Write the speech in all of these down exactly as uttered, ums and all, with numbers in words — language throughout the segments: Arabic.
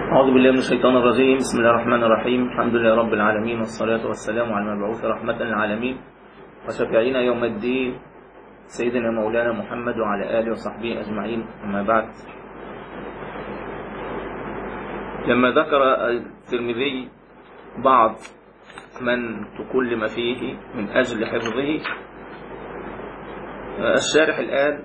أعوذ بالله من الشيطان الرجيم. بسم الله الرحمن الرحيم. الحمد لله رب العالمين، والصلاة والسلام على المبعوث رحمة للعالمين وشفيعنا يوم الدين سيدنا مولانا محمد وعلى آله وصحبه أجمعين. أما بعد، لما ذكر الترمذي بعض من تكلم فيه من أجل حفظه، الشارح الآن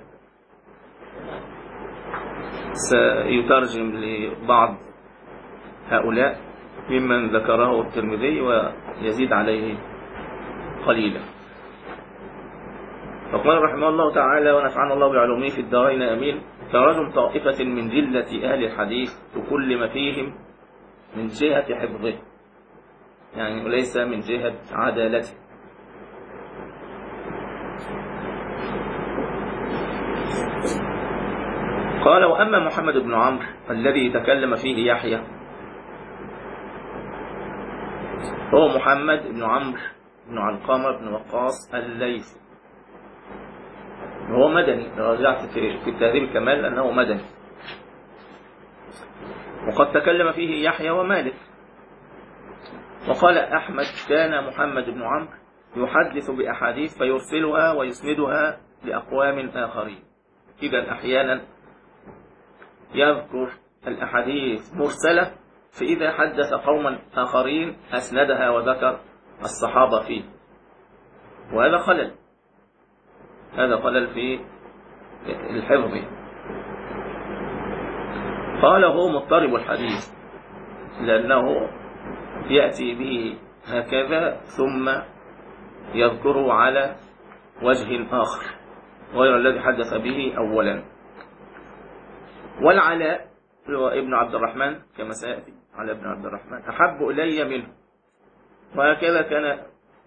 سيترجم لبعض هؤلاء ممن ذكره الترمذي ويزيد عليه قليلا. فقال رحمه الله تعالى ونفعنا الله بعلومه في الدارين آمين: تراجم طائفة من جلة أهل الحديث تكلم فيهم من جهة حفظه، يعني وليس من جهة عدالته. قال: وأما محمد بن عمرو الذي تكلم فيه يحيى، هو محمد بن عمرو بن علقمة بن وقاص الليثي، هو مدني. رجعت في التهذيب الكمال أنه مدني، وقد تكلم فيه يحيى ومالك. وقال أحمد: كان محمد بن عمرو يحدث بأحاديث فيرسلها ويسندها لأقوام آخرين. إذا أحيانا يذكر الأحاديث مرسلة، فإذا حدث قوما آخرين أسندها وذكر الصحابة فيه، وهذا خلل هذا خلل في الحفظ. قال: هو مضطرب الحديث، لأنه يأتي به هكذا ثم يذكره على وجه آخر غير الذي حدث به أولا. والعلاء هو ابن عبد الرحمن كما سيأتي، على ابن عبد الرحمن أحب إلي منه، وهكذا كان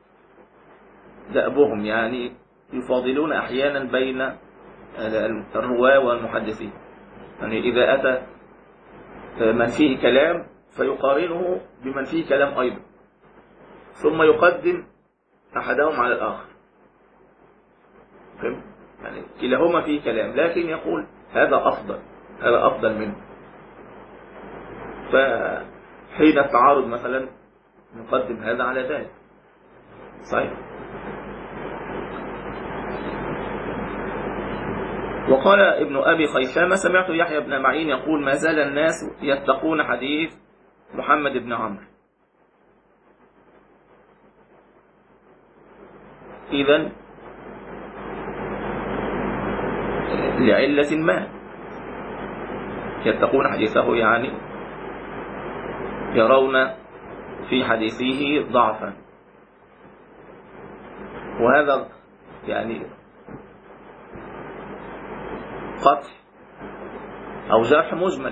دأبهم، يعني يفاضلون أحيانا بين الرواة والمحدثين. يعني إذا أتى من فيه كلام فيقارنه بمن فيه كلام أيضا، ثم يقدم أحدهم على الآخر. يعني كلاهما فيه كلام، لكن يقول هذا أفضل هذا أفضل منه. فحين التعارض مثلا نقدم هذا على ذلك. صحيح. وقال ابن أبي خيثمة: سمعت يحيى بن معين يقول: ما زال الناس يتقون حديث محمد بن عمرو. إذن لعلة ما يتقون حديثه، يعني يرون في حديثه ضعفا، وهذا يعني قطع أو جرح مجمل.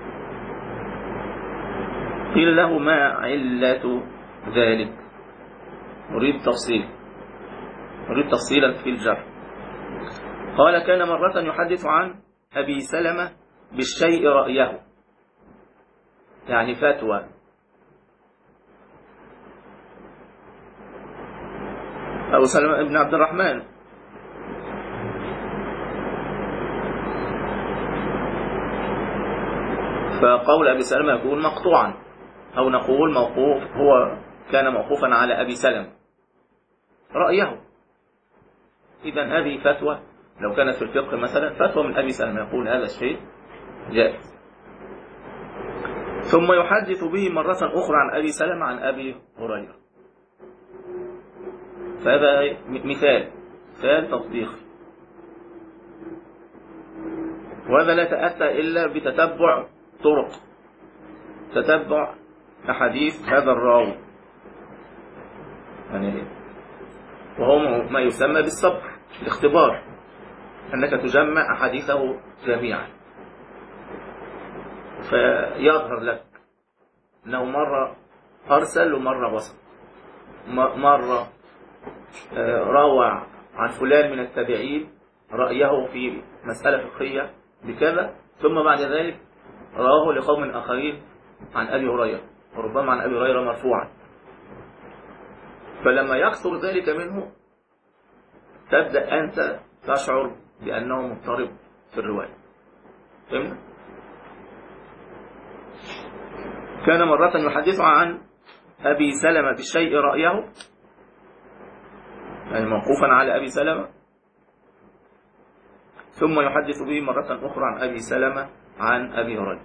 قيل له: ما علة ذلك؟ نريد تفصيل نريد تفصيلا في الجرح. قال: كان مرة يحدث عن أبي سلمة بالشيء رأيه، يعني فتوى. أبو سلمة ابن عبد الرحمن، فقول أبي سلمة يكون مقطوعا، أو نقول موقوف، هو كان موقوفا على أبي سلمة رأيه. إذن هذه فتوى، لو كانت في الفقه مثلا فتوى من أبي سلمة يقول هذا الشيء جائز، ثم يحدث به مرة أخرى عن أبي سلمة عن أبي هريرة. فهذا مثال مثال تطبيقي، وهذا لا يتأتى إلا بتتبع طرق، تتبع أحاديث هذا الراوي، يعني وهو ما يسمى بالصبر، الاختبار، أنك تجمع أحاديثه جميعا، فيظهر لك أنه مرة أرسل ومرة وصل، مرة روى عن فلان من التابعين رأيه في مسألة فقهية بكذا، ثم بعد ذلك رواه لقوم آخرين عن أبي هريرة، وربما عن أبي هريرة مرفوعا. فلما يكثر ذلك منه تبدأ أنت تشعر بأنه مضطرب في الرواية. فهمنا؟ كان مرة يحدث عن أبي سلمة بالشيء رأيه، يعني موقوفا على أبي سلمة، ثم يحدث به مرة أخرى عن أبي سلمة عن أبي هريرة.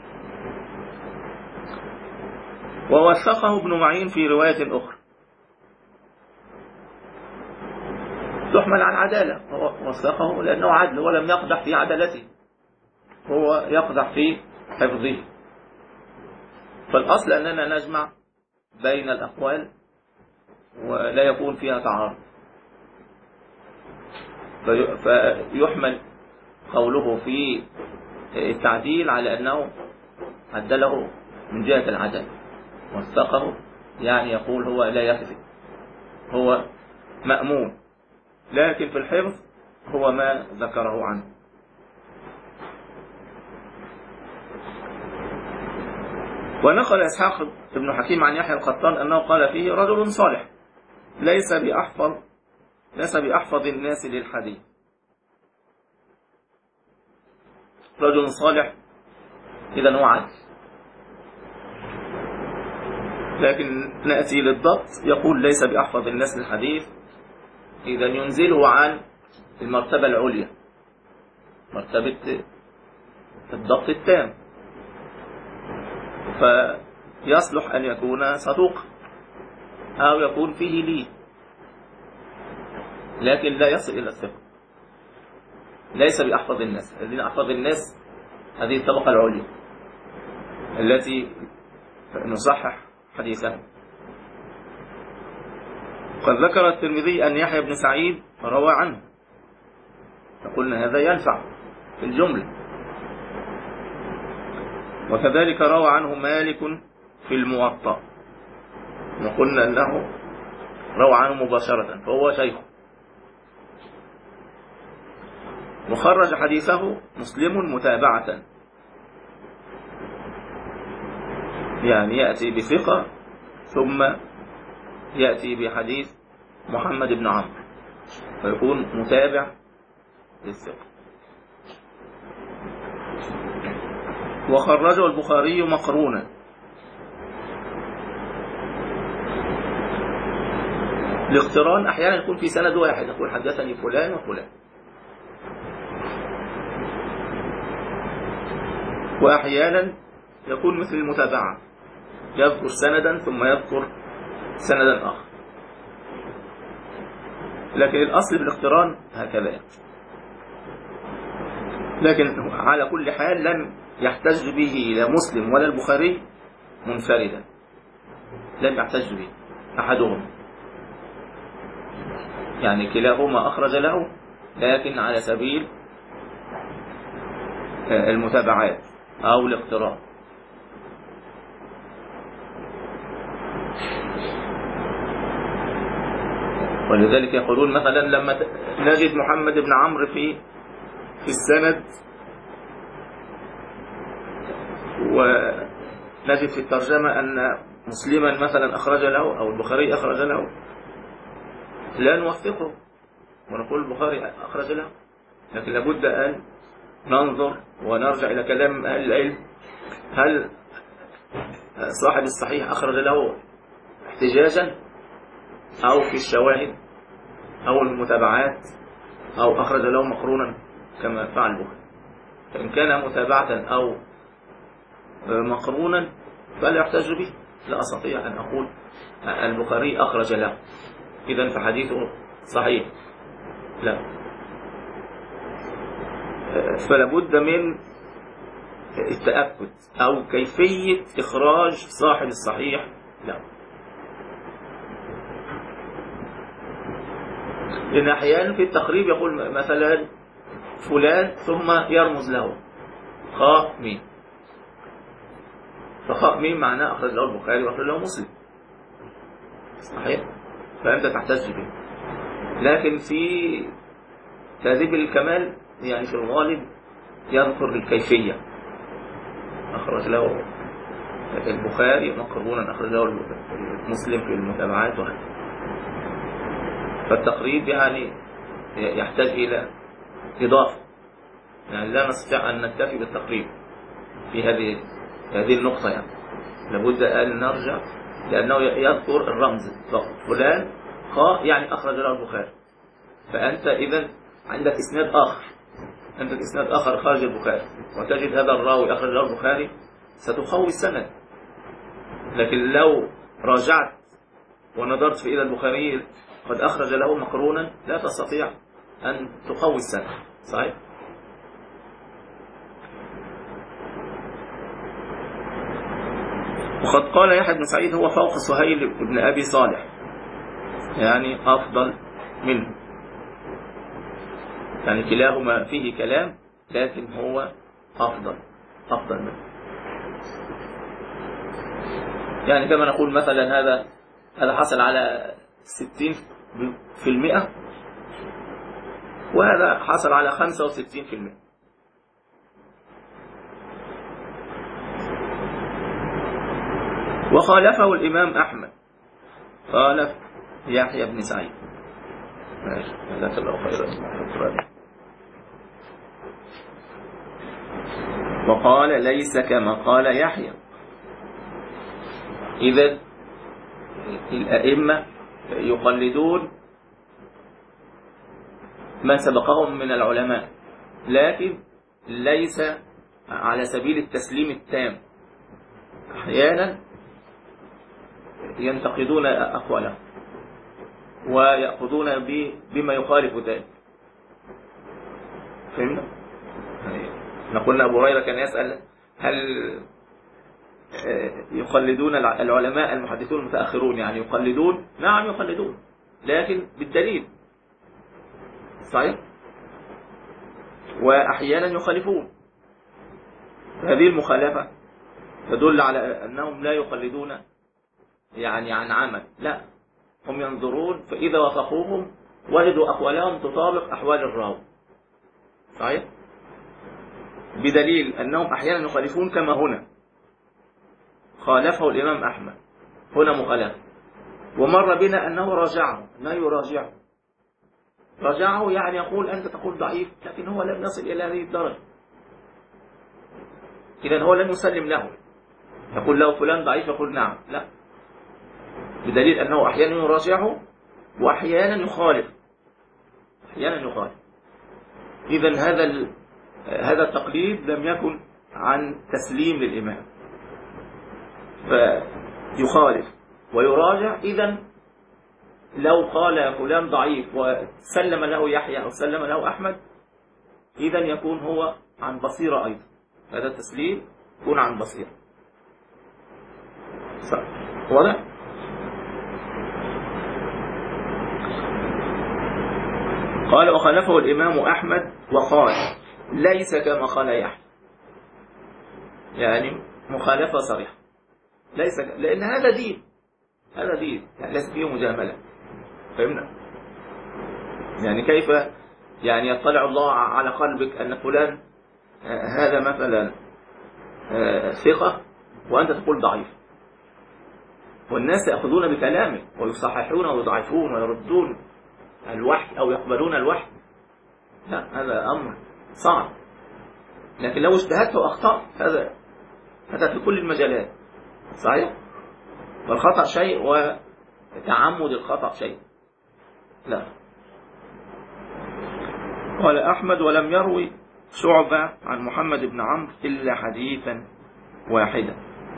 ووثقه ابن معين في رواية أخرى تحمل عن عدالة، هو وثقه لأنه عدل ولم يقدح في عدالته، هو يقدح في حفظه. فالأصل أننا نجمع بين الأقوال ولا يكون فيها تعارض، فيحمل قوله في التعديل على أنه عدله من جهة العدل، وثقه يعني يقول هو لا يكذب، هو مأمون، لكن في الحفظ هو ما ذكره عنه. ونقل إسحاق بن حكيم عن يحيى القطان أنه قال فيه رجل صالح ليس بأحفظ ليس بأحفظ الناس للحديث. رجل صالح إذا هو عدل، لكن نأتي للضبط يقول ليس بأحفظ الناس للحديث، إذا ينزله عن المرتبة العليا، مرتبة الضبط التام، فيصلح أن يكون صدوق أو يكون فيه لي، لكن لا يصل إلى الثقة. ليس بأحفظ الناس، الذين أحفظ الناس هذه الطبقة العليا التي نصحح حديثها. قد ذكر الترمذي أن يحيى بن سعيد روى عنه، فقلنا هذا ينفع في الجملة. وكذلك روى عنه مالك في الموطأ، وقلنا أنه روى عنه مباشرة فهو شيخ. وخرج حديثه مسلم متابعة، يعني يأتي بثقة ثم يأتي بحديث محمد بن عمرو فيكون متابع للثقة. وخرجه البخاري مقرونا، الاقتران أحيانا يكون في سند واحد، يقول حدثني فلان وفلان، وأحيانا يكون مثل المتابعة، يذكر سندا ثم يذكر سندا آخر، لكن الأصل بالاقتران هكذا. لكن على كل حال لم يحتج به لا مسلم ولا البخاري منفردا، لم يحتج به أحدهم، يعني كلاهما أخرج له لكن على سبيل المتابعات أو الاقتران. ولذلك يقولون مثلا لما نجد محمد بن عمرو في في السند ونجد في الترجمة أن مسلما مثلا أخرج له أو البخاري أخرج له، لا نوثقه ونقول البخاري أخرج له، لكن لابد أن ننظر ونرجع إلى كلام أهل العلم، هل صاحب الصحيح أخرج له احتجاجا أو في الشواهد أو المتابعات أو أخرج له مقرونا كما فعل البخاري. فإن كان متابعة أو مقرونا فلا يحتج به، لا أستطيع أن أقول البخاري أخرج له إذن فحديثه صحيح، لا، فلا بد من التأكد أو كيفية إخراج صاحب الصحيح له. لأن أحيانا في التقريب يقول مثلا فلان ثم يرمز له خاء ميم، فخاء ميم معناه أخرج له البخاري وأخرج له مسلم، صحيح، فأنت تحتج به. لكن في تهذيب الكمال يعني في الغالب يذكر الكيفية، أخرج له البخاري مقرونا أخرج له مسلم في المتابعات وهكذا. فالتقريب يعني يحتاج إلى إضافة، يعني لا نستطيع أن نكتفي بالتقريب في هذه هذه النقطة يعني. لابد أن نرجع، لأنه يذكر الرمز فقط، فلان خاء يعني أخرج له البخاري. فأنت إذن عندك إسناد آخر، عندك إسناد آخر خارج البخاري، وتجد هذا الراوي أخرج له البخاري، ستقوي السند. لكن لو راجعت ونظرت في إذا البخاري قد أخرج له مقرونا، لا تستطيع أن تقوي السند. صحيح؟ وقد قال يحيى بن سعيد هو فوق سهيل بن أبي صالح، يعني أفضل منه، يعني كلاهما فيه كلام لكن هو أفضل أفضل منه. يعني كما نقول مثلا هذا هذا حصل على ستين في المئة، وهذا حصل على خمسة وستين في المئة. وخالفه الإمام أحمد، خالف يحيى بن سعيد. ماشي، جزاك الله خيرا. وقال ليس كما قال يحيى. إذا الأئمة يقلدون من سبقهم من العلماء، لكن ليس على سبيل التسليم التام. أحيانا ينتقدون أقوالهم ويأخذون بما يخالف ذلك. فهمنا؟ نقول أبو هريرة كان يسأل هل يقلدون العلماء المحدثون المتأخرون؟ يعني يقلدون؟ نعم يقلدون، لكن بالدليل. صحيح؟ وأحيانا يخالفون. هذه المخالفة تدل على أنهم لا يقلدون يعني عن عمل، لا، هم ينظرون فإذا وافقوهم وجدوا أقوالهم تطابق أحوال الراوي. صحيح؟ بدليل أنهم أحيانا يخالفون كما هنا خالفه الإمام أحمد، هنا مخالفة. ومر بنا أنه راجعه، لا يراجعه، راجعه يعني يقول أنت تقول ضعيف، لكن هو لم يصل إلى هذه الدرجة، إذن هو لم يسلم له، يقول له فلان ضعيف، يقول نعم، لا، بدليل أنه أحيانا يراجعه وأحيانا يخالف، أحيانا يخالف. إذن هذا هذا التقليد لم يكن عن تسليم للإمام، فيخالف ويراجع. إذن لو قال فلان ضعيف وسلم له يحيى أو سلم له أحمد، إذن يكون هو عن بصيرة أيضا، هذا التسليم يكون عن بصيرة. واضح؟ قال وخالفه الإمام أحمد وقال ليس كما قال يحيى، يعني مخالفة صريحة، ليس، لأن هذا دين، هذا دين، يعني ليس فيه مجاملة. فهمنا؟ يعني كيف يعني يطلع الله على قلبك أن فلان هذا مثلا ثقة وأنت تقول ضعيف، والناس يأخذون بكلامه ويصححون ويضعفون ويردون الوحي أو يقبلون الوحي. لا، هذا أمر صعب. لكن لو اجتهدت وأخطأت، هذا هذا في كل المجالات. صحيح؟ والخطأ شيء وتعمد الخطأ شيء. لا. قال أحمد ولم يروي شعبة عن محمد بن عمرو إلا حديثا واحدا.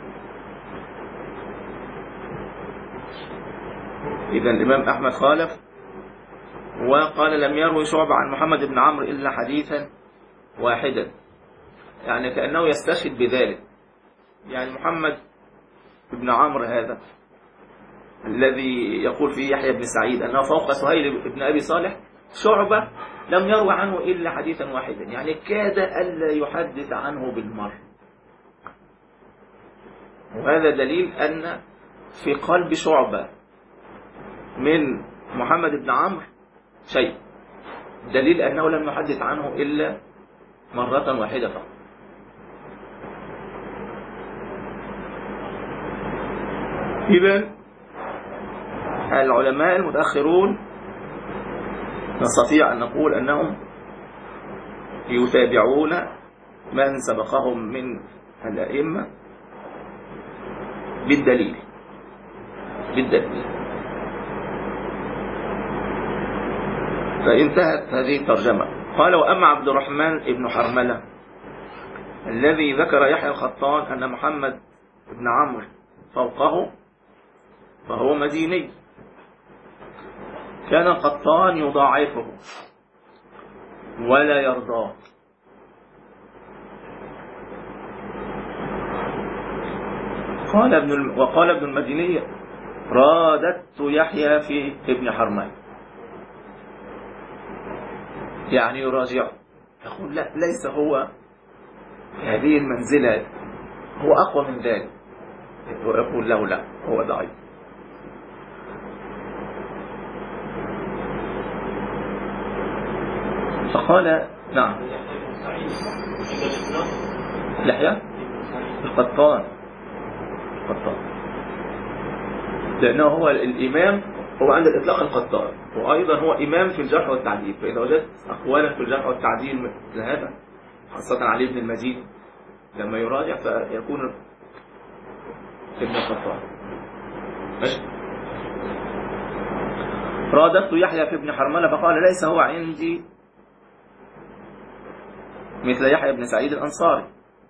إذا الإمام أحمد خالف وقال لم يروي شعبة عن محمد بن عمرو إلا حديثا واحدا، يعني كأنه يستشهد بذلك. يعني محمد بن عمرو هذا الذي يقول فيه يحيى بن سعيد أنه فوق سهيل بن أبي صالح، شعبة لم يروي عنه إلا حديثا واحدا، يعني كاد ألا يحدث عنه بالمرة. وهذا دليل أن في قلب شعبة من محمد بن عمرو شيء، دليل أنه لم يحدث عنه إلا مرة واحدة فقط. إذن العلماء المتأخرون نستطيع أن نقول أنهم يتابعون من سبقهم من الأئمة بالدليل بالدليل. فانتهت هذه الترجمة. قال: وأما عبد الرحمن بن حرملة الذي ذكر يحيى الخطان أن محمد بن عمرو فوقه فهو مديني، كان القطان يضاعفه ولا يرضاه. قال ابن وقال ابن المديني: رادت يحيى في ابن حرملة، يعني يراجعه، يقول لا، ليس هو في هذه المنزلة، هو أقوى من ذلك، ويقول له لا، هو ضعيف. فقال: نعم. يحيى القطان القطان لأنه هو الإمام، هو عند الإطلاق القطان، وأيضا هو إمام في الجرح والتعديل. فإذا وجدت أقوالا في الجرح والتعديل مثل هذا، خاصة علي بن المديني لما يراجع فيكون ابن القطان. ماشي. رادفت يحيى في ابن حرملة فقال: ليس هو عندي مثل يحيى بن سعيد الأنصاري.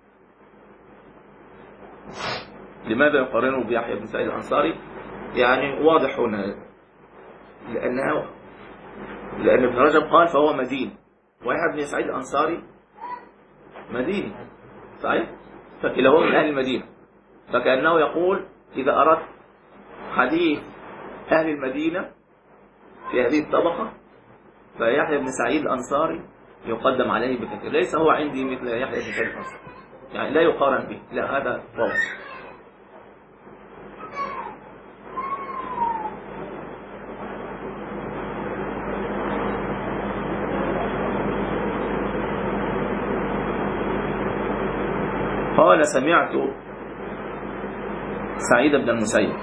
لماذا يقارنه بيحيى بن سعيد الأنصاري؟ يعني واضح هنا، لأنه لأن ابن رجب قال فهو مدين، ويحيى بن سعيد الأنصاري مديني، صحيح؟ فكلاهما من أهل المدينة، فكأنه يقول إذا أردت حديث أهل المدينة في هذه الطبقة فيحيى بن سعيد الأنصاري يقدم عليه بكثير. ليس هو عندي مثل يحيى بن سعيد الأنصاري، يعني لا يقارن به، لا، هذا فوق. قال: سمعت سعيد بن المسيب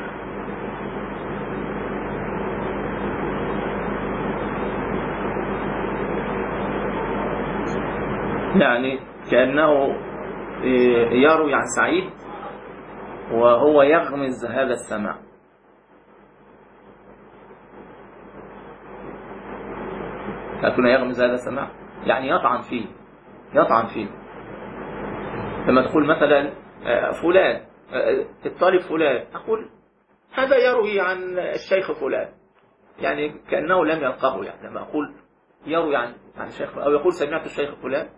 يعني كأنه يروي عن سعيد وهو يغمز هذا السماع. لكن يغمز هذا السماع يعني يطعن فيه يطعن فيه لما تقول مثلا فلان الطالب فلان، أقول هذا يروي عن الشيخ فلان، يعني كأنه لم يلقه. يعني لما أقول يروي عن عن الشيخ أو يقول سمعت الشيخ فلان،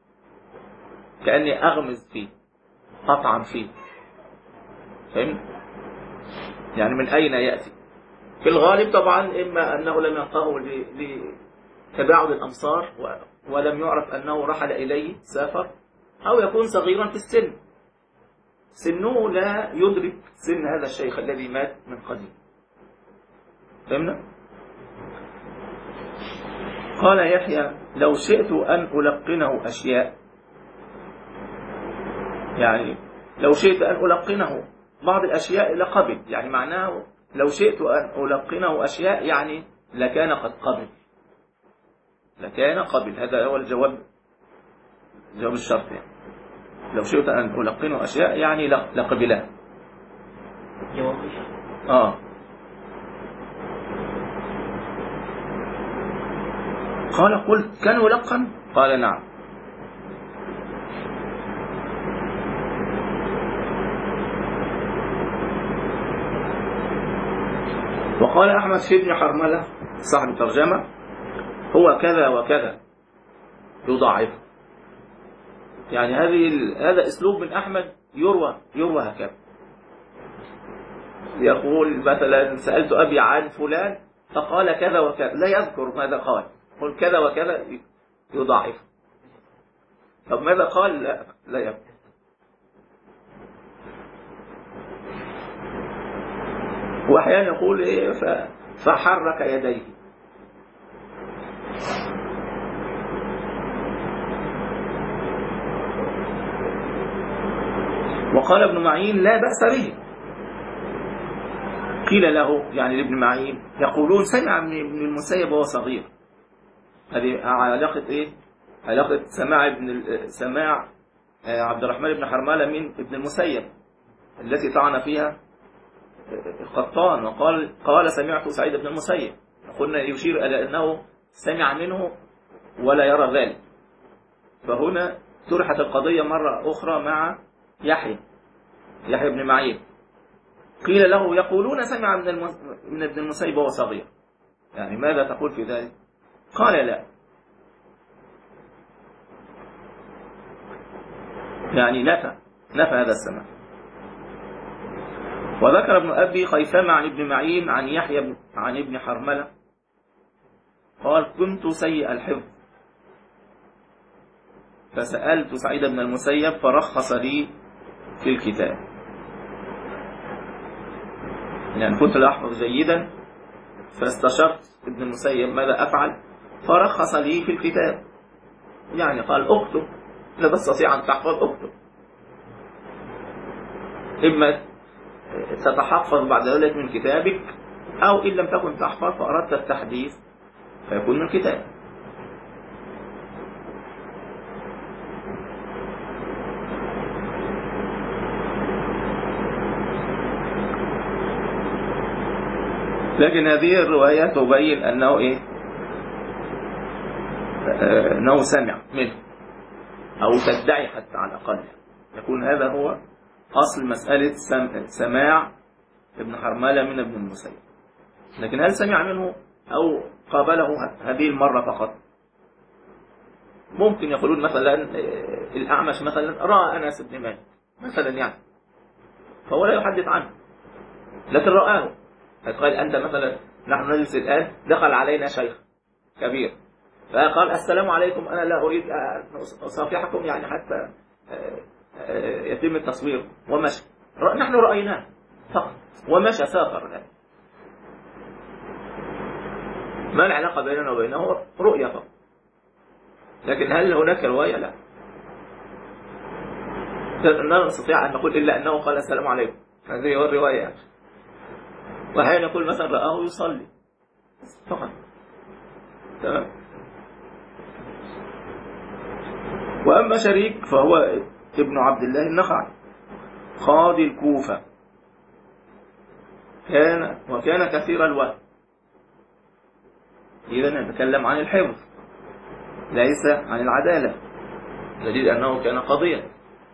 كأني أغمز فيه، أطعن فيه. فهمت؟ يعني من أين يأتي؟ في الغالب طبعا إما أنه لم يلقه لتباعد الأمصار ولم يعرف أنه رحل إليه سافر، أو يكون صغيرا في السن، سنه لا يدرك سن هذا الشيخ الذي مات من قديم. فهمنا؟ قال يحيى: لو شئت أن ألقنه أشياء، يعني لو شئت أن ألقنه بعض الأشياء لقبل، يعني معناه لو شئت أن ألقنه أشياء يعني لكان قد قبل، لكان قبل. هذا هو الجواب، جواب الشرط. يعني لو شئت أن ألقنه أشياء يعني لقبلها. آه قال: قلت: كان يلقن؟ قال: نعم. وقال أحمد في ابن حرملة صاحب الترجمة: هو كذا وكذا يضاعف. يعني هذه هذا أسلوب من أحمد يروى يروى هكذا. يقول مثلا: سألت أبي عن فلان فقال كذا وكذا، لا يذكر ماذا قال، قل كذا وكذا يضاعف. طب ماذا قال؟ لا لا يذكر. وأحيانا يقول إيه فحرك يديه. وقال ابن معين: لا بأس به. قيل له يعني لابن معين، يقولون سمع من ابن المسيب وهو صغير. هذه علاقة إيه؟ علاقة سماع ابن سماع عبد الرحمن بن حرملة من ابن المسيب التي طعن فيها القطان وقال قال سمعت سعيد بن المسيب، قلنا يشير إلى أنه سمع منه ولا يرى ذلك. فهنا طرحت القضية مرة أخرى مع يحيى يحيى بن معين، قيل له يقولون سمع من من ابن المسيب وهو صغير، يعني ماذا تقول في ذلك؟ قال لا، يعني نفى نفى هذا السماع. وذكر ابن أبي خيثمة عن ابن معين عن يحيى عن ابن حرملة قال كنت سيء الحفظ فسألت سعيد بن المسيب فرخص لي في الكتاب، يعني كنت لا أحفظ جيدا فاستشرت ابن المسيب ماذا أفعل فرخص لي في الكتاب، يعني قال اكتب، لا تستطيع أن تحفظ اكتب، إما تتحفظ بعد ذلك من كتابك، أو إن لم تكن تحفظ فأردت التحديث فيكون من كتاب. لكن هذه الرواية تبين أنه إيه؟ أنه سمع منه، أو تدعي حتى على الأقل يكون هذا هو أصل مسألة سماع ابن حرملة من ابن المسيب. لكن هل سمع منه أو قابله هذه المرة فقط؟ ممكن يقولون مثلا الأعمش مثلا رأى أنس بن مالك مثلا، يعني فهو لا يحدث عنه، لكن رآه. قال أنت مثلا نحن نجلس الآن دخل علينا شيخ كبير فقال السلام عليكم أنا لا أريد أن أصافحكم يعني حتى يتم التصوير، ومشى، نحن رأيناه فقط ومشى سافر الآن، ما العلاقة بيننا وبينه؟ رؤية فقط. لكن هل هناك رواية؟ لا، لا نستطيع أن نقول إلا أنه قال السلام عليكم، هذه هو الرواية. وأحيانا يقول مثلا رآه يصلي فقط، تمام. وأما شريك فهو ابن عبد الله النخعي قاضي الكوفة، كان وكان كثير الوهم، إذا نتكلم عن الحفظ ليس عن العدالة، دليل أنه كان قاضيا،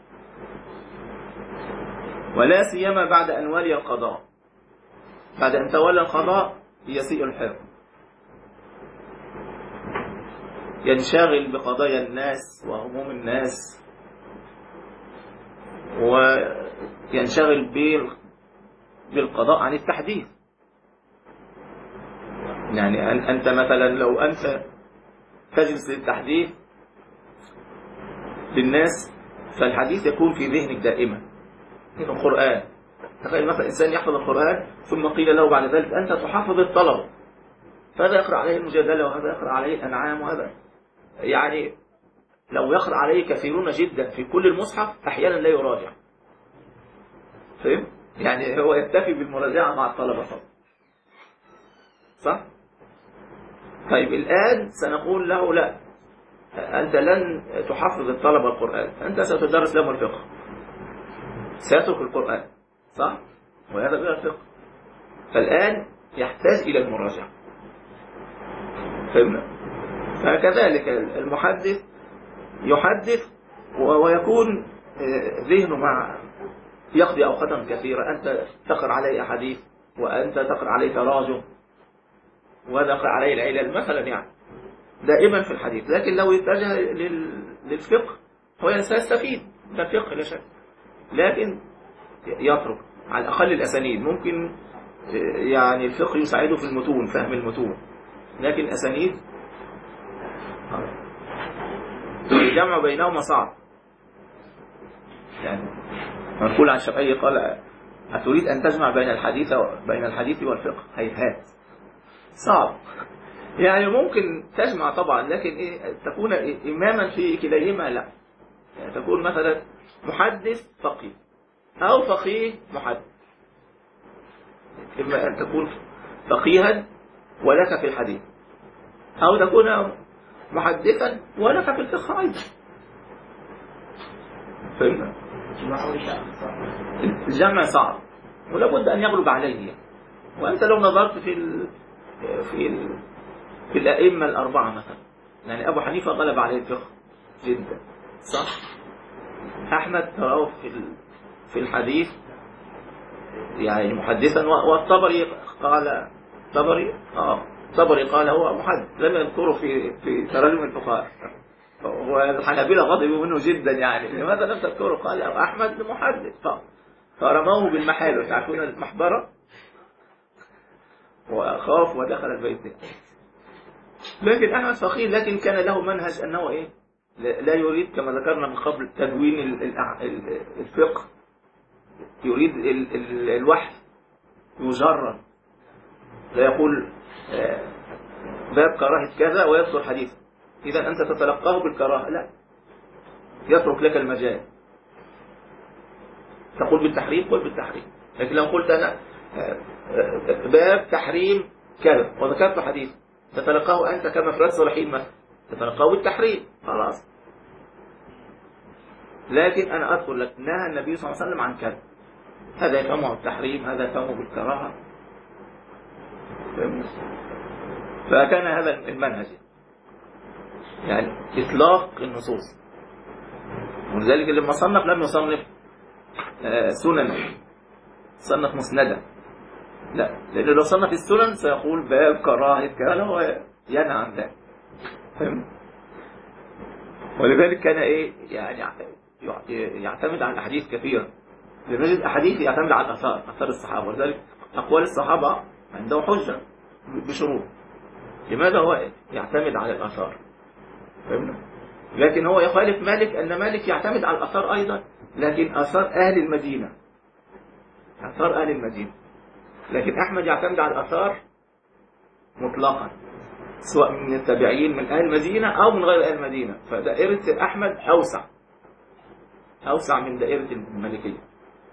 ولا سيما بعد أن ولي القضاء، بعد أن تولى القضاء يسيء الحفظ، ينشغل بقضايا الناس وهموم الناس، وينشغل بالقضاء عن التحديث. يعني أنت مثلا لو أنت تجلس للتحديث للناس فالحديث يكون في ذهنك دائما من القرآن. تخيل مثلا إنسان يحفظ القرآن ثم قيل له بعد ذلك أنت تحفظ الطلبة، فهذا يقرأ عليه المجادلة وهذا يقرأ عليه الأنعام، وهذا يعني لو يقرأ عليه كثيرون جدا في كل المصحف أحيانا لا يراجع، فهم؟ يعني هو يكتفي بالمراجعة مع الطلبة فقط، صح؟ طيب الآن سنقول له لا، أنت لن تحفظ الطلبة القرآن، أنت ستدرس لهم الفقه، سيترك القرآن، صح؟ وهذا غير الفقه، فالآن يحتاج إلى المراجعة، فهمنا؟ فكذلك المحدث يحدث ويكون ذهنه مع يقضي أوقاتا كثيرة، أنت تقرأ عليه أحاديث وأنت تقرأ عليه تراجم وهذا يقرأ عليه العلل مثلا، يعني دائما في الحديث. لكن لو اتجه للفقه هو سيستفيد من الفقه لا شك، لكن يترك على الأقل الأسانيد. ممكن يعني الفقه يساعده في المتون، فهم المتون، لكن الأسانيد الجمع بينهما صعب. يعني نقول عن الشافعي قال أتريد أن تجمع بين الحديث بين الحديث والفقه؟ هيهات، صعب. يعني ممكن تجمع طبعا، لكن إيه تكون إماما في كليهما؟ لا، يعني تكون مثلا محدث فقيه أو فقيه محدث، إما أن تكون فقيها ولك في الحديث، أو تكون محدثا ولك في الفقه أيضا، فهمنا؟ الجمع صعب ولا بد أن يغلب عليه. وأنت لو نظرت في ال في ال في الأئمة الأربعة مثلا، يعني أبو حنيفة غلب عليه الفقه جدا صح؟ أحمد تراه في في الحديث يعني محدثا، والطبري قال الطبري اه الطبري قال هو محدث، لم يذكره في في تراجم الفقهاء، والحنابلة غضبوا منه جدا يعني لماذا لم تذكره؟ قال أحمد محدث، فرموه بالمحال، وتعرفون المحبرة، وخاف ودخل البيت. لكن أحمد فقيه، لكن كان له منهج أنه إيه لا يريد كما ذكرنا من قبل تدوين الفقه، يريد الوحي مجرد، لا يقول باب كراهة كذا ويذكر حديث إذا أنت تتلقاه بالكراهة، لا، يترك لك المجال، تقول بالتحريم قل بالتحريم. لكن لو قلت أنا باب تحريم كذا وذكرت حديث، تتلقاه أنت كما في رد صالحين مثلا، تتلقاه بالتحريم خلاص. لكن أنا أذكر لك نهى النبي صلى الله عليه وسلم عن كذا، هذا يفهمه التحريم، هذا يفهمه بالكراهة. فكان هذا المنهج يعني إطلاق النصوص. ولذلك لما صنف لم يصنف سنن، صنف مسندة، لا، لأنه لو صنف السنن سيقول باب كراهة كذا، هو ينهى عن ذلك. ولذلك كان إيه يعني يعتمد على الأحاديث كثيرا، لنجد أحاديث يعتمد على الآثار، آثار الصحابة، ولذلك أقوال الصحابة عنده حجة بشروط. لماذا هو يعتمد على الآثار؟ فهمنا؟ لكن هو يخالف مالك، أن مالك يعتمد على الآثار أيضا، لكن آثار أهل المدينة، آثار أهل المدينة. لكن أحمد يعتمد على الآثار مطلقا، سواء من التابعين من أهل المدينة أو من غير أهل المدينة. فدائرة أحمد أوسع أوسع من دائرة المالكية.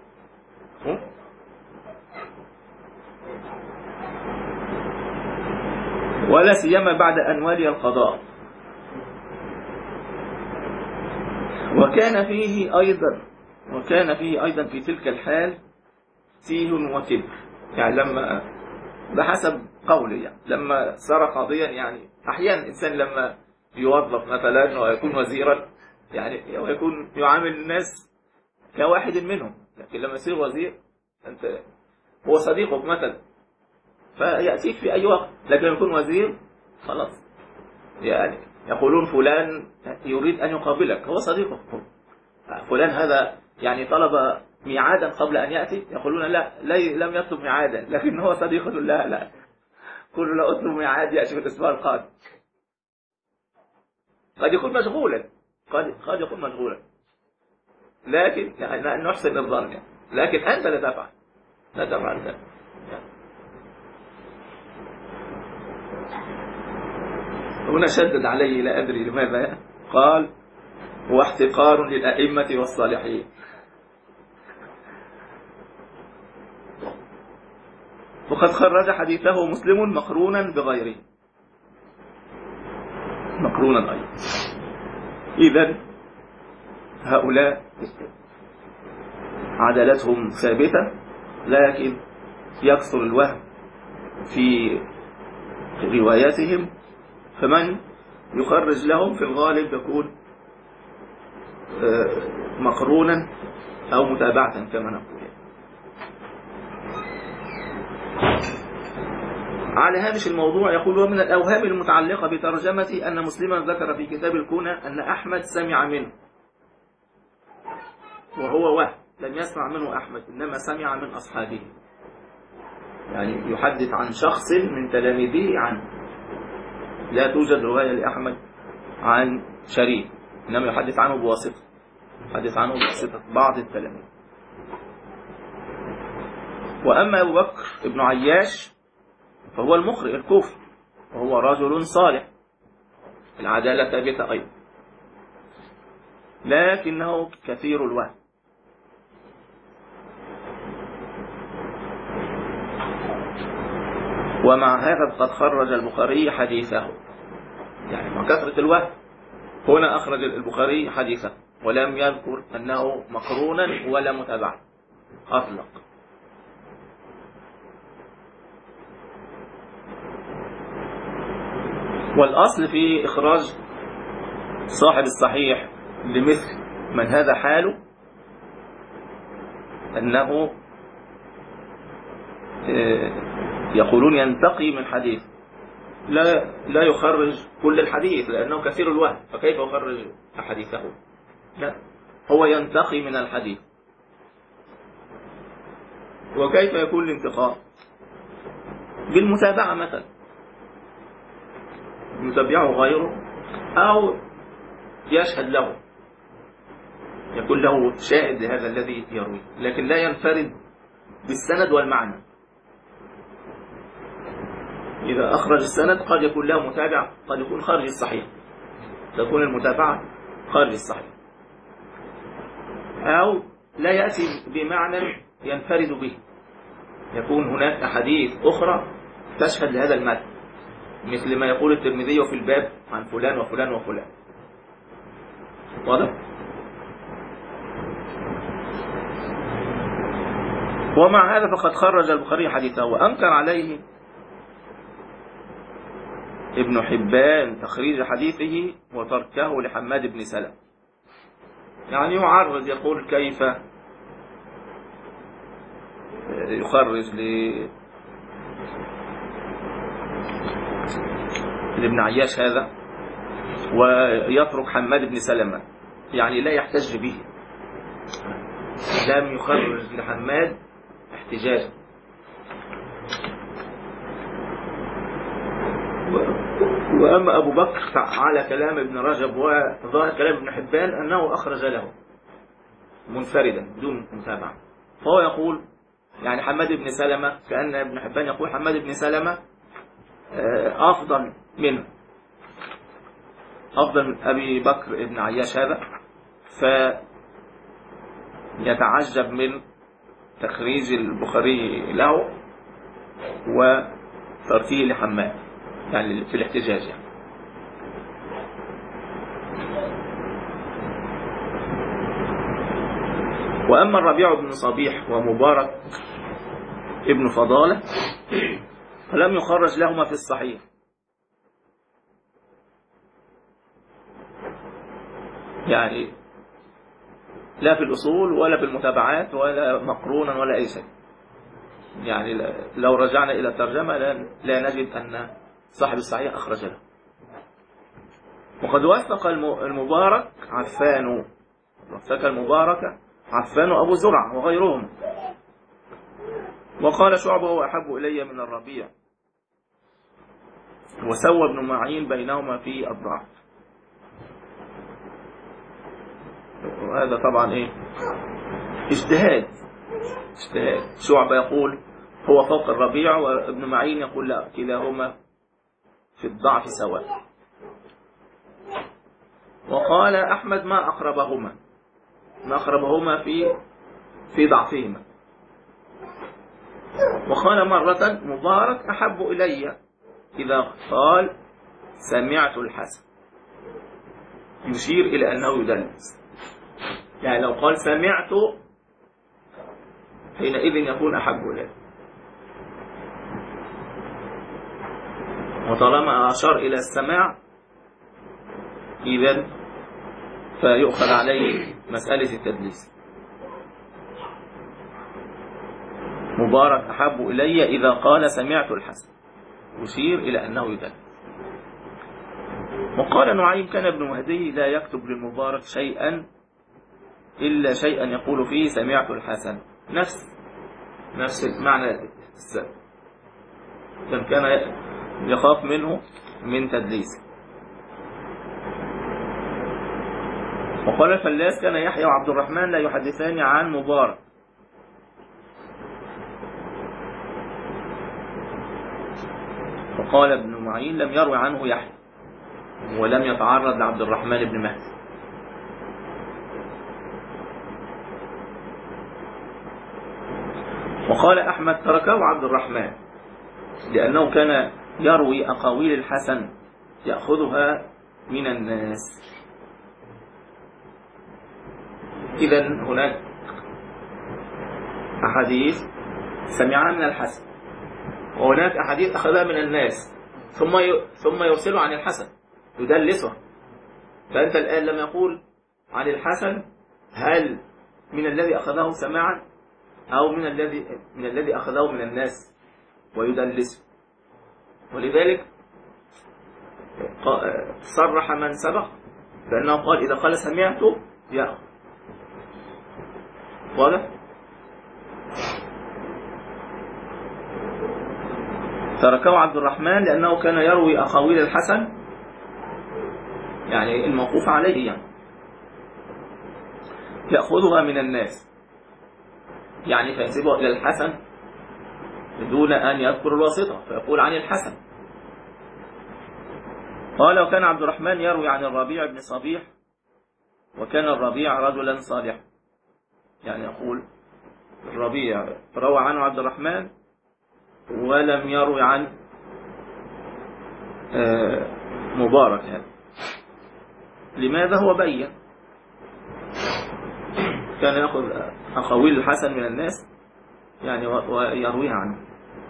ولا سيما بعد أن ولي القضاء. وكان فيه أيضا وكان فيه أيضا في تلك الحال تيه وكبر، يعني لما بحسب قولي يعني لما صار قاضيا، يعني أحيانا الإنسان لما يوظف مثلا ويكون وزيرا يعني ويكون يعامل الناس كواحد منهم، لكن لما يصير وزير أنت هو صديقك مثلا فيأتيك في أي وقت، لكن لما يكون وزير خلاص يعني يقولون فلان يريد أن يقابلك، هو صديقك. فلان هذا يعني طلب ميعادا قبل أن يأتي، يقولون لا, لا لم يطلب ميعادا، لكن هو صديق، لا لا كل لا أطلب ميعاد يأتي في الأسبوع القادم. قد يكون مشغولا، قد قد يكون مشغولا، لكن يعني نحسن الظن يعني. لكن أنت لا تفعل لا تفعل ذلك يعني. هنا شدد عليه لا أدري لماذا، قال هو احتقار للأئمة والصالحين. وقد خرج حديثه مسلم مقرونا بغيره، مقرونا أيضا. إذن هؤلاء عدالتهم ثابتة، لكن يكثر الوهم في رواياتهم، فمن يخرج لهم في الغالب يكون مقرونا أو متابعة كما نقول. على هامش الموضوع يقول: ومن الأوهام المتعلقة بترجمة أن مسلما ذكر في كتاب الكنى أن أحمد سمع منه، وهو وهم، لم يسمع منه أحمد إنما سمع من أصحابه، يعني يحدث عن شخص من تلاميذه عنه. لا توجد رواية لأحمد عن شريك، إنما يحدث عنه بواسطة، يحدث عنه بواسطة بعض التلاميذ. وأما أبو بكر ابن عياش فهو المقرئ الكوفي، وهو رجل صالح، العدالة ثابتة أيضا، لكنه كثير الوهم. ومع هذا قد خرج البخاري حديثه، يعني مع كثرة الوهم هنا أخرج البخاري حديثه ولم يذكر أنه مقرونا ولا متابعا، أطلق. والأصل في إخراج صاحب الصحيح لمثل من هذا حاله أنه يقولون ينتقي من حديث، لا لا يخرج كل الحديث لأنه كثير الوهم، فكيف يخرج أحاديثه؟ لا، هو ينتقي من الحديث. وكيف يكون الانتقاء؟ بالمتابعة مثلا، يتابعه غيره أو يشهد له، يكون له شاهد لهذا الذي يروي، لكن لا ينفرد بالسند والمعنى. إذا أخرج السند قد يكون له متابع، قد يكون خارج الصحيح، تكون المتابعة خارج الصحيح، أو لا يأتي بمعنى ينفرد به، يكون هناك أحاديث أخرى تشهد لهذا المعنى، مثل ما يقول الترمذي في الباب عن فلان وفلان وفلان. واضح؟ ومع هذا فقد خرج البخاري حديثه، وأنكر عليه ابن حبان تخريج حديثه وتركه لحماد بن سلمة. يعني يعرض، يقول كيف يخرج لابن عياش هذا ويترك حماد بن سلمة، يعني لا يحتج به، لم يخرج لحماد احتجاجا. وأما أبو بكر على كلام ابن رجب وظاهر كلام ابن حبان أنه أخرج له منفردا بدون متابعة، فهو يقول يعني حماد بن سلمة، كأن ابن حبان يقول حماد بن سلمة أفضل منه، أفضل من أبي بكر ابن عياش هذا، فيتعجب من تخريج البخاري له وتركيه لحماد، يعني في الاحتجاج يعني. وأما الربيع بن صبيح ومبارك ابن فضالة فلم يخرج لهما في الصحيح، يعني لا في الأصول ولا في المتابعات ولا مقرونا ولا أي شيء. يعني لو رجعنا إلى الترجمة لا نجد أن صاحب الصحيح أخرج له. وقد وثق المبارك عفان، وثق المبارك عفان أبو زرع وغيرهم. وقال شعبة هو أحب إلي من الربيع، وسوى ابن معين بينهما في الضعف. وهذا طبعا إيه؟ اجتهاد اجتهاد شعبة يقول هو فوق الربيع، وابن معين يقول لا، كلاهما في الضعف سواء. وقال أحمد ما أقربهما ما أقربهما في في ضعفهما. وقال مرة مبارك أحب إلي إذا قال سمعت الحسن، يشير إلى أنه يدلس، يعني لو قال سمعت حينئذ يكون أحب إلي، وطالما أشار إلى السماع إذن فيؤخذ عليه مسألة التدليس. مبارك أحب إلي إذا قال سمعت الحسن، يشير إلى أنه يدلس. وقال نعيم كان ابن مهدي لا يكتب للمبارك شيئا إلا شيئا يقول فيه سمعت الحسن، نفس نفس المعنى السابق، كان يخاف منه من تدليسه. وقال الفلاس كان يحيى وعبد الرحمن لا يحدثان عن مبارك. وقال ابن معين لم يروي عنه يحيى ولم يتعرض لعبد الرحمن بن مهدي. وقال أحمد تركه عبد الرحمن لأنه كان يروي أقاويل الحسن يأخذها من الناس. إذن هناك أحاديث سمعها من الحسن، وهناك أحاديث أخذها من الناس ثم ثم يرسلوا عن الحسن يدلسها. فأنت الآن لم يقول عن الحسن هل من الذي أخذه سماعا أو من الذي من الذي أخذه من الناس ويدلسه. ولذلك صرح من سبق بأنه قال إذا قال سمعت يأخذ. واضح؟ تركه عبد الرحمن لأنه كان يروي أقاويل الحسن، يعني الموقوف عليه، يعني يأخذها من الناس، يعني فينسبها إلى الحسن بدون أن يذكر الواسطة، فيقول عن الحسن. قال وكان عبد الرحمن يروي عن الربيع بن صبيح، وكان الربيع رجلا صالحا، يعني يقول الربيع روى عنه عبد الرحمن ولم يروي عن مبارك هذا. لماذا؟ هو بين كان يأخذ أقاويل الحسن من الناس يعني ويرويها عنه.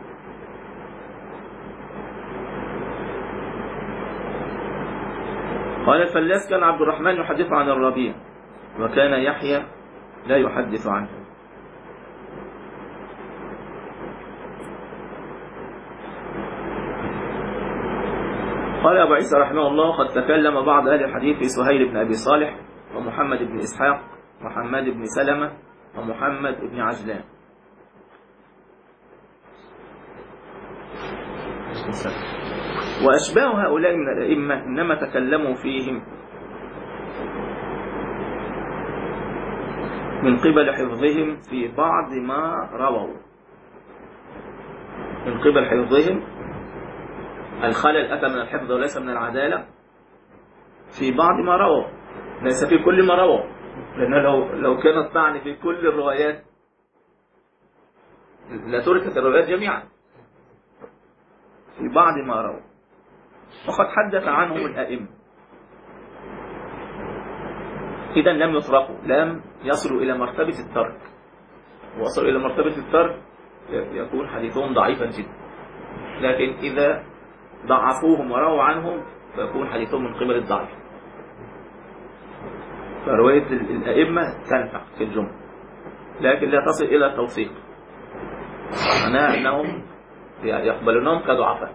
قال الفلاس كان عبد الرحمن يحدث عن الربيع، وكان يحيى لا يحدث عنه. قال أبو عيسى رحمه الله قد تكلم بعض أهل الحديث في سهيل بن أبي صالح ومحمد بن إسحاق وحماد بن سلمة ومحمد بن عجلان. وأشباه هؤلاء من الأئمة إنما تكلموا فيهم من قبل حفظهم في بعض ما رووا، من قبل حفظهم، الخلل أتى من الحفظ وليس من العدالة، في بعض ما رووا، ليس في كل ما رووا، لأن لو لو كان الطعن في كل الروايات لتركت الروايات جميعا، في بعض ما رووا. وقد حدث عنهم الأئمة، إذا لم يطرقوا، لم يصلوا إلى مرتبة الترك. وصلوا إلى مرتبة الترك يكون حديثهم ضعيفا جدا، لكن إذا ضعفوهم ورووا عنهم فيكون حديثهم من قبل الضعف. فرواية الأئمة تنفع في الجملة، لكن لا تصل إلى التوثيق، معناها أنهم يقبلونهم كضعفاء.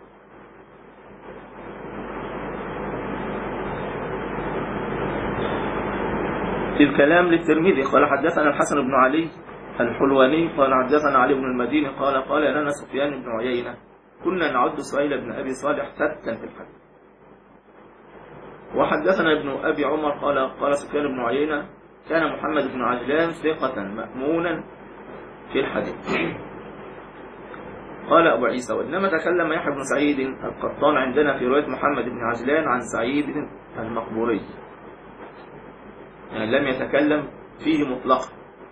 في الكلام للترمذي قال حدثنا الحسن بن علي الحلواني قال حدثنا علي بن المديني قال قال لنا سفيان بن عيينة كنا نعد سهيل بن أبي صالح فتى في الحديث. وحدثنا ابن أبي عمر قال قال سفيان بن عيينة كان محمد بن عجلان ثقة مأمونا في الحديث. قال أبو عيسى وإنما تكلم يحيى بن سعيد القطان عندنا في رواية محمد بن عجلان عن سعيد المقبوري، يعني لم يتكلم فيه مطلقا،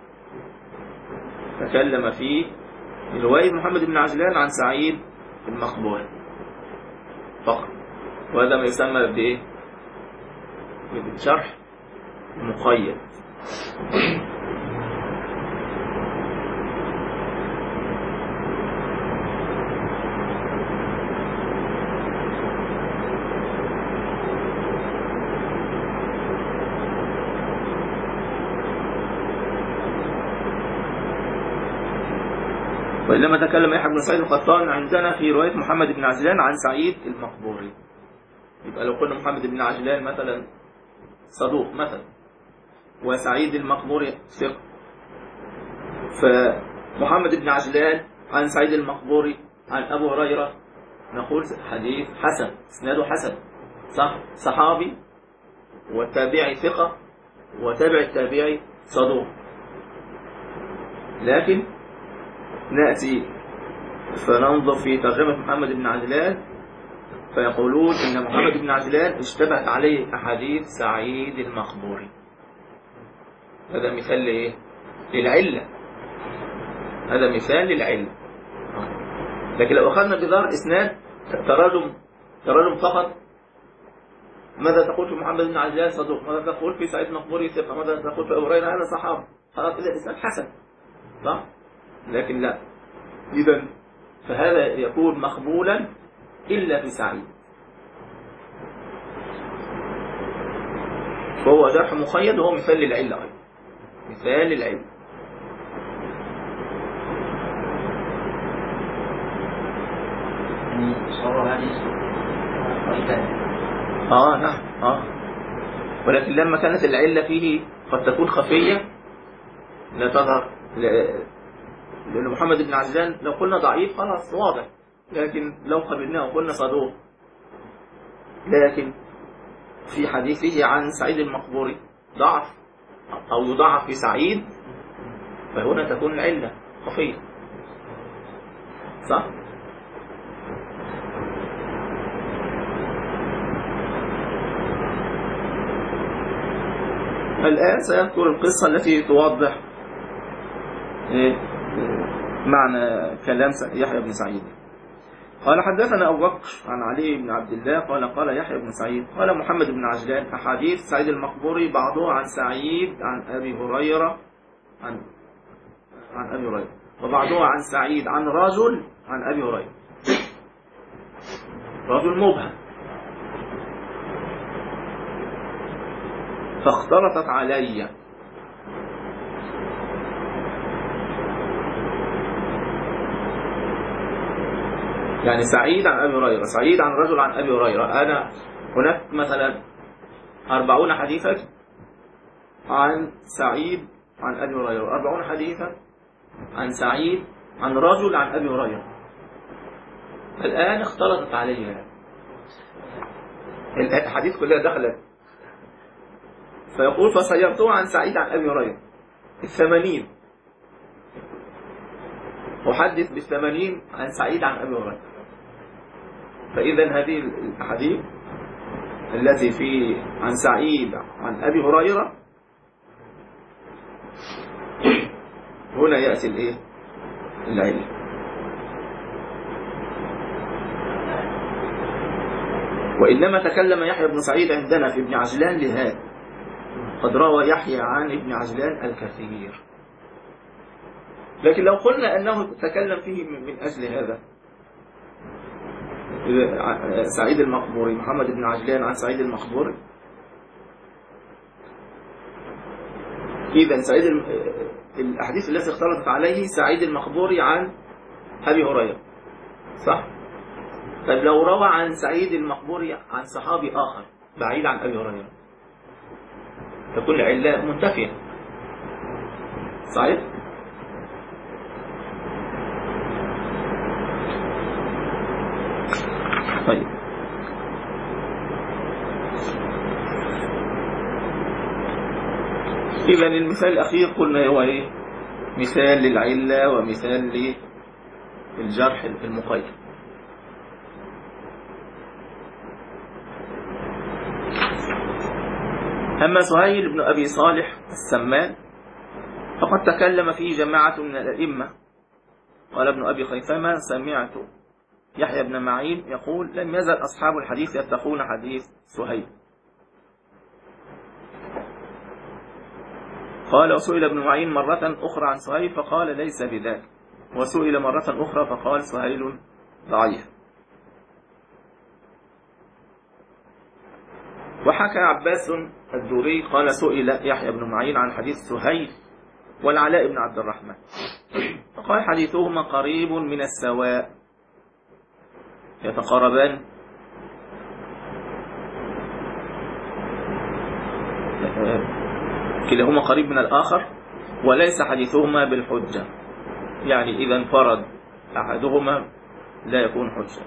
تكلم فيه رواية محمد بن عجلان عن سعيد المقبوري فقط. وهذا ما يسمى بإيه؟ بالشرح مقيد. وإنما تكلم يحيى بن سعيد القطان عندنا في رواية محمد بن عجلان عن سعيد المقبوري. يبقى لو قلنا محمد بن عجلان مثلا صدوق مثلا، وسعيد المقبوري ثقة، فمحمد بن عجلان عن سعيد المقبوري عن أبو هريرة نقول حديث حسن، اسناده حسن، صح، صحابي والتابعي ثقة وتابع التابعي صدوق. لكن نأتي فننظر في ترجمة محمد بن عجلان فيقولون إن محمد بن عجلان اشتبهت عليه أحاديث سعيد المقبوري. هذا مثال لإيه؟ للعلة، هذا مثال للعلة. لكن لو أخذنا بظاهر إسناد تراجم تراجم فقط، ماذا تقول في محمد بن عجلان صدوق، ماذا تقول في سعيد المقبوري ثقة، ماذا تقول في أبو هريرة هذا صحابي، خلاص إذا الإسناد حسن. صح؟ لكن لا. إذا فهذا يكون مقبولا إلا في سعيد، فهو جرح مقيد وهو مثال للعلة أيضا، مثال للعلة. يعني صور هذه آه نعم آه ولكن لما كانت العلة فيه قد تكون خفية لا تظهر، لأن محمد بن عجلان لو قلنا ضعيف خلاص واضح، لكن لو قبلناه وقلنا صدوق، لكن في حديثه عن سعيد المقبوري ضعف أو يضعف في سعيد، فهنا تكون العلة خفية، صح؟ الآن سيذكر القصة التي توضح معنى كلام يحيى بن سعيد. قال حدثنا أبو بكر عن علي بن عبد الله قال قال يحيى بن سعيد قال محمد بن عجلان أحاديث سعيد المقبوري بعضها عن سعيد عن أبي هريرة عن عن أبي هريرة وبعضها عن سعيد عن رجل عن أبي هريرة، رجل مبهم، فاختلطت علي يعني سعيد عن أبي هريرة، سعيد عن رجل عن أبي هريرة. أنا هناك مثلا أربعون حديثا عن سعيد عن أبي هريرة، أربعون حديثا عن سعيد عن رجل عن أبي هريرة. الآن اختلطت علي الحديث كلها دخلت، فيقول فسيرته عن سعيد عن أبي هريرة الثمانين، أحدث بالثمانين عن سعيد عن أبي هريرة. فإذا هذه الأحاديث التي في عن سعيد عن أبي هريرة هنا يأتي الإيه؟ العلة. وإنما تكلم يحيى بن سعيد عندنا في ابن عجلان لهذا، قد روى يحيى عن ابن عجلان الكثير، لكن لو قلنا أنه تكلم فيه من أجل هذا سعيد المقبوري، محمد بن عجلان عن سعيد المقبوري، إذا سعيد الأحاديث التي اختلطت عليه سعيد المقبوري عن أبي هريرة، صح؟ طيب لو روى عن سعيد المقبوري عن صحابي آخر بعيد عن أبي هريرة تكون العلة منتفية، صحيح؟ طيب إذا المثال الأخير قلنا هو إيه؟ مثال للعلة ومثال للجرح المقيد. أما سهيل بن أبي صالح السمان فقد تكلم فيه جماعة من الأئمة. قال ابن أبي خيثمة سمعت يحيى بن معين يقول لم يزل أصحاب الحديث يتقون حديث سهيل. قال وسئل ابن معين مرة أخرى عن سهيل فقال ليس بذلك، وسئل مرة أخرى فقال سهيل ضعيف. وحكى عباس الدوري قال سئل يحيى بن معين عن حديث سهيل والعلاء بن عبد الرحمن فقال حديثهما قريب من السواء يتقاربان كلاهما قريب من الآخر وليس حديثهما بالحجة، يعني إذا انفرد أحدهما لا يكون حجة.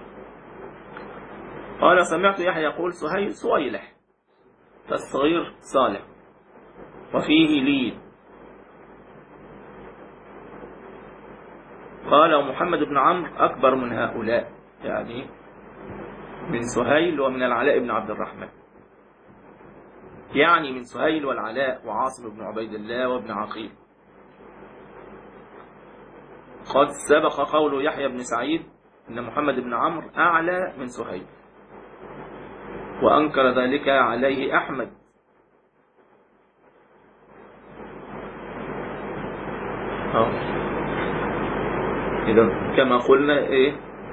قال سمعت يحيى يقول سهيل سويلح فالصغير صالح وفيه لين. قال ومحمد بن عمرو أكبر من هؤلاء، يعني من سهيل ومن العلاء بن عبد الرحمن، يعني من سهيل والعلاء وعاصم بن عبيد الله وابن عقيل. قد سبق قول يحيى بن سعيد إن محمد بن عمرو أعلى من سهيل، وأنكر ذلك عليه أحمد. أوه. إذا كما قلنا إيه،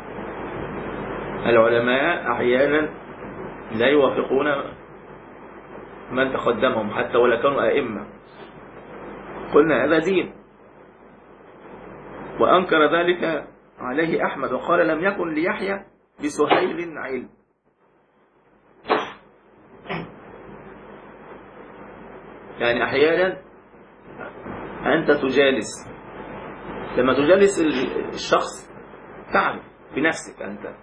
العلماء أحيانا لا يوافقون من تقدمهم حتى ولا كانوا أئمة. قلنا هذا دين. وأنكر ذلك عليه أحمد وقال لم يكن ليحيى بسهيل علم. يعني أحيانا أنت تجالس، لما تجالس الشخص تعرف بنفسك أنت،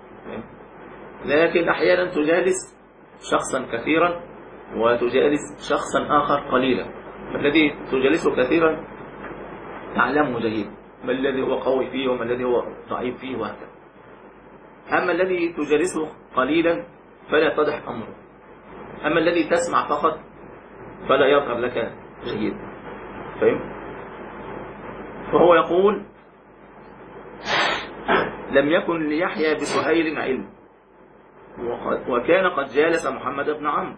لكن أحيانا تجالس شخصا كثيرا وتجالس شخصا آخر قليلا، فالذي تجالسه كثيرا تعلمه جيد ما الذي هو قوي فيه وما الذي هو ضعيف فيه وهكذا. أما الذي تجالسه قليلا فلا يتضح أمره، أما الذي تسمع فقط فلا يظهر لك جيد. فهم؟ فهو يقول لم يكن ليحيى بسهيل علم، وكان قد جالس محمد بن عمرو،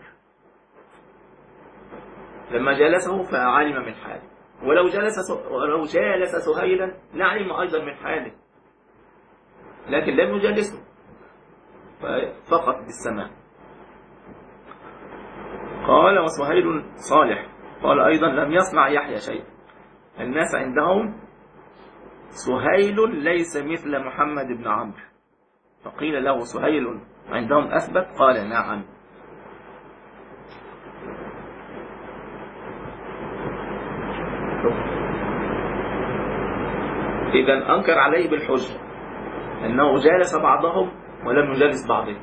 لما جالسه فعلم من حاله، ولو جلس ولو جالس سهيلا لعلم أيضا من حاله، لكن لم يجالسه فقط بالسماع. قال وسهيل صالح. قال أيضا لم يصنع يحيى شيء، الناس عندهم سهيل ليس مثل محمد بن عمرو، فقيل له سهيل عندهم أثبت؟ قال نعم. إذا أنكر عليه بالحجة أنه جالس بعضهم ولم يجالس بعضهم.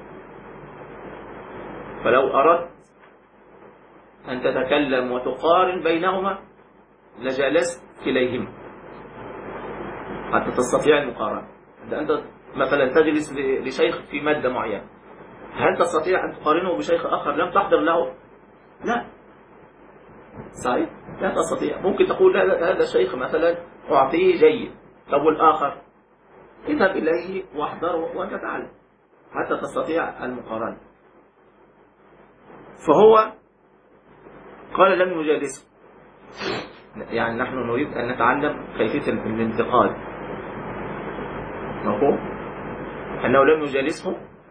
فلو أردت أن تتكلم وتقارن بينهما لجالست كليهما حتى تستطيع المقارنة. أنت مثلا تجلس لشيخ في مادة معينة، هل تستطيع أن تقارنه بشيخ آخر لم تحضر له؟ لا، صحيح لا تستطيع. ممكن تقول هذا الشيخ مثلا أعطيه جيد، طب والآخر اذهب إليه واحضره وأنت تعلم حتى تستطيع المقارنة. فهو قال لم يجالسه، يعني نحن نريد أن نتعلم كيفية الانتقال، مفهوم أنه لم يجالسه،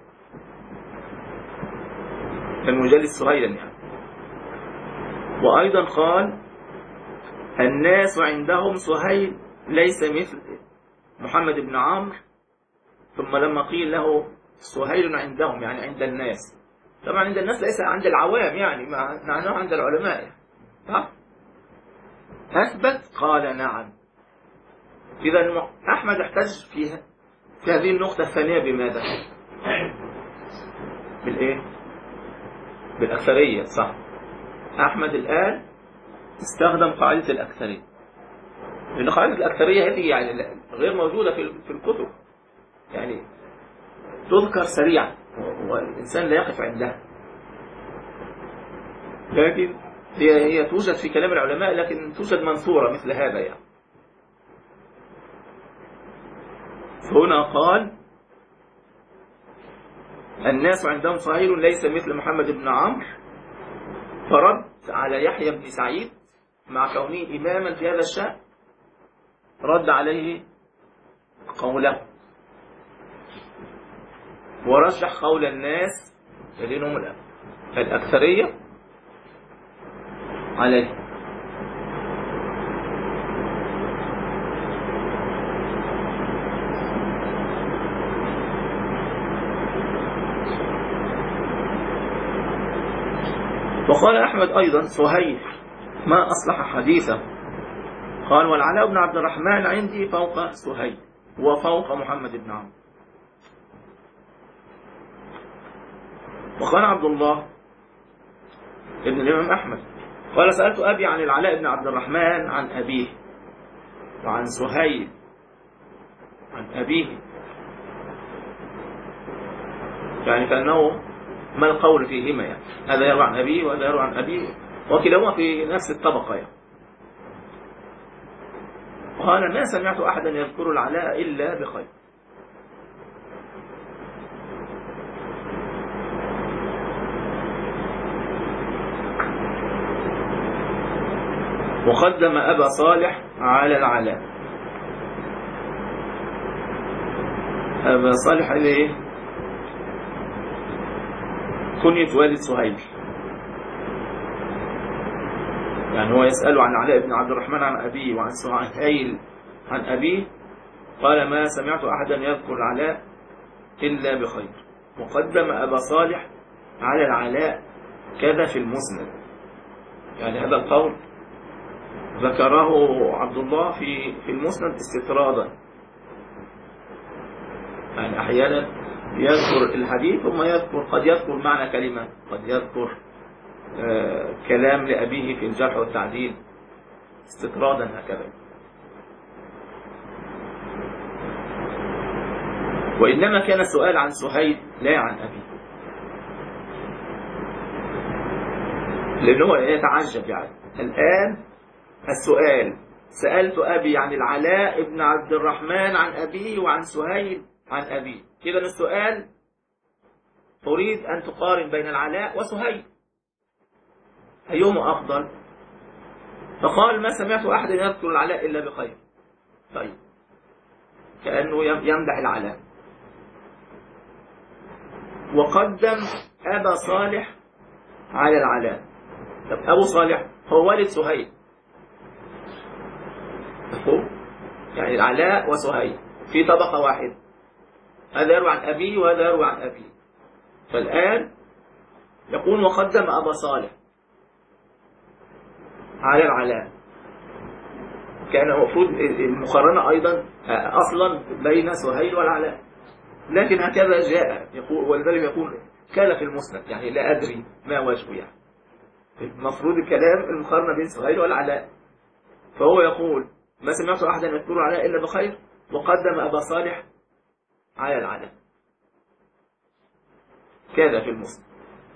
لم يجالس سهيلا يعني. وأيضا قال الناس عندهم سهيل ليس مثل محمد بن عمرو، ثم لما قيل له سهيل عندهم يعني عند الناس، طبعا عند الناس ليس عند العوام، يعني معناه عند العلماء يعني. صح؟ أثبت؟ قال نعم. إذا أحمد احتج فيها في هذه النقطة الثانية بماذا؟ بالإيه؟ بالأكثرية. صح، أحمد الآن استخدم قاعدة الأكثرية، لأن قاعدة الأكثرية هذه يعني غير موجودة في الكتب، يعني تذكر سريعا والإنسان لا يقف عندها، لكن هي هي توجد في كلام العلماء، لكن توجد منثورة مثل هذا يعني. هنا قال الناس عندهم سهيل ليس مثل محمد بن عمرو، فرد على يحيى بن سعيد مع كونه إماما في هذا الشأن، رد عليه قوله ورجح قول الناس الذين الأكثرية عليه. وقال أحمد أيضا سهيل ما أصلح حديثه، قال والعلاء بن عبد الرحمن عندي فوق سهيل وفوق محمد بن عمرو. وقال عبد الله ابن الإمام أحمد قال سألت أبي عن العلاء بن عبد الرحمن عن أبيه، وعن سهيل عن أبيه، يعني كأنه ما القول فيهما، يعني هذا يروى عن أبيه وهذا يروى عن أبيه وكلاهما في نفس الطبقة يعني. قال ما سمعت أحدا يذكر العلاء إلا بخير. وقدم أبا صالح على العلاء. أبا صالح هذا إيه؟ كنية والد سهيل. يعني هو يسأل عن علاء بن عبد الرحمن عن أبيه وعن سهيل عن أبيه، قال ما سمعت أحدا يذكر العلاء إلا بخير، وقدم أبا صالح على العلاء كذا في المسند. يعني هذا القول ذكره عبد الله في في المسند استطرادا، يعني أحيانا يذكر الحديث ثم يذكر، قد يذكر معنى كلمة، قد يذكر آه كلام لأبيه في الجرح والتعديل استطرادا هكذا. وإنما كان السؤال عن سهيل لا عن أبيه، لأنه يتعجب. يعني الآن السؤال سألت أبي عن العلاء بن عبد الرحمن عن أبيه وعن سهيل عن أبيه، إذن السؤال أريد أن تقارن بين العلاء وسهيل أيهما أفضل؟ فقال ما سمعت أحد يذكر العلاء إلا بخير. طيب كأنه يمدح العلاء. وقدم أبا صالح على العلاء. طب أبو صالح هو والد سهيل، يعني العلاء وسهيل في طبقة واحدة، هذا يروي عن أبيه وهذا يروي عن أبيه. فالآن يقول وقدم أبا صالح على العلاء، كان المفروض المقارنة أيضا أصلا بين سهيل والعلاء، لكن هكذا جاء يقول، ولذلك يقول كان في المسند، يعني لا أدري ما وجهه. يعني المفروض الكلام المقارنة بين سهيل والعلاء، فهو يقول ما سمعت أحدا يذكر العلاء إلا بخير، وقدم أبا صالح على العلاء كذا في المسند.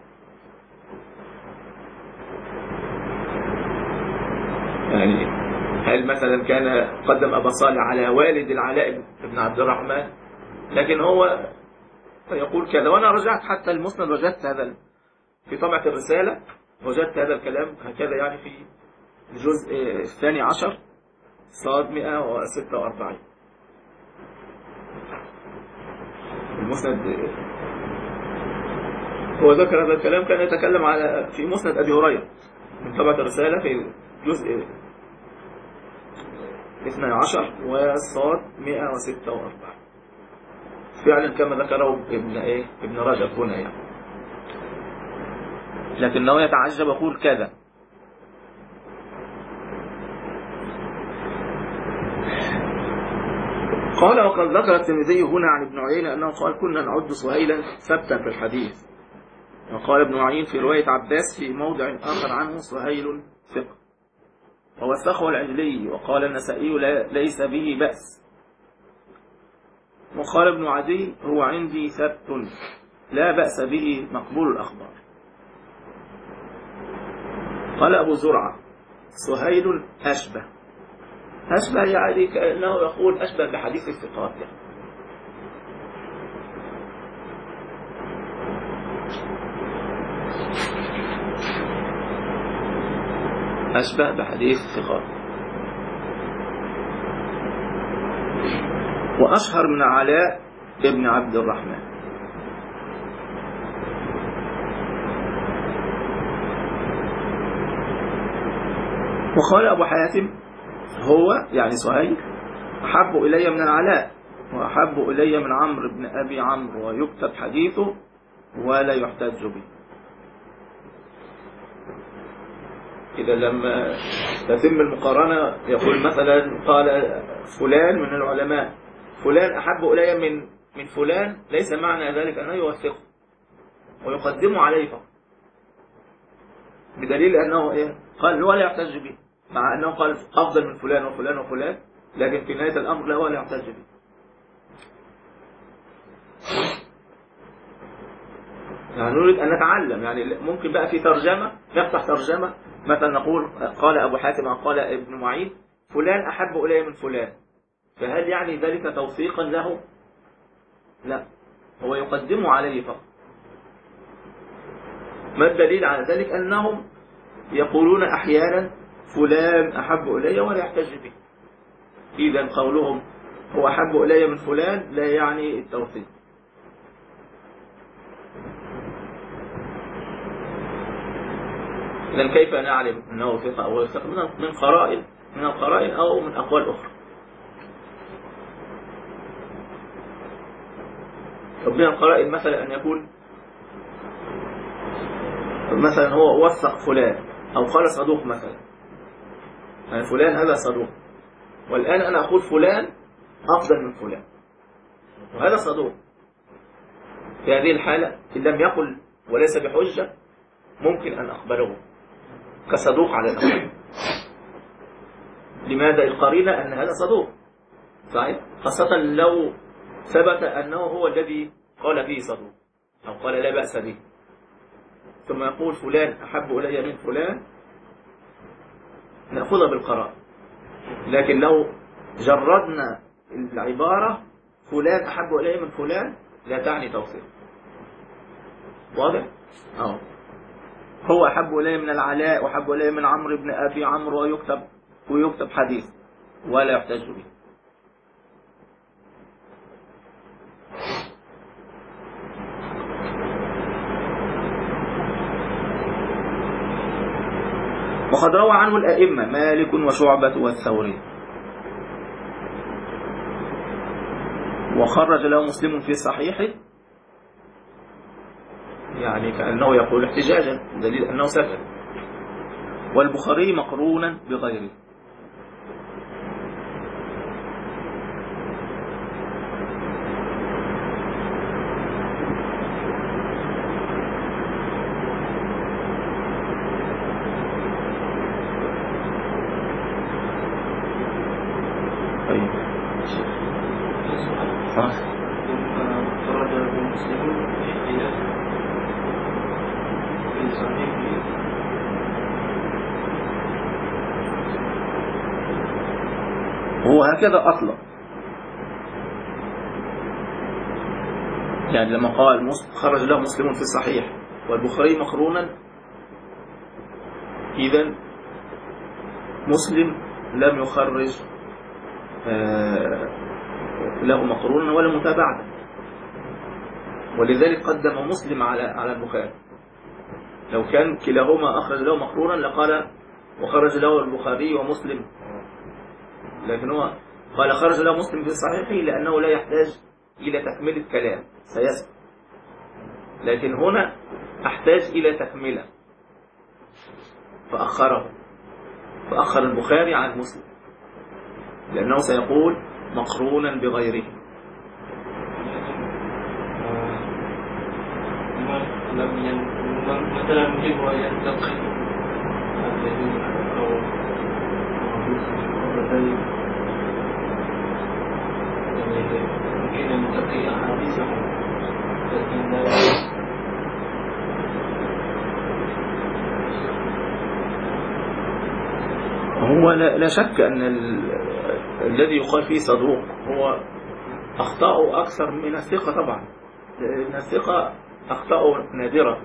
يعني هل مثلا كان قدم أبا صالح على والد العلاء بن عبد الرحمن، لكن هو يقول كذا. وأنا رجعت حتى المسند وجدت هذا في طبعة الرسالة، وجدت هذا الكلام هكذا يعني في الجزء الثاني عشر صاد مئة وستة وأربعين المسند. هو ذكر هذا الكلام، كان يتكلم على في مسند أبي هريرة من طبعة الرسالة في جزء اثني عشر وصاد مئة وستة وأربعين، فعلا كما ذكره ابن ايه ابن رجب هنا يعني. لكنه يتعجب يقول كذا. قال وقد ذكر الترمذي هنا عن ابن عيينة أنه قال كنا نعد سهيلا ثبتا في الحديث، وقال ابن عين في رواية عباس في موضع آخر عنه سهيل ثقة، ووثقه العجلي، وقال النسائي ليس به بأس، وقال ابن عدي هو عندي ثبت لا بأس به مقبول الأخبار. قال أبو زرعة سهيل أشبه، أشبه يعني كأنه يقول أشبه بحديث الثقات، يعني أشبه بحديث الثقات. وأشهر من علاء ابن عبد الرحمن. وقال أبو حاتم هو يعني سهيل أحب إلي من العلاء، وأحب إلي من عمرو بن أبي عمرو، ويكتب حديثه ولا يحتج به. إذا لما تتم المقارنة يقول مثلا قال فلان من العلماء فلان أحب إلي من من فلان، ليس معنى ذلك أنه يوثقه ويقدمه عليه فقط، بدليل أنه إيه؟ قال ولا يحتج به، مع أنه قال أفضل من فلان وفلان وفلان، لكن في نهاية الأمر لا ولا يحتج به. يعني نريد أن نتعلم، يعني ممكن بقى في ترجمة نفتح ترجمة مثلا نقول قال أبو حاتم قال ابن معين فلان أحب إلي من فلان، فهل يعني ذلك توثيقا له؟ لا، هو يقدمه عليه فقط. ما الدليل على ذلك؟ أنهم يقولون أحيانا فلان أحب إلي ولا يحتج به. إذا قولهم هو أحب إلي من فلان لا يعني التوثيق. إذن كيف نعلم أنه ثقة أو غير ثقة؟ من قرائن من القرائن أو من أقوال أخرى. من القرائن مثلا أن يكون مثلا هو وثق فلان أو قال صدوق مثلا، يعني فلان هذا صدوق، والآن أنا أقول فلان أفضل من فلان وهذا صدوق. في هذه الحالة إن لم يقل وليس بحجة ممكن أن أقبله كصدوق على الأقل. لماذا؟ القرينة أن هذا صدوق صحيح، خاصة لو ثبت أنه هو الذي قال فيه صدوق أو قال لا بأس به، ثم يقول فلان أحب إلي من فلان، نأخذها بالقراء. لكن لو جردنا العبارة فلان أحب إلي من فلان لا تعني توصيف. واضح؟ أو هو أحب إلي من العلاء وأحب إلي من عمرو بن أبي عمرو ويكتب ويكتب حديث ولا يحتج به. وقد روى عنه الأئمة مالك وشعبة والثوري، وخرج له مسلم في صحيحه، يعني كأنه يقول احتجاجا دليل أنه سكت، والبخاري مقرونا بغيره. هو هكذا أطلق، يعني لما قال خرج له مسلم في الصحيح والبخاري مقرونا، إذن مسلم لم يخرج له مقرونا ولا متابعة، ولذلك قدم مسلم على على البخاري. لو كان كلاهما أخرج له مقرونا لقال وخرج له البخاري ومسلم، لكن هو قال خرج له مسلم في صحيحه لأنه لا يحتاج إلى تكملة كلام سيسمع، لكن هنا أحتاج إلى تكملة فأخره فأخر البخاري عن مسلم لأنه سيقول مقرونا بغيره. مثلا ممكن هو ينتقي ممكن ينتقي أحاديثه لكن لا هو لا, لا شك أن الذي يقال فيه صدوق هو أخطاؤه أكثر من الثقة طبعا، لأن الثقة أخطاؤه نادرة،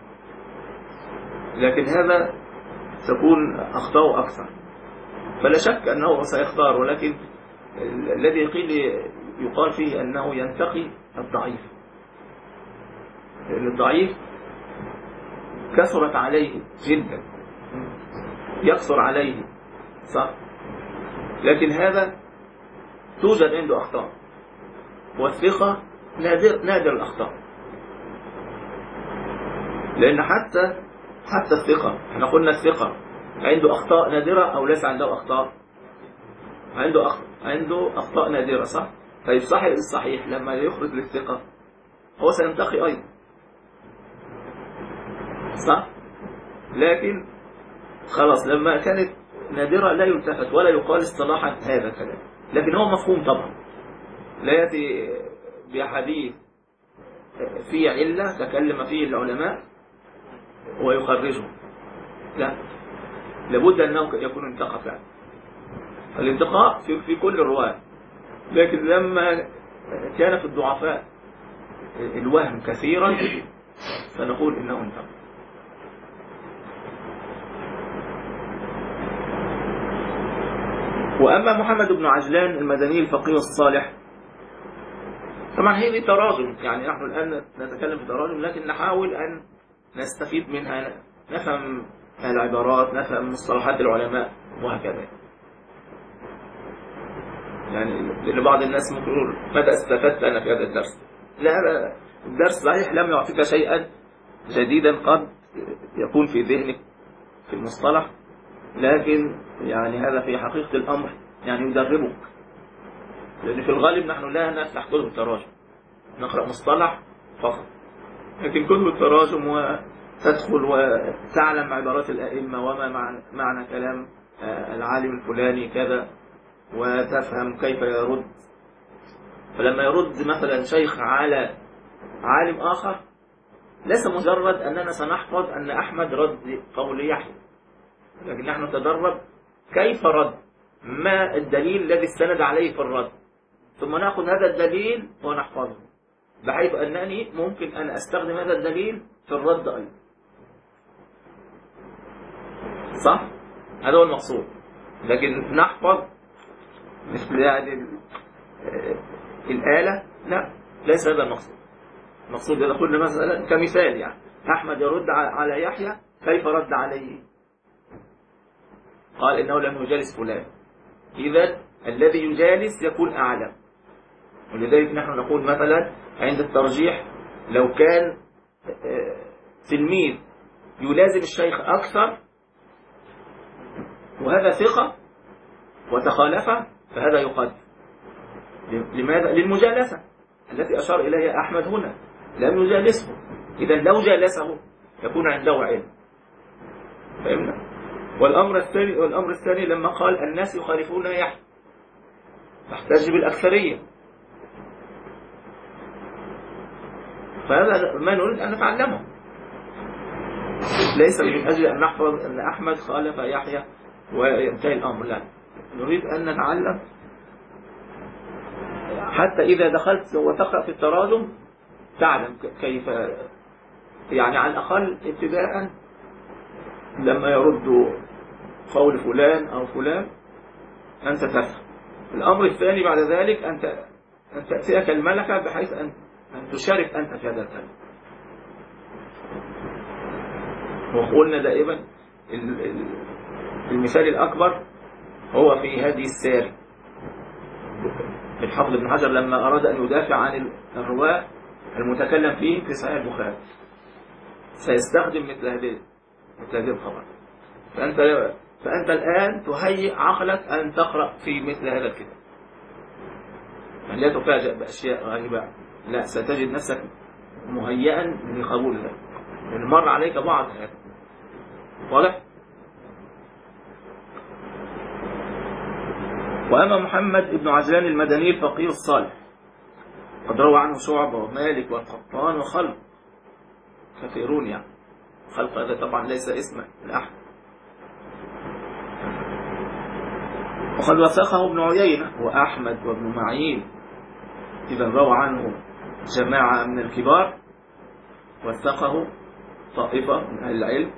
لكن هذا تكون أخطاؤه أكثر، فلا شك أنه سيختار. ولكن الذي قيل يقال فيه أنه ينتقي الضعيف، لأن الضعيف كثرت عليه جدا، يكثر عليه صح، لكن هذا توجد عنده أخطاء، والثقة نادر نادر الأخطاء، لأن حتى حتى الثقة احنا قلنا الثقة عنده أخطاء نادرة أو ليس عنده أخطاء؟ عنده أخ... عنده أخطاء نادرة صح؟ طيب صحيح الصحيح لما يخرج للثقة هو سينتقي أيضا صح؟ لكن خلاص لما كانت نادرة لا يلتفت ولا يقال اصطلاحا هذا كلام، لكن هو مفهوم طبعا، لا يأتي بحديث فيه علة تكلم فيه العلماء ويخرجه، لا، لابد أنه يكون انتقى فعلا. الانتقاء في, في كل الرواية، لكن لما كان في الضعفاء الوهم كثيرا فنقول إنه انتقى. وأما محمد بن عجلان المدني الفقيه الصالح، طبعا هذه تراجم، يعني نحن الآن نتكلم في تراجم، لكن نحاول أن نستفيد منها، نفهم العبارات، نفهم مصطلحات العلماء وهكذا. يعني لبعض الناس ممكن يقول ماذا استفدت أنا في هذا الدرس؟ لا، هذا الدرس صحيح لم يعطيك شيئا جديدا قد يكون في ذهنك في المصطلح، لكن يعني هذا في حقيقة الأمر يعني يدربك، لأن في الغالب نحن لا نفتح كتب التراجم، نقرأ مصطلح فقط، لكن كتب التراجم وتدخل وتعلم عبارات الأئمة وما معنى كلام العالم الفلاني كذا، وتفهم كيف يرد. فلما يرد مثلا شيخ على عالم آخر، ليس مجرد أننا سنحفظ أن أحمد رد قول يحيى، لكن نحن نتدرب كيف رد، ما الدليل الذي استند عليه في الرد، ثم نأخذ هذا الدليل ونحفظه، بحيث أنني ممكن أن أستخدم هذا الدليل في الرد أيضا. صح؟ هذا هو المقصود. لكن نحفظ مثل يعني الآلة، لا، ليس هذا المقصود. المقصود إذا قلنا مثلا كمثال، يعني أحمد يرد على يحيى، كيف رد عليه؟ قال إنه لم يجالس فلان، إذا الذي يجالس يكون أعلم. ولذلك نحن نقول مثلا عند الترجيح، لو كان تلميذ يلازم الشيخ أكثر وهذا ثقة وتخالفه، فهذا يقدم. لماذا؟ للمجالسة التي أشار إليها أحمد هنا، لم يجالسه، إذا لو جالسه يكون عنده علم. فهمنا؟ والأمر الثاني والأمر الثاني لما قال الناس يخالفون يحيى، تحتج بالأكثرية، فهذا ما نريد أن نتعلمه، ليس من أجل أن نحفظ أن أحمد خالف يحيى وينتهي الأمر، لا، نريد أن نتعلم حتى إذا دخلت وتقرأ في التراجم تعلم كيف، يعني على الأقل ابتداء لما يرد قول فلان أو فلان أنت تفهم. الأمر الثاني بعد ذلك أن أن تأتيك الملكة بحيث أن أن تشارك أنت في هذا الكلام. وقلنا دائما المثال الأكبر هو في هذه الساري، الحافظ ابن حجر لما أراد أن يدافع عن الرواة المتكلم فيه في صحيح البخاري سيستخدم مثل هذه مثل هذه الخبر. فأنت فأنت الآن تهيئ عقلك أن تقرأ في مثل هذا الكتاب، يعني لا تفاجأ بأشياء غريبة، لا، ستجد نفسك مهيئا لقبول ذلك، لأن مر عليك بعض هذا. واضح؟ وأما محمد بن عجلان المدني الفقيه الصالح، قد روى عنه شعبة ومالك والقطان وخلق كثيرون، يعني خلق هذا طبعا ليس اسما لأحد. وقد وثقه ابن عيينة وأحمد وابن معين، إذا روى عنه جماعة من الكبار وثقه طائفة من أهل العلم.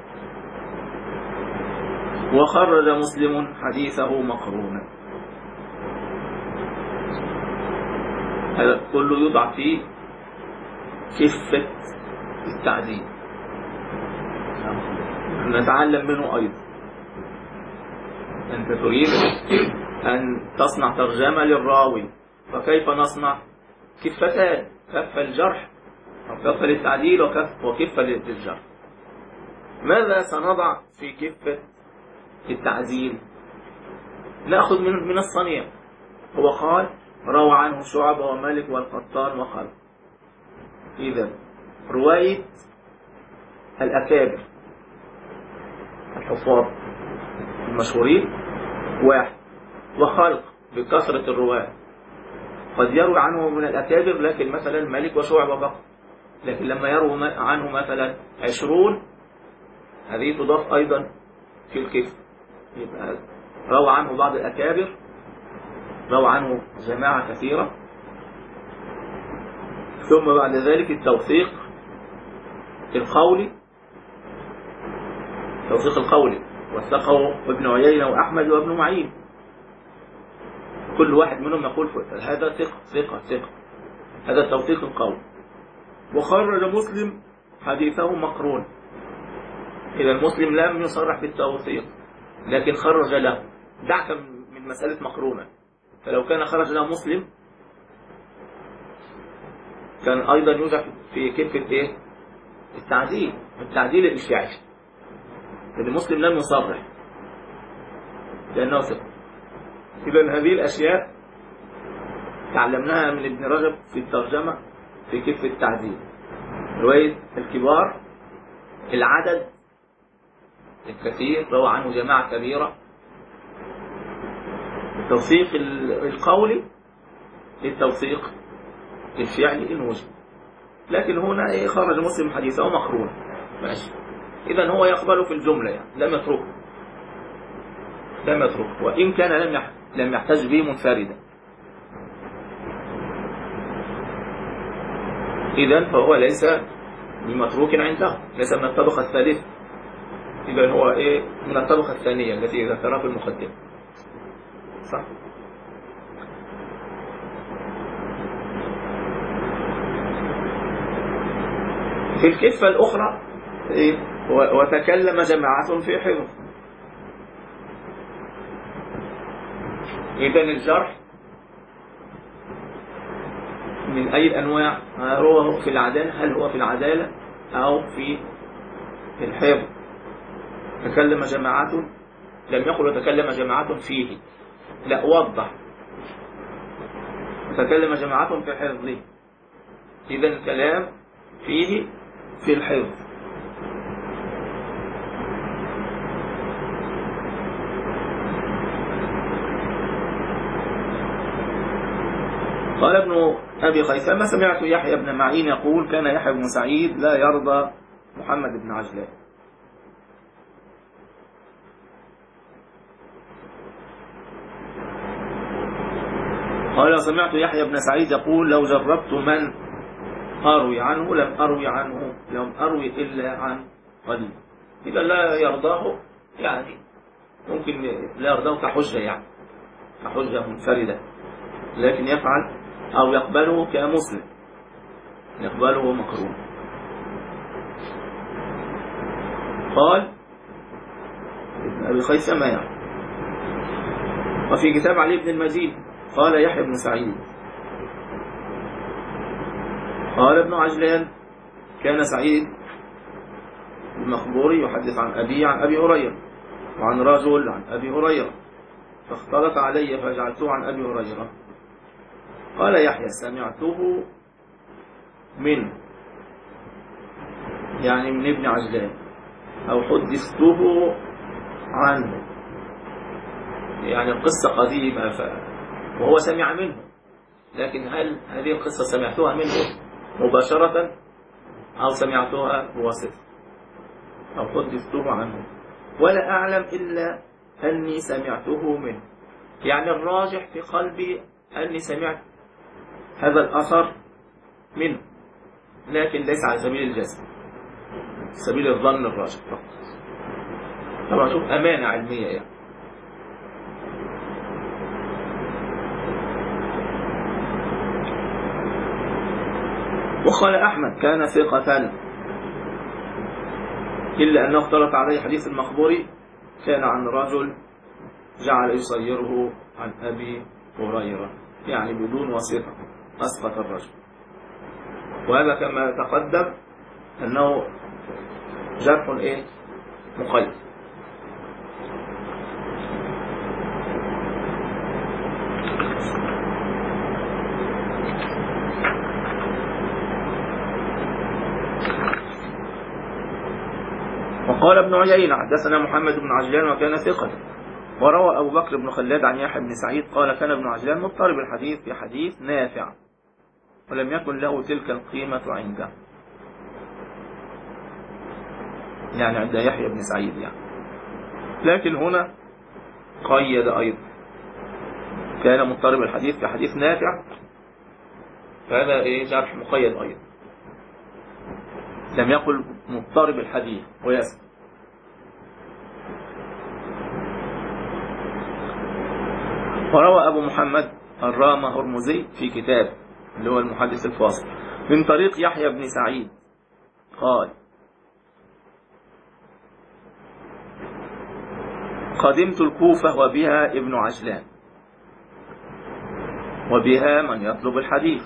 وخرج مسلم حديثه مقرونا، هذا كله يوضع في كفة التعديل، نتعلم منه أيضا. أنت تريد أن تصنع ترجمة للراوي، فكيف نصنع؟ كفتان، كفة الجرح وكفة للتعديل وكفة للجرح. ماذا سنضع في كفة التعديل؟ نأخذ من من الصنيع. هو قال روى عنه شعبة ومالك والقطان وخلق، إذا رواية الأكابر الحفاظ المشهورين واحد، وخلق بكثرة الرواة، قد يروي عنه من الأكابر لكن مثلا مالك وشعبة فقط، لكن لما يروي عنه مثلا عشرون هذه تضاف أيضا في الكفة، يبقى روى عنه بعض الأكابر، روى عنه جماعة كثيرة. ثم بعد ذلك التوثيق القولي، التوثيق القولي وثقه ابن عيينة وأحمد وابن معين، كل واحد منهم يقول هذا ثقة ثقة ثقة، هذا توثيق القول. وخرج مسلم حديثه مقرون، إذا المسلم لم يصرح بالتوثيق لكن خرج له، دعك من مسألة مقرونة. فلو كان خرج له مسلم كان أيضا يوجد في كفة إيه؟ التعديل، التعديل الإشاعي، لأن المسلم لم يصرح لأنه ثقة. إذا هذه الأشياء تعلمناها من ابن رجب في الترجمة في كفة التعديل. رواية الكبار العدد الكثير روى عنه جماعة كبيرة، التوثيق القولي للتوثيق الفعلي إن وجد. لكن هنا خرج مسلم حديثه مقرون، ماشي، إذا هو يقبل في الجملة، يعني لم يتركه لم يتركه وإن كان لم لم يحتج به منفردا. إذا فهو ليس بمتروك عنده، ليس من الطبقة الثالثة، إذا هو إيه من الطبقة الثانية التي ذكرها في المقدمة، صح؟ في الكفة الأخرى إيه؟ وتكلم جماعة في حفظ. إذن الجرح من أي أنواع؟ هل هو في العدالة هل هو في العدالة أو في الحفظ؟ تكلم جماعة، لم يقل تكلم جماعة فيه، لا وضح تكلم جماعة في حفظه. إذن الكلام فيه في الحفظ. قال ابن أبي خيثمة سمعت يحيى بن معين يقول كان يحيى بن سعيد لا يرضى محمد بن عجلان. قال سمعت يحيى بن سعيد يقول لو جربت من أروي عنه لم أروي عنه لم أروي إلا عن قليل. إذا لا يرضاه يعني ممكن لا يرضاه كحجة، يعني كحجة منفردة، لكن يفعل أو يقبله كمسلم، يقبله مقرون. قال ابن أبي خيثمة يعني. وفي كتاب علي بن المجيد قال يحيى بن سعيد قال ابن عجلان كان سعيد المخبوري يحدث عن أبي عن أبي هريرة وعن رجل عن أبي هريرة فاختلط علي فجعلته عن أبي هريرة. قال يحيى سمعته من يعني من ابن عجلان أو حدثته عنه، يعني القصة قديمة ف... وهو سمع منه، لكن هل هذه القصة سمعتها منه مباشرة أو سمعتها بواسطة أو حدثته عنه؟ ولا أعلم إلا أني سمعته منه، يعني الراجح في قلبي أني سمعت هذا الأثر منه، لكن ليس على سبيل الجزم، سبيل الظن الراجح فقط. طبعا شوف أمانة علمية يعني. وقال أحمد كان ثقة إلا أنه اختلط عليه حديث المخبوري كان عن رجل جعل يصيره عن أبي هريرة، يعني بدون واسطة أسقط الرجل. وهذا كما تقدم أنه جرح إيه مقيد. وقال ابن عيينة حدثنا محمد بن عجلان وكان ثقة. وروى أبو بكر بن خلاد عن يحيى بن سعيد قال كان ابن عجلان مضطرب الحديث في حديث نافع ولم يكن له تلك القيمة عنده، يعني عند يحيى بن سعيد يعني. لكن هنا قيد أيضا كان مضطرب الحديث في حديث نافع، فهذا إيه جرح مقيد أيضا، لم يقل مضطرب الحديث ويسر. وروى أبو محمد الرامة هرمزي في كتاب اللي هو المحدث الفاصل من طريق يحيى بن سعيد قال قدمت الكوفة وبها ابن عجلان وبها من يطلب الحديث.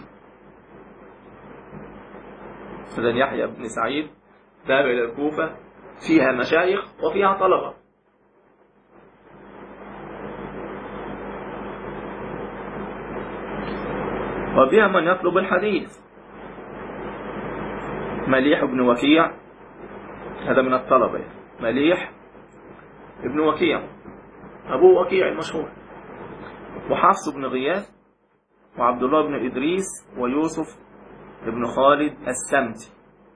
إذا يحيى بن سعيد ذهب إلى الكوفة فيها مشايخ وفيها طلبة. وبها من يطلب الحديث مليح بن وكيع، هذا من الطلبة، مليح ابن وكيع أبو وكيع المشهور، وحفص بن غياث وعبد الله بن إدريس ويوسف بن خالد السمتي.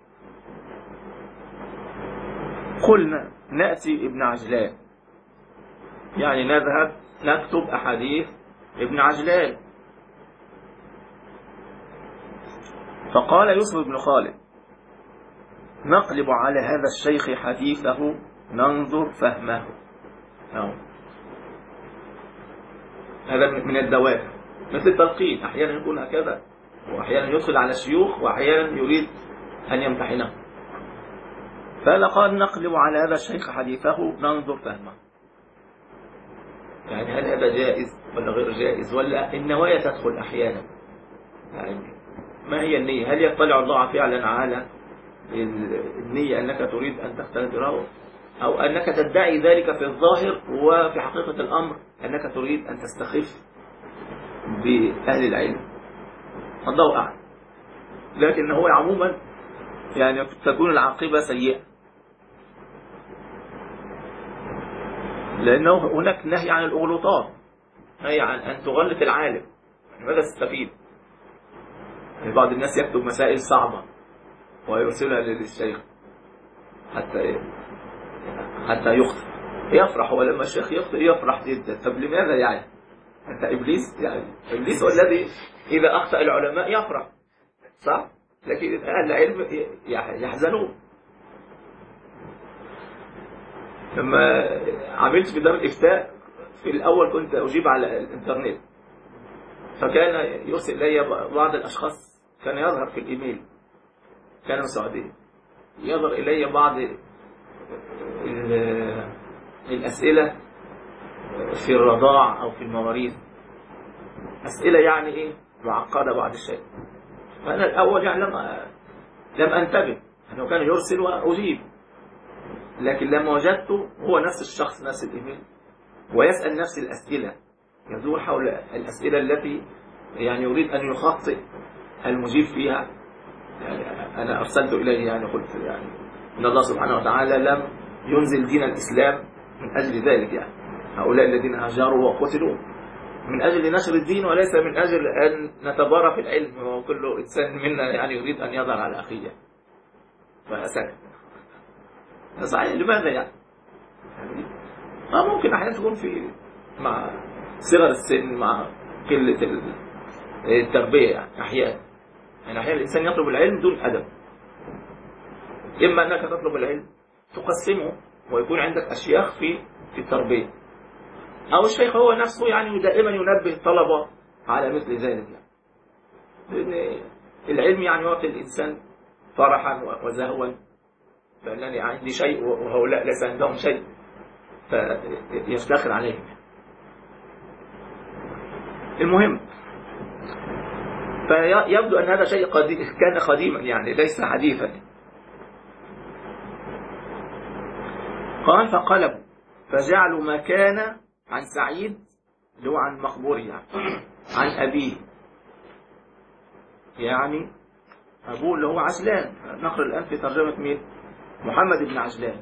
قلنا نأتي ابن عجلان، يعني نذهب نكتب أحاديث ابن عجلان. فقال يوسف بن خالد نقلب على هذا الشيخ حديثه ننظر فهمه. أو. هذا من الدوافع، مثل التلقين، أحيانا يكون هكذا، وأحيانا يدخل على الشيوخ، وأحيانا يريد أن يمتحنه. فلقد نقلب على هذا الشيخ حديثه ننظر فهمه، يعني هل هذا جائز ولا غير جائز، ولا النوايا تدخل أحيانا، يعني ما هي النية؟ هل يطلع الله فعلا على النية أنك تريد أن تختبره، أو أنك تدعي ذلك في الظاهر وفي حقيقة الأمر أنك تريد أن تستخف بأهل العلم؟ الله أعلم. لكن هو عموما يعني تكون العاقبة سيئة، لأنه هناك نهي عن الأغلوطات، نهي عن أن تغلط العالم. ماذا تستفيد؟ بعض الناس يكتب مسائل صعبة ويرسلها للشيخ حتى حتى يخطئ، يفرح. ولما الشيخ يخطئ يفرح جدا. طب لماذا يعني؟ أنت إبليس؟ يعني إبليس هو الذي إذا أخطأ العلماء يفرح، صح؟ لكن أهل العلم يحزنون. لما عملت في دار الإفتاء في الأول كنت أجيب على الإنترنت، فكان يرسل إلي بعض الأشخاص، كان يظهر في الإيميل، كان من السعودية، يظهر إلي بعض الأسئلة في الرضاع أو في المواريث، أسئلة يعني إيه معقدة بعض الشيء. فأنا الأول يعني لم لم أنتبه أنه كان يرسل وأجيب، لكن لما وجدته هو نفس الشخص نفس الإيميل ويسأل نفس الأسئلة، يدور حول الأسئلة التي يعني يريد أن يخطئ المجيب فيها. يعني أنا أرسلت إليه يعني قلت يعني إن الله سبحانه وتعالى لم ينزل دين الإسلام من أجل ذلك، يعني هؤلاء الذين هاجروا وقتلوا من أجل نشر الدين وليس من أجل أن نتبارى في العلم، وكل إنسان منا يعني يريد أن يظهر على أخيه. فسكت. صحيح، لماذا يعني؟ ما ممكن أحيانا تكون في مع صغر السن، مع قلة التربية، يعني أحيانا يعني أحيانا الإنسان يطلب العلم دون أدب. إما أنك تطلب العلم تقسمه ويكون عندك أشياخ في في التربية، أو الشيخ هو نفسه يعني دائما ينبه الطلبة على مثل ذلك، يعني لأن العلم يعني يعطي الإنسان فرحا وزهوا، فأنني عندي شيء وهؤلاء ليس عندهم شيء، فيفتخر عليهم. المهم، فيبدو أن هذا شيء قديم، كان قديما يعني ليس حديثا. قال فقلبوا فجعلوا ما كان عن سعيد اللي هو عن مخبوري يعني عن أبيه، يعني أبوه اللي هو عجلان. نقرأ الآن في ترجمة مين؟ محمد بن عجلان.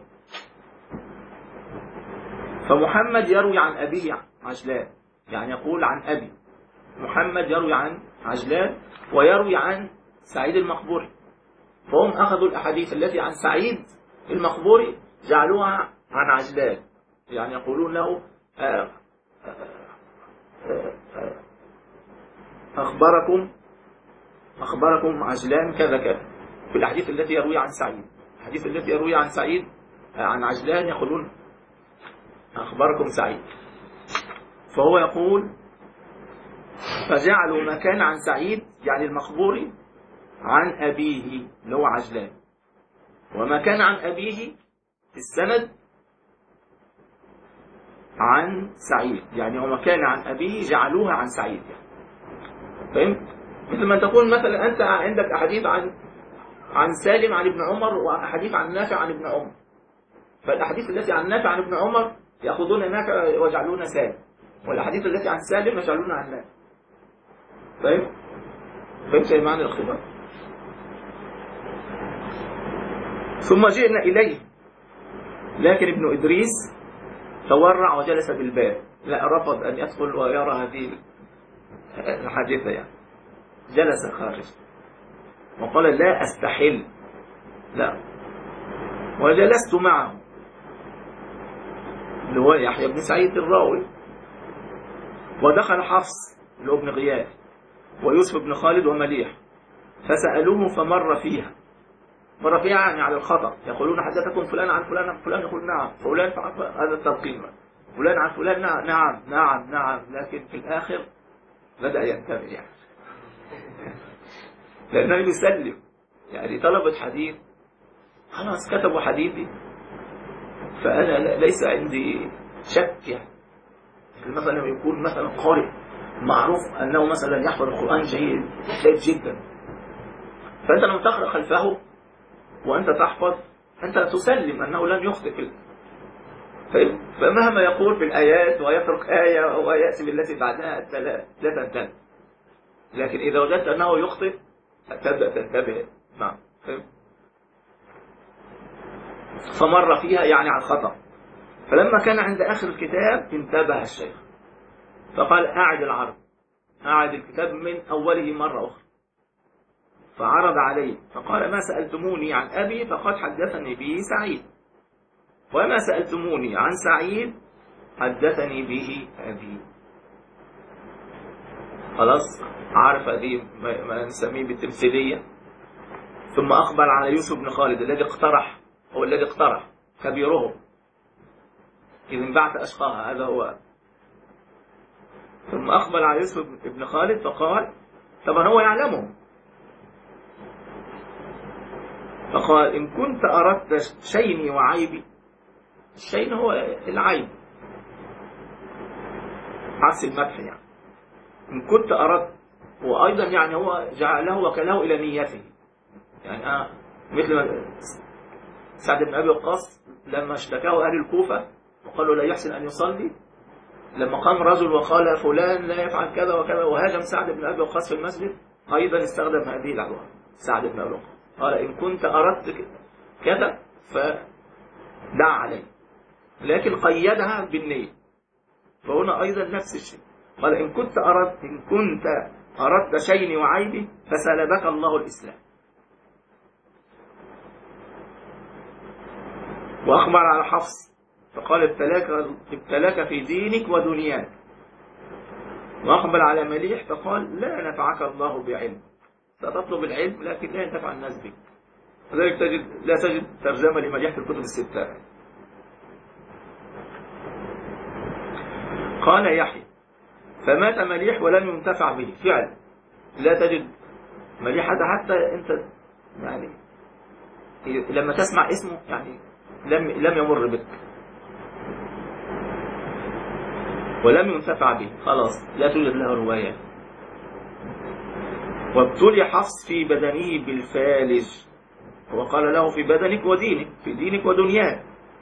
فمحمد يروي عن أبيه عجلان، يعني يقول عن أبي. محمد يروي عن عجلان ويروي عن سعيد المقبوري، فهم أخذوا الأحاديث التي عن سعيد المقبوري جعلوها عن عجلان، يعني يقولون له أخبركم أخبركم عجلان كذا كذا. في الأحاديث التي يروي عن سعيد، الحديث التي يروي عن سعيد عن عجلان يقولون أخبركم سعيد. فهو يقول فجعلوا ما كان عن سعيد يعني المخبوري عن أبيه اللي هو عجلان، وما كان عن أبيه في السند عن سعيد، يعني وما كان عن أبيه جعلوها عن سعيد يعني. فهمت؟ مثل ما تكون مثلا أنت عندك أحاديث عن عن سالم عن ابن عمر وأحاديث عن نافع عن ابن عمر، فالأحاديث التي عن نافع عن ابن عمر يأخذون نافع ويجعلون سالم، والأحاديث التي عن سالم يجعلون عن نافع. فهمت؟ فهمت أي معنى الاختبار؟ ثم جئنا إليه، لكن ابن إدريس تورع وجلس بالباب، لا رفض أن يدخل ويرى هذه الحادثة يعني، جلس خارج وقال لا أستحل، لا، وجلست معه اللي هو يحيى بن سعيد الراوي، ودخل حفص اللي هو ابن غياث ويوسف بن خالد ومليح فسألوه فمر فيها، مر فيها يعني على الخطأ، يقولون حدثكم فلان عن فلان عن فلان، يقول نعم فلان، هذا الترقيم، فلان عن فلان نعم نعم نعم نعم، لكن في الآخر بدأ ينتبه يعني لأنه يسلم يعني طلبة حديث خلاص كتبوا حديثي، فأنا ليس عندي شك يعني. مثلا لما يكون مثلا قارئ معروف أنه مثلا يحفظ القرآن جيد جيد جدا، فأنت لما تقرأ خلفه وأنت تحفظ أنت تسلم أنه لن يخطئ، فمهما يقول في الآيات ويترك آية ويأتي بالتي بعدها أنت لا تنتبه، لكن إذا وجدت أنه يخطئ تبدأ تنتبه. نعم. فمر فيها يعني على الخطأ، فلما كان عند آخر الكتاب انتبه الشيخ فقال أعد العرض، أعد الكتاب من أوله مرة أخرى، فعرض عليه فقال ما سألتموني عن أبي فقد حدثني به سعيد، وما سألتموني عن سعيد حدثني به أبي. خلاص عارف هذه ما نسميه بالتمثيلية. ثم أقبل على يوسف بن خالد الذي اقترح، هو الذي اقترح كبيرهم إذ انبعث أشقاها، هذا هو. ثم أقبل على يوسف بن خالد فقال طبعا هو يعلمه، فقال إن كنت أردت شيني وعيبي، الشين هو العيب عكس المدح يعني، إن كنت أردت، وأيضا يعني هو جعله وكله إلى نيته يعني. آه مثل ما سعد بن أبي وقاص لما اشتكاه أهل الكوفة وقالوا لا يحسن أن يصلي، لما قام رجل وقال فلان لا يفعل كذا وكذا وهاجم سعد بن أبي وقاص في المسجد، أيضا استخدم هذه العبارة سعد بن أبي وقاص، قال إن كنت أردت كذا فدع عليه، لكن قيدها بالنية، فهنا أيضا نفس الشيء، قال إن كنت أردت إن كنت أردت شيني وعيبي فسلبك الله الإسلام. وأخبر على حفص فقال ابتلاك, ابتلاك في دينك ودنياك. وأقبل على مليح فقال لا نفعك الله بعلم، ستطلب العلم لكن لا ينتفع الناس بك. لذلك تجد لا تجد ترجمة لمليح في الكتب الستة. قال يحيى فمات مليح ولم ينتفع به، فعلا لا تجد مليح هذا حتى أنت يعني لما تسمع اسمه يعني لم لم يمر بك ولم ينتفع به، خلاص لا توجد له رواية. وابتلي حفص في بدنه بالفالج، وقال له في بدنك ودينك، في دينك ودنياك.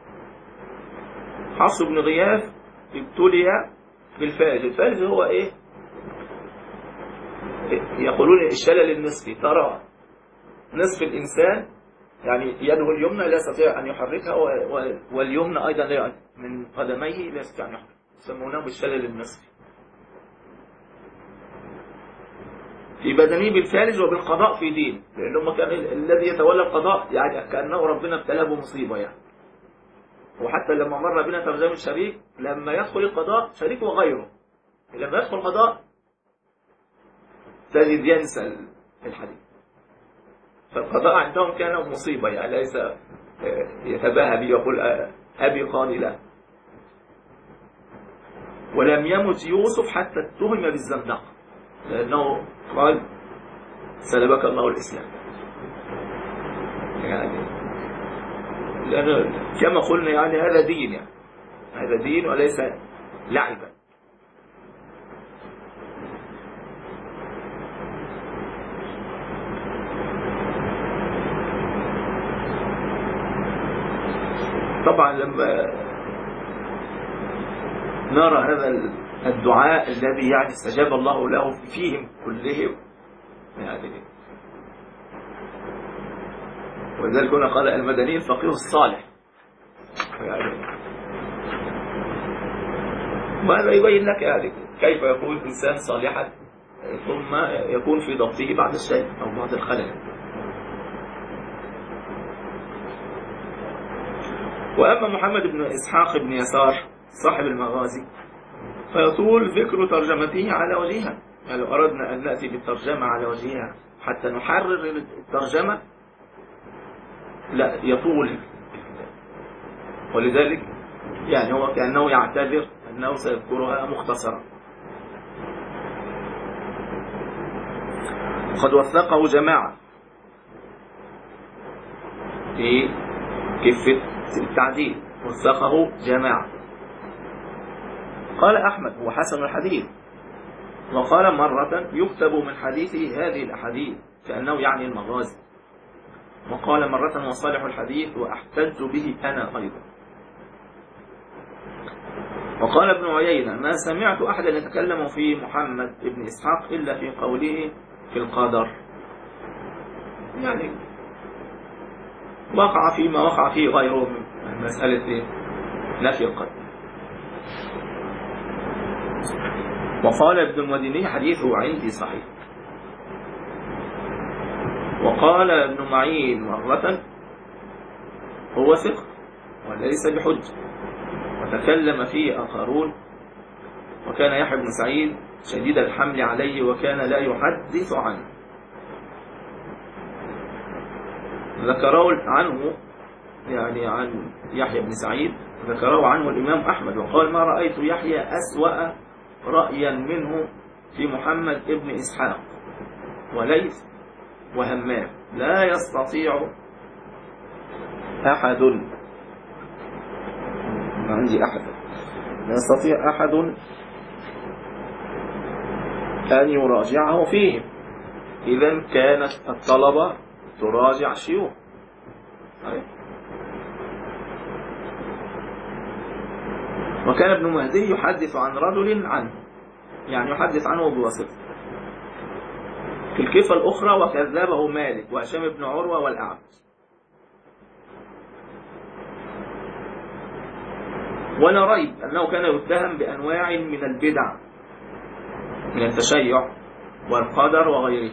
حفص بن غياث ابتلي بالفالج، الفالج هو ايه؟ يقولون الشلل النصفي، ترى نصف الإنسان يعني يده اليمنى لا يستطيع أن يحركها واليمنى أيضا لا من قدميه لا يستطيع أن يحركها، يسمونه بالشلل النصفي. في بدنه بالفالج وبالقضاء في دين، لأنه كان الذي يتولى القضاء يعني كأنه ربنا ابتلاه بمصيبة يعني. وحتى لما مر بنا ترجمة شريك، لما يدخل القضاء شريك وغيره، لما يدخل القضاء تجد ينسى الحديث، فالقضاء عندهم كان مصيبة يعني، ليس يتباهى به يقول أبي قاضي لا. ولم يمت يوسف حتى اتهم بالزندقة، لأنه قال سلبك الله الإسلام. يعني لأنه كما قلنا يعني هذا دين، يعني هذا دين وليس لعبا. طبعا لما نرى هذا الدعاء الذي يعني استجاب الله له فيهم كلهم، يعني ولذلك هنا قال المدني الفقيه الصالح، يعني وهذا يبين لك يعني كيف يكون إنسان صالحا ثم يكون في ضبطه بعض الشيء أو بعض الخلل. وأما محمد بن إسحاق بن يسار صاحب المغازي فيطول ذكر ترجمته على وجهها، يعني لو أردنا أن نأتي بالترجمة على وجهها حتى نحرر الترجمة لا يطول، ولذلك يعني هو كأنه يعتذر أنه سيذكرها مختصرا. وقد وثقه جماعة في كفة التعديل، وثقه جماعة. قال أحمد هو حسن الحديث، وقال مرة يكتب من حديثه هذه الأحاديث كأنه يعني المغازي، وقال مرة وصالح الحديث وأحتج به أنا أيضا. وقال ابن عيينة ما سمعت أحدا يتكلم في محمد بن إسحاق إلا في قوله في القدر، يعني وقع فيما وقع فيه غيره من مسألة نفي القدر. وقال ابن المديني حديثه عندي صحيح. وقال ابن معين مرة هو ثقة وليس بحجة، وتكلم فيه آخرون، وكان يحيى بن سعيد شديد الحمل عليه وكان لا يحدث عنه. ذكروا عنه يعني عن يحيى بن سعيد ذكروا عنه الإمام أحمد وقال ما رأيت يحيى أسوأ رأيا منه في محمد ابن إسحاق وليث وهمام، لا يستطيع أحد ما عندي أحد لا يستطيع أحد أن يراجعه فيهم. إذن كانت الطلبة تراجع شيوخ. وكان ابن مهدي يحدث عن رجل عنه، يعني يحدث عنه بواسطة. في الكفة الأخرى وكذبه مالك وهشام بن عروة والأعمش. ولا ريب أنه كان يتهم بأنواع من البدع من التشيع والقدر وغيره.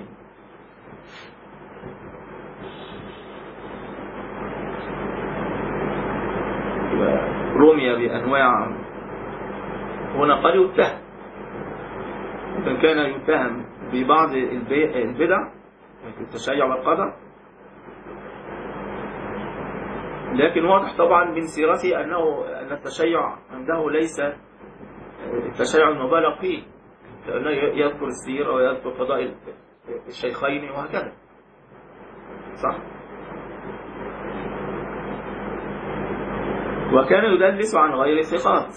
رمي بأنواع هنا قد يتهم، وكان كان يتهم ببعض البدع مثل التشيع والقدر، لكن واضح طبعا من سيرته أنه أن التشيع عنده ليس التشيع المبالغ فيه، لأنه يذكر السيرة ويذكر فضائل الشيخين وهكذا، صح؟ وكان يدلس عن غير الثقات،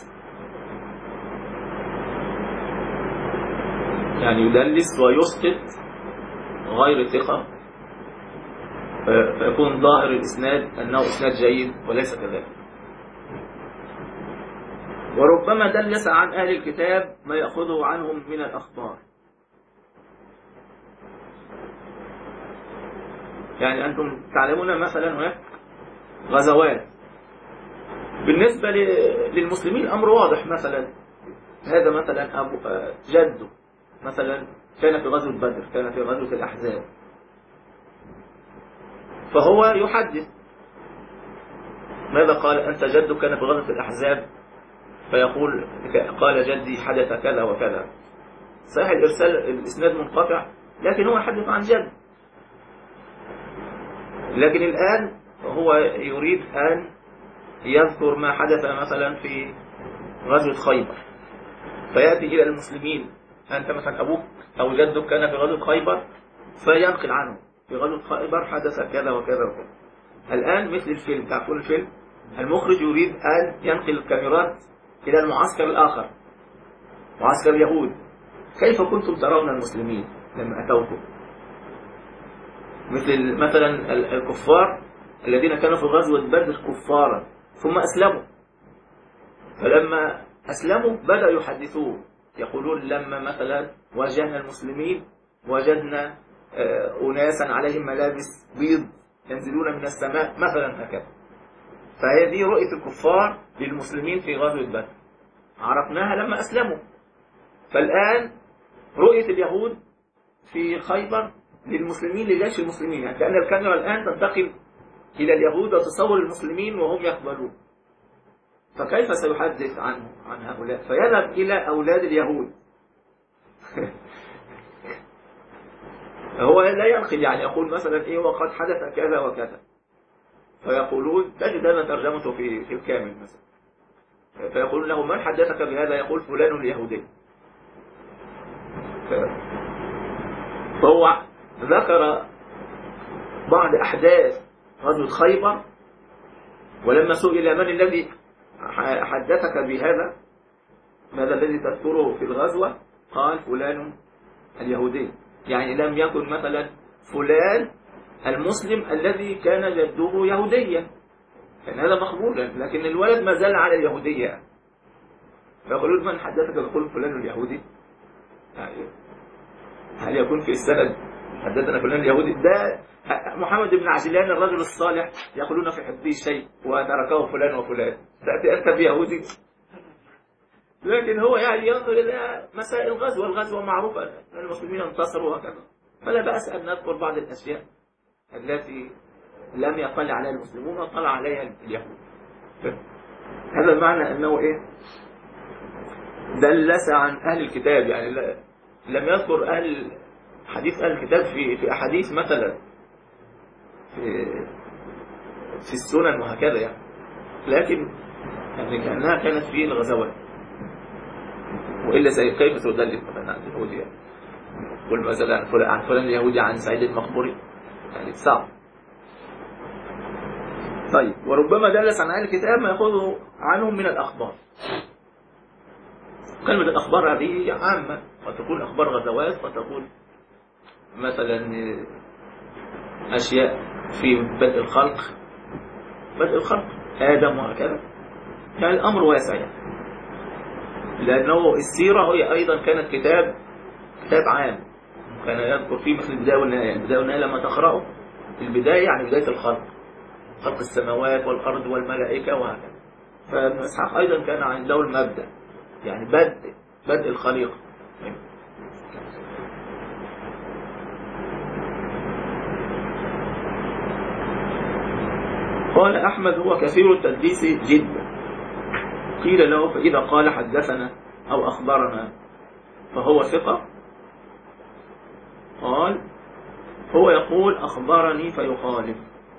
يعني يدلس ويسقط غير الثقة فيكون ظاهر الإسناد أنه إسناد جيد وليس كذلك. وربما دلس عن أهل الكتاب ما يأخذه عنهم من الأخبار، يعني أنتم تعلمون مثلا هناك غزوات بالنسبة للمسلمين الأمر واضح، مثلا هذا مثلا أبو جده مثلا كان في غزوة بدر، كان في غزوة الأحزاب، فهو يحدث ماذا قال أنت جدك كان في غزوة الأحزاب، فيقول قال جدي حدث كذا وكذا. صحيح الإرسال الإسناد منقطع لكن هو يحدث عن جد. لكن الآن هو يريد أن يذكر ما حدث مثلا في غزوة خيبر، فيأتي إلى المسلمين أنت مثلا أبوك أو جدك كان في غزوة خيبر فينقل عنه في غزوة خيبر حدث كذا وكذا وكذا. الآن مثل الفيلم، تعرفون الفيلم، المخرج يريد أن ينقل الكاميرات إلى المعسكر الآخر، معسكر اليهود. كيف كنتم ترون المسلمين لما أتوكم؟ مثل مثلا الكفار الذين كانوا في غزوة بدر كفارا ثم أسلموا، فلما أسلموا بدأوا يحدثون يقولون لما مثلا واجهنا المسلمين وجدنا أناسا عليهم ملابس بيض ينزلون من السماء مثلا هكذا. فهذه رؤية الكفار للمسلمين في غزوة بدر عرفناها لما أسلموا. فالآن رؤية اليهود في خيبر للمسلمين لجيش المسلمين، يعني كأن الكاميرا الآن تنتقل إلى اليهود وتصور المسلمين وهم يقبلون. فكيف سيحدث عنه عن هؤلاء؟ فيذهب إلى أولاد اليهود هو لا ينقل، يعني يقول مثلا إيه وقد حدث كذا وكذا، فيقولون تجد هذا ترجمته في في الكامل مثلا، فيقولون له من حدثك بهذا؟ يقول فلان اليهودي. فهو ذكر بعض أحداث غزوة خيبر، ولما سئل من الذي حدثك بهذا، ماذا الذي تذكره في الغزوة؟ قال فلان اليهودي. يعني لم يكن مثلا فلان المسلم الذي كان جده يهوديا، كان هذا مقبولا، لكن الولد ما زال على اليهودية. فيقولون من حدثك؟ يقول فلان اليهودي. يعني هل يكون في السند حدثنا فلان اليهودي؟ ده محمد بن عجلان الرجل الصالح يقولون في حبه شيء وتركه فلان وفلان، تأتي أنت بيهودي. لكن هو يعني ينظر إلى مسائل الغزوة، الغزوة معروفة أن المسلمين انتصروا وكذا، فلا بأس أن نذكر بعض الأشياء التي لم يطلع عليها المسلمون وطلع عليها اليهود. هذا المعنى أنه إيه؟ دلس عن أهل الكتاب، يعني لم يذكر أهل حديث أهل الكتاب في في أحاديث مثلا في في السنن وهكذا يعني، لكن يعني كأنها كانت في الغزوات. وإلا كيف تدلس مثلا عن اليهودي؟ يعني قل مثلا عن فلان اليهودي عن سعيد المقبري، يعني صعب. طيب، وربما دلس عن أهل الكتاب ما يأخذه عنهم من الأخبار. كلمة الأخبار هذه عامة، وتكون أخبار غزوات، وتكون مثلا أشياء في بدء الخلق، بدء الخلق آدم وهكذا، كان الأمر واسع يعني. لأنه السيرة هي أيضا كانت كتاب كتاب عام، كان يذكر فيه مثل البداية والنهاية. البداية والنهاية لما تقرأه، البداية يعني بداية الخلق، خلق السماوات والأرض والملائكة وهكذا. فابن إسحاق أيضا كان عنده المبدأ، يعني بدء بدء الخليقة. قال أحمد هو كثير التدليس جدا. قيل له فإذا قال حدثنا أو أخبرنا فهو ثقة؟ قال هو يقول أخبرني فيخالف،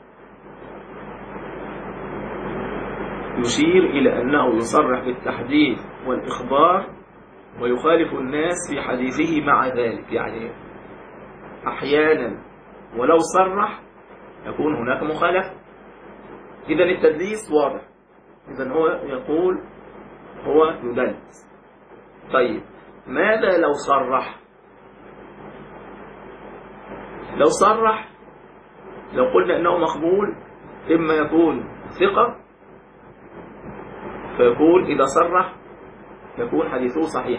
يشير إلى أنه يصرح بالتحديث والإخبار ويخالف الناس في حديثه مع ذلك. يعني أحيانا ولو صرح يكون هناك مخالفة. إذا التدليس واضح، إذا هو يقول هو يدلس. طيب، ماذا لو صرح؟ لو صرح، لو قلنا أنه مقبول، إما يكون ثقة فيكون إذا صرح يكون حديثه صحيح،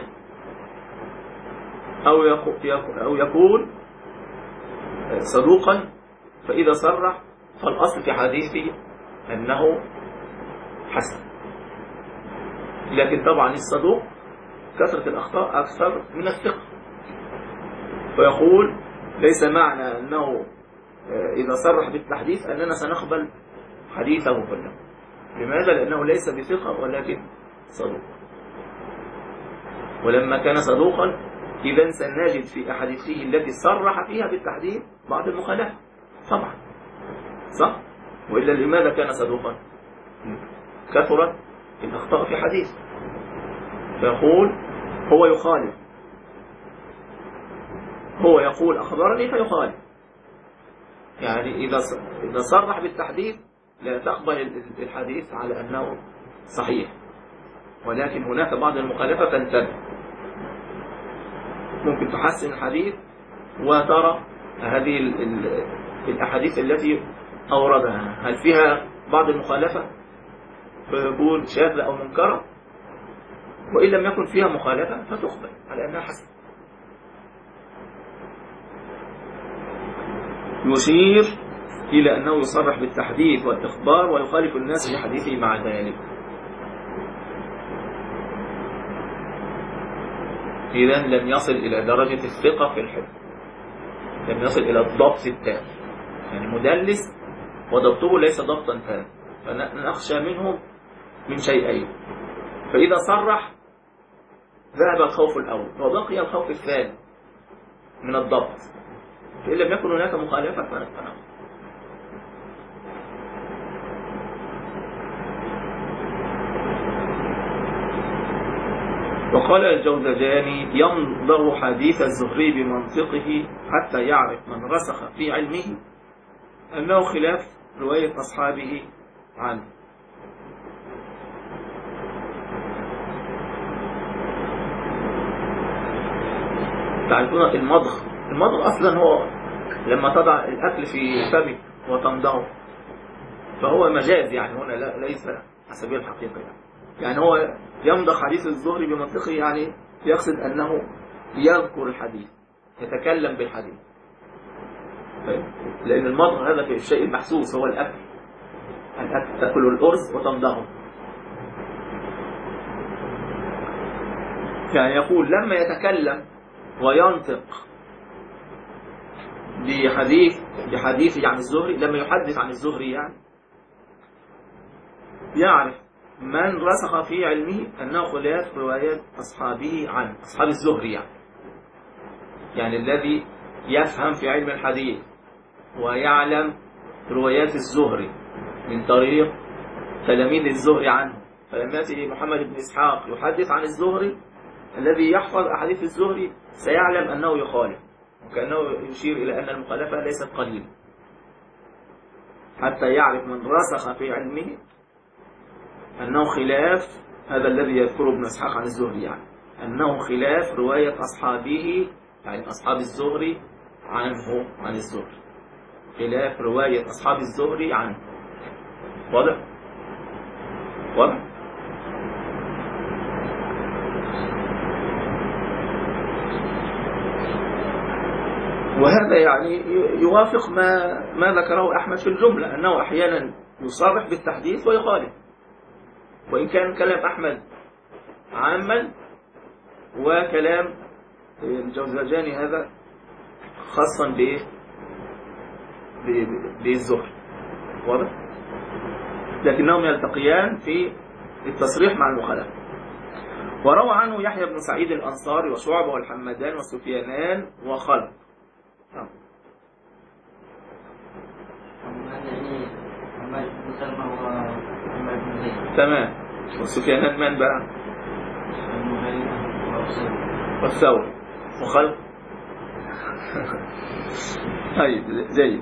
أو أو يكون صدوقا، فإذا صرح فالأصل في حديثه أنه حسن. لكن طبعا الصدوق كثرة الأخطاء أكثر من الثقة، فيقول ليس معنى أنه إذا صرح بالتحديث أننا سنقبل حديثه كله. لماذا؟ لأنه ليس بثقة ولكن صدوق. ولما كان صدوقا إذا سنجد في أحاديثه التي صرح فيها بالتحديث بعض المخالفة طبعا، صح؟ وإلا لماذا كان صدوقا؟ كثرت الأخطاء في حديث، فيقول هو يخالف هو يقول أخبرني فيخالف. يعني إذا إذا صرح بالتحديث لا تقبل الحديث على أنه صحيح، ولكن هناك بعض المخالفة تنتبه، ممكن تحسن الحديث وترى هذه الأحاديث التي أوردها هل فيها بعض المخالفة فيكون شاذة أو منكرة، وإن لم يكن فيها مخالفة فتقبل على أنها حسنة. يشير إلى أنه يصرح بالتحديث والإخبار ويخالف الناس بحديثه مع ذلك. إذن لم يصل إلى درجة الثقة في الحفظ، لم يصل إلى الضبط التام، يعني مدلس وضبطه ليس ضبطا تام، فنخشى منه من شيئين. فإذا صرح ذهب الخوف الأول وبقي الخوف الثاني من الضبط، فإن لم يكن هناك مخالفة فنقبل. وقال الجوزجاني يمضغ حديث الزهري بمنطقه حتى يعرف من رسخ في علمه أنه خلاف رواية أصحابه عنه. تعرفون المضغ؟ المضغ أصلا هو لما تضع الأكل في فمك وتمضغه، فهو مجاز يعني هنا لا ليس على سبيل الحقيقة. يعني. يعني هو يمضغ حديث الزهري بمنطقه، يعني يقصد أنه يذكر الحديث، يتكلم بالحديث، لأن المضغ هذا في الشيء المحسوس هو الأكل، الأكل تأكل الأرز وتمضغه. يعني يقول لما يتكلم وينطق بحديث بحديث عن الزهري، لما يحدث عن الزهري يعني يعرف من رسخ في علمه أنه خلاف روايات أصحابه عنه، أصحاب الزهري يعني. يعني الذي يفهم في علم الحديث ويعلم روايات الزهري من طريق تلاميذ الزهري عنه، فلما يأتي محمد بن إسحاق يحدث عن الزهري، الذي يحفظ أحاديث الزهري سيعلم أنه يخالف، وكأنه يشير إلى أن المخالفة ليست قليلة، حتى يعرف من رسخ في علمه أنه خلاف هذا الذي يذكره ابن إسحاق عن الزهري، يعني أنه خلاف رواية أصحابه، يعني أصحاب الزهري عنه عن الزهري، خلاف رواية أصحاب الزهري عنه. واضح؟ واضح؟ وهذا يعني يوافق ما ما ذكره أحمد في الجملة، أنه أحيانا يصرح بالتحديث ويخالف، وإن كان كلام أحمد عاما وكلام الجوزجاني هذا خاصا بالزهري. واضح؟ لكنهم يلتقيان في التصريح مع المخالفة. وروى عنه يحيى بن سعيد الأنصاري وشعبة والحمدان والسفيانان وخلق. تمام. والسفيانان من بقى؟ والثوري وخلق. طيب جيد.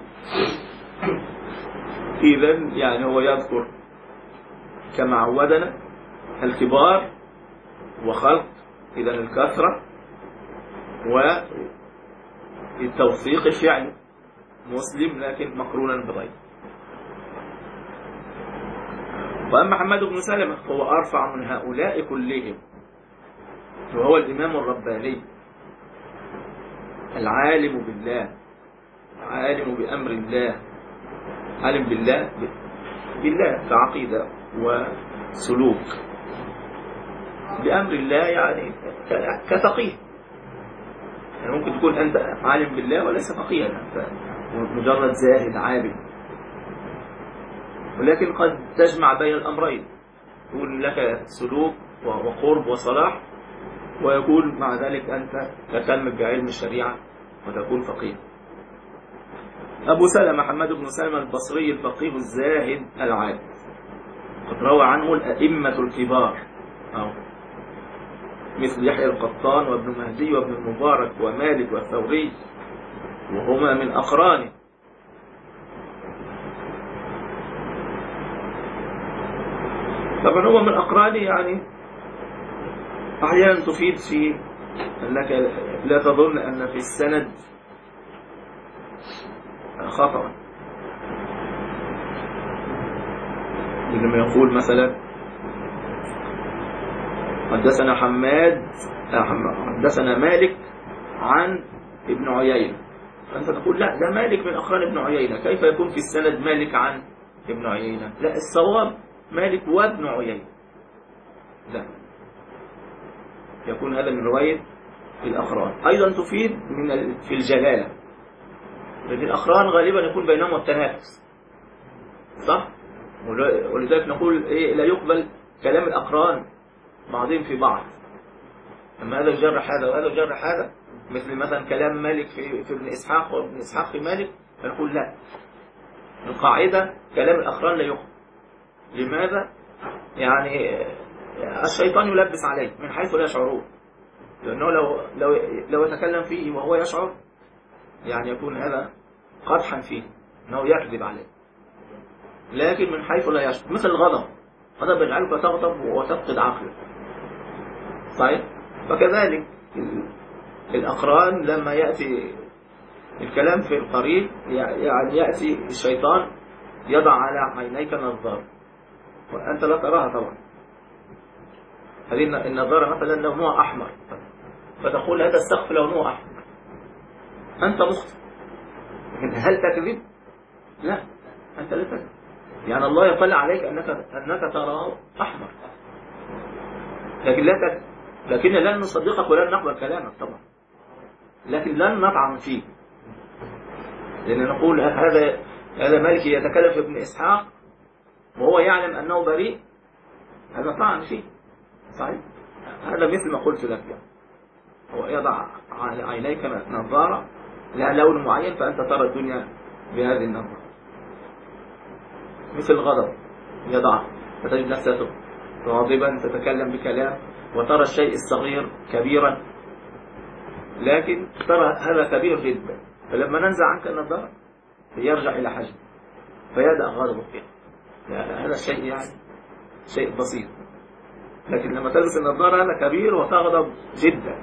إذن يعني هو يذكر كما عودنا الكبار وخلق، إذن الكثرة والتوثيق الفعلي، مسلم لكن مقرونا بغير. وأما محمد بن سلمة فهو أرفع من هؤلاء كلهم، وهو الإمام الرباني العالم بالله، عالم بأمر الله، عالم بالله بالله كعقيدة وسلوك، بأمر الله يعني كفقيه. يعني ممكن تكون أنت عالم بالله وليس فقيها، أنت مجرد زاهد عابد، ولكن قد تجمع بين الأمرين، يكون لك سلوك وقرب وصلاح، ويكون مع ذلك أنت تهتم بعلم الشريعة وتكون فقيه. أبو سلمة محمد بن سلمة البصري الفقيه الزاهد العابد، قد روى عنه الأئمة الكبار، أو مثل يحيى القطان وابن مهدي وابن المبارك ومالك والثوري وهما من أقرانه. طبعا هو من أقرانه يعني أحيانا تفيد في أنك لا تظن أن في السند خطأ. لما يقول مثلا حدثنا حماد حدثنا مالك عن ابن عيينة، فأنت تقول لا ده مالك من أقران ابن عيينة، كيف يكون في السند مالك عن ابن عيينة؟ لا، الصواب مالك وابن عيينة. لا، يكون هذا من رواية الأقران. أيضا تفيد من في الجلالة، لأن الأقران غالبا يكون بينهم التنافس، صح؟ ولذلك نقول إيه، لا يقبل كلام الأقران بعضهم في بعض، أما هذا يجرح هذا وهذا يجرح هذا، مثل مثلا كلام مالك في, في ابن إسحاق وابن إسحاق في مالك، فنقول لا، القاعدة كلام الأقران لا يقبل. لماذا؟ يعني الشيطان يلبس عليه من حيث لا يشعرون، لأنه لو لو لو يتكلم فيه وهو يشعر يعني يكون هذا قدحا فيه، أنه يكذب عليه. لكن من حيث لا يشعر، مثل الغضب، غضب يجعلك تغضب وتفقد عقلك، صحيح؟ فكذلك الأقران لما يأتي الكلام في القريب يعني يأتي الشيطان يضع على عينيك نظارة وأنت لا تراها طبعا. هذه النظارة مثلا لونها أحمر، فتقول هذا السقف لونه أحمر، أنت مخطئ. هل تكذب؟ لا، أنت لا تكذب، يعني الله يطلع عليك أنك أنك تراه أحمر، لكن لا تكذب. لكن لن نصدقك ولن نقبل كلامك طبعا، لكن لن نطعن فيه، لأن نقول هذا هذا مالك يتكلم في ابن إسحاق وهو يعلم أنه بريء، هذا طعن فيه، صحيح؟ هذا مثل ما قلت لك يعني. هو يضع على عينيك نظارة لها لون معين، فأنت ترى الدنيا بهذه النظارة. مثل الغضب يضع، فتجد نفسك غاضبا تتكلم بكلام وترى الشيء الصغير كبيرا، لكن ترى هذا كبير جدا، فلما ننزع عنك النظارة يرجع إلى حجم فيبدأ غضبك فيه. هذا الشيء يعني شيء بسيط، لكن لما تلبس النظارة هذا كبير وتغضب جدا.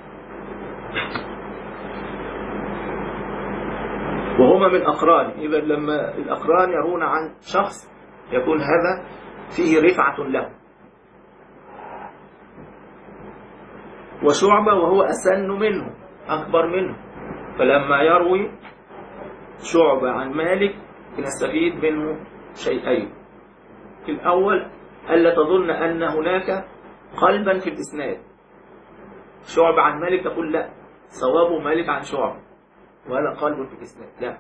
وهما من أقران، إذا لما الأقران يرون عن شخص يكون هذا فيه رفعة له. وشعبة وهو أسن منه أكبر منه، فلما يروي شعبة عن مالك نستفيد منه شيئين. الأول ألا تظن أن هناك قلبا في الإسناد، شعبة عن مالك تقول لا، صوابه مالك عن شعبة وهذا قلب في الإسناد، لا،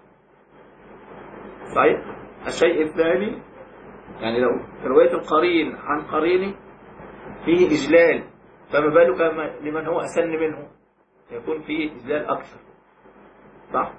صحيح. الشيء الثاني يعني لو رواية القرين عن قرينه فيه إجلال، فما بالك لمن هو أسن منه يكون فيه إجلال أكثر، صح؟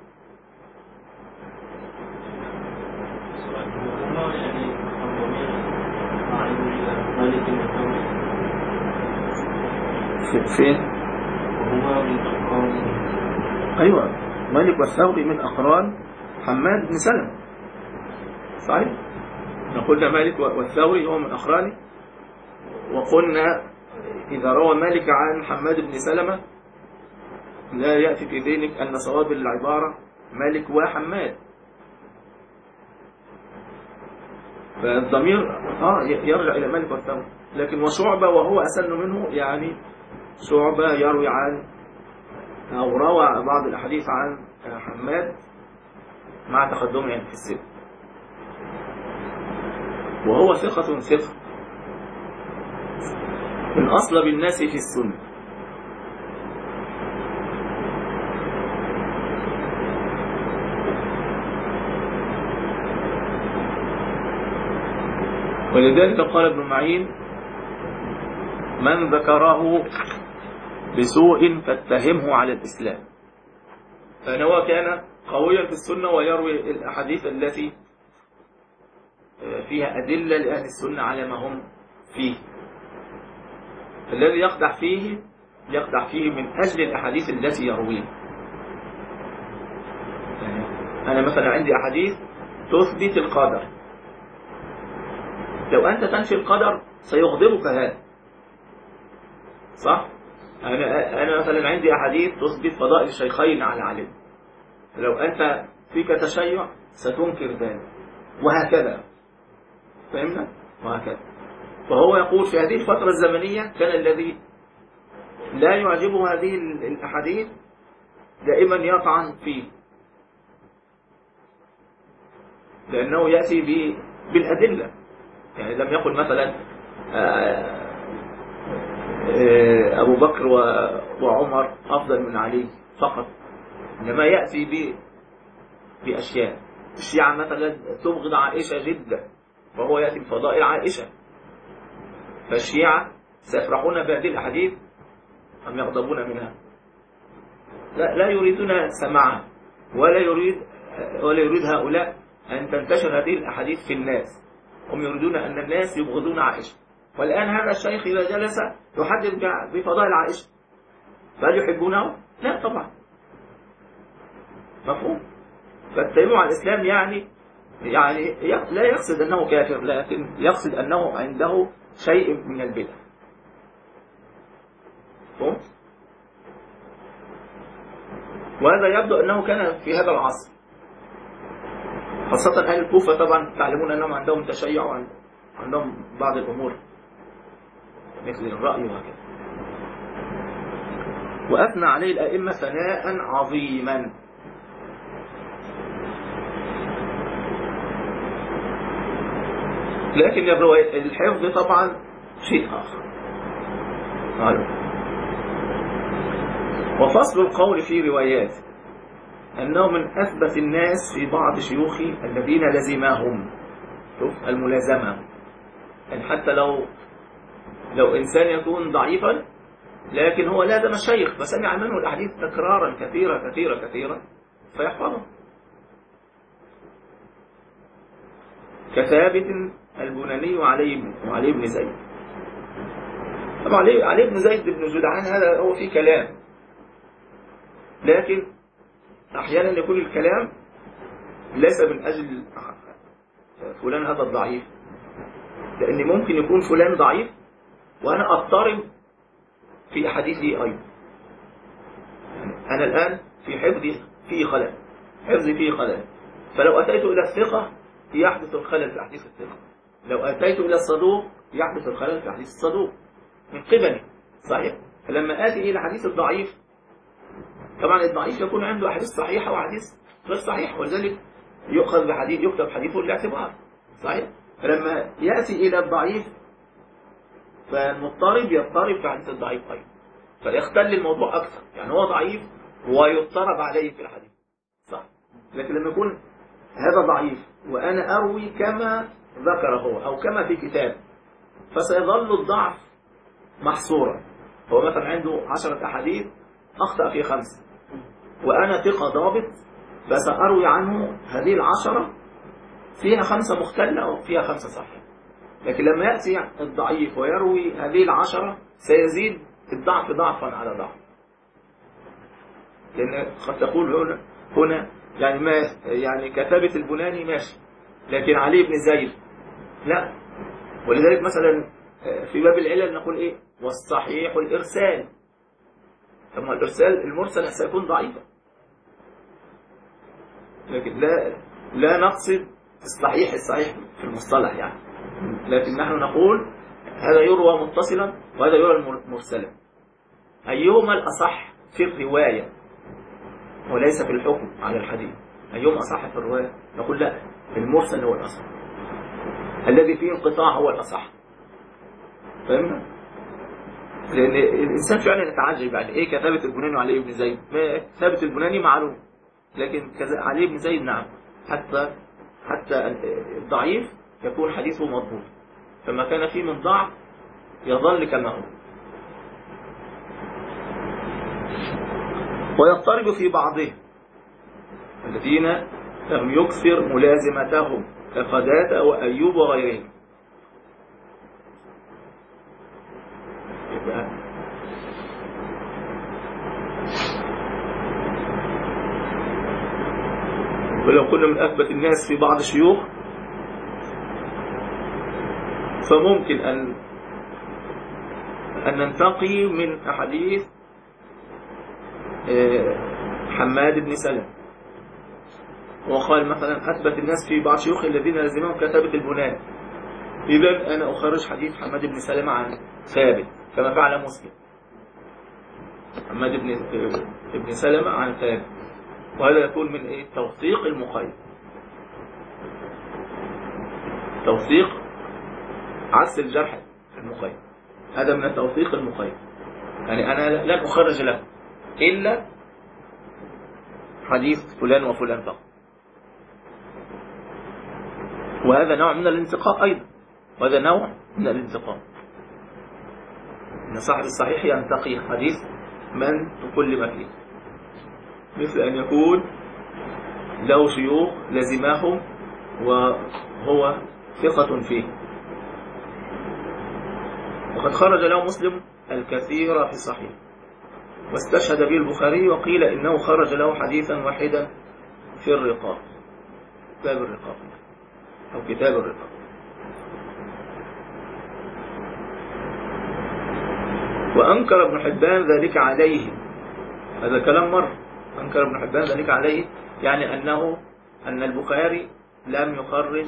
فين؟ وهو من أقران. أيوة، مالك والثوري من أقران حماد بن سلمة، صحيح؟ قلنا مالك والثوري هو من أقرانه، وقلنا إذا روى مالك عن حماد بن سلمة لا يأتي في ذهنك أن صواب العبارة مالك وحماد، فالضمير آه يرجع إلى مالك والثوري. لكن وشعبة وهو أسن منه، يعني شعبة يروي عن أو روى بعض الأحاديث عن حماد مع تقدمه يعني في السن، وهو ثقة ثقة من أصلب الناس في السنة. ولذلك قال ابن معين من ذكره بسوء فاتهمه على الإسلام، فهو كان قويا في السنة ويروي الأحاديث التي فيها أدلة لأهل السنة على ما هم فيه، الذي يقدح فيه يقدح فيه من أجل الأحاديث التي يرويها. يعني أنا مثلا عندي أحاديث تثبت القدر، لو أنت تنفي القدر سيغضبك هذا، صح؟ أنا أنا مثلا عندي أحاديث تثبت فضائل الشيخين على علم، لو أنت فيك تشيع ستنكر ذلك، وهكذا. فهمنا؟ وهكذا. فهو يقول في هذه الفترة الزمنية كان الذي لا يعجبه هذه الأحاديث دائما يطعن فيه، لأنه يأتي بالأدلة. يعني لم يقل مثلا أبو بكر وعمر أفضل من علي فقط، إنما يأتي بأشياء. الشيعة مثلا تبغض عائشة جدا، وهو يأتي بفضائل عائشة، فالشيعة سيفرحون بهذه الأحاديث أم يغضبون منها؟ لا, لا يريدون سماعها، ولا يريد ولا يريد هؤلاء أن تنتشر هذه الأحاديث في الناس. هم يريدون أن الناس يبغضون عائشة. والآن هذا الشيخ إذا جلس يحدث بفضائل عائشة، فهل يحبونه؟ لا طبعا. مفهوم؟ فالتيمم على الإسلام يعني يعني لا يقصد أنه كافر، لكن يقصد أنه عنده شيء من البدع. مفهوم؟ وهذا يبدو أنه كان في هذا العصر، خاصة أهل الكوفة. طبعا تعلمون أنهم عندهم تشيع وعندهم بعض الأمور مثل الرأي وكذا. وأثنى عليه الأئمة ثناء عظيما. لكن الحفظ طبعا شيء آخر. وفصل القول في روايات أنه من أثبت الناس في بعض شيوخي الذين لزماهم. شوف الملازمة، يعني حتى لو لو إنسان يكون ضعيفا لكن هو لازم الشيخ فسمع منه الأحاديث تكرارا كثيرا كثيرا كثيرا فيحفظه. كثابت البناني وعلي وعلي بن زيد. طبعا علي, علي بن زيد بن جدعان هذا هو فيه كلام، لكن أحيانا يكون الكلام ليس من أجل فلان هذا الضعيف، لأن ممكن يكون فلان ضعيف وأنا أضطرب في أحاديثه أيضا. أنا الآن في حفظي فيه خلل، حفظي فيه خلل، فلو أتيت إلى الثقة يحدث الخلل في حديث الثقة، لو أتيت إلى الصدوق يحدث الخلل في حديث الصدوق من قبلي. صحيح؟ فلما آتي إلى حديث الضعيف، طبعا الضعيف يكون عنده أحاديث صحيحة وأحاديث غير صحيحة، ولذلك يؤخذ بحديث يكتب حديثه للاعتبار. صحيح؟ فلما يأتي إلى الضعيف فالمضطرب يضطرب في حديث الضعيف أيضا، فيختل الموضوع أكثر. يعني هو ضعيف ويضطرب عليه في الحديث، صح؟ لكن لما يكون هذا ضعيف وأنا أروي كما ذكر هو أو كما في كتاب، فسيظل الضعف محصورا. هو مثلا عنده عشرة أحاديث أخطأ في خمسة، وأنا ثقة ضابط، فسأروي عنه هذه العشرة فيها خمسة مختلة وفيها خمسة صحيحة. لكن لما يأتي الضعيف ويروي هذه العشرة سيزيد الضعف ضعفا على ضعف، لأن قد تقول هنا, هنا يعني ما يعني كثابت البناني ماشي، لكن علي بن زيد لا. ولذلك مثلا في باب العلل نقول إيه؟ والصحيح الإرسال. ثم الإرسال المرسل سيكون ضعيفا، لكن لا لا نقصد الصحيح الصحيح في المصطلح يعني، لكن نحن نقول هذا يروى متصلا وهذا يروى مرسلا. أيهما الأصح في الرواية وليس في الحكم على الحديث؟ أيهما أصح في الرواية؟ نقول لا، المرسل هو الأصح، الذي فيه انقطاع هو الأصح. فهمنا؟ لأن الإنسان فعلا يتعجب يعني إيه كثابت البناني وعلي بن زيد؟ ثابت البناني معلوم، لكن علي بن زيد نعم، حتى حتى الضعيف يكون حديثه مضبوط، فما كان فيه من ضعف يظل كما هو. ويضطرب في بعضهم الذين لم يكثر ملازمتهم كقتادة وأيوب وغيرهم. ولو كنا من أثبت الناس في بعض الشيوخ فممكن أن أن ننتقي من أحاديث حماد بن سلمة، وقال مثلا أثبت الناس في بعض شيوخ الذين لزمهم كتابة البنان، إذن أنا أخرج حديث حماد بن سلمة عن ثابت كما فعل مسلم، حماد بن ابن سلمة عن ثابت، وهذا يكون من إيه؟ توثيق المقيد. توثيق عكس الجرح المقيد، هذا من التوثيق المقيد. يعني أنا لن أخرج له إلا حديث فلان وفلان فقط، وهذا نوع من الانتقاء أيضا، وهذا نوع من الانتقاء، أن صاحب الصحيح ينتقي حديث من تكلم فيه، مثل أن يكون له شيوخ لزمهم وهو ثقة فيه، وقد خرج له مسلم الكثير في الصحيح واستشهد به البخاري، وقيل إنه خرج له حديثا واحدا في الرقاق، كتاب الرقاق أو كتاب الرقاق. وأنكر ابن حبان ذلك عليه، هذا كلام مر، أنكر ابن حبان ذلك عليه يعني أنه أن البخاري لم يخرج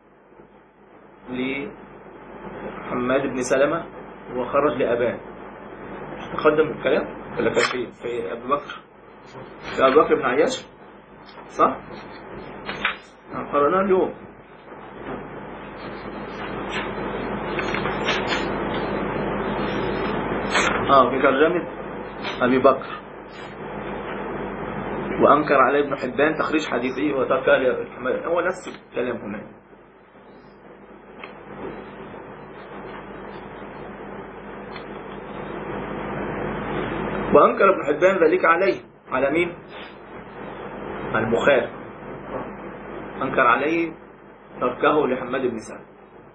لحماد بن سلمة وخرج لأبان. تقدم الكلام ولا كان في في أبو بكر، في أبو بكر بن عياش، صح؟ قرأناه اليوم. آه في ترجمة أبي بكر. وأنكر عليه ابن حبان تخريج حديثه وتركه للحماد، هو نفس الكلام هنا. وأنكر ابن حبان ذلك عليه، على مين؟ على البخاري، أنكر عليه تركه لحماد بن سلمة،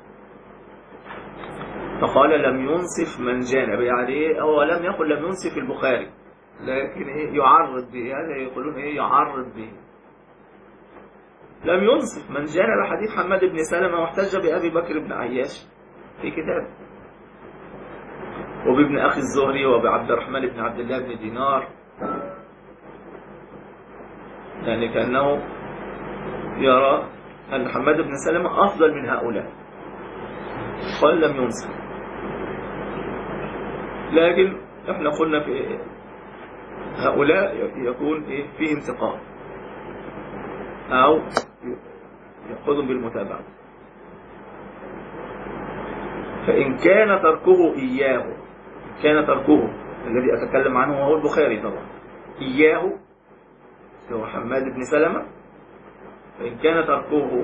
فقال لم ينصف من جانب، يعني هو لم يقل لم ينصف البخاري، لكن إيه يعرض به، هذا يقولون إيه يعرض به، لم ينصف من جانب حديث حماد بن سلمة، واحتج بأبي بكر بن عياش في كتابه، وبابن أخي الزهري، وبعبد الرحمن بن عبد الله بن دينار، يعني كأنه يرى أن حماد بن سلمة أفضل من هؤلاء، قال لم ينصف. لكن احنا قلنا في هؤلاء يكون إيه فيه انتقاء أو يأخذهم بالمتابعة، فإن كان تركه إياه، كان تركه الذي أتكلم عنه وهو البخاري طبعا، إياه هو حماد بن سلمة، فإن كان تركه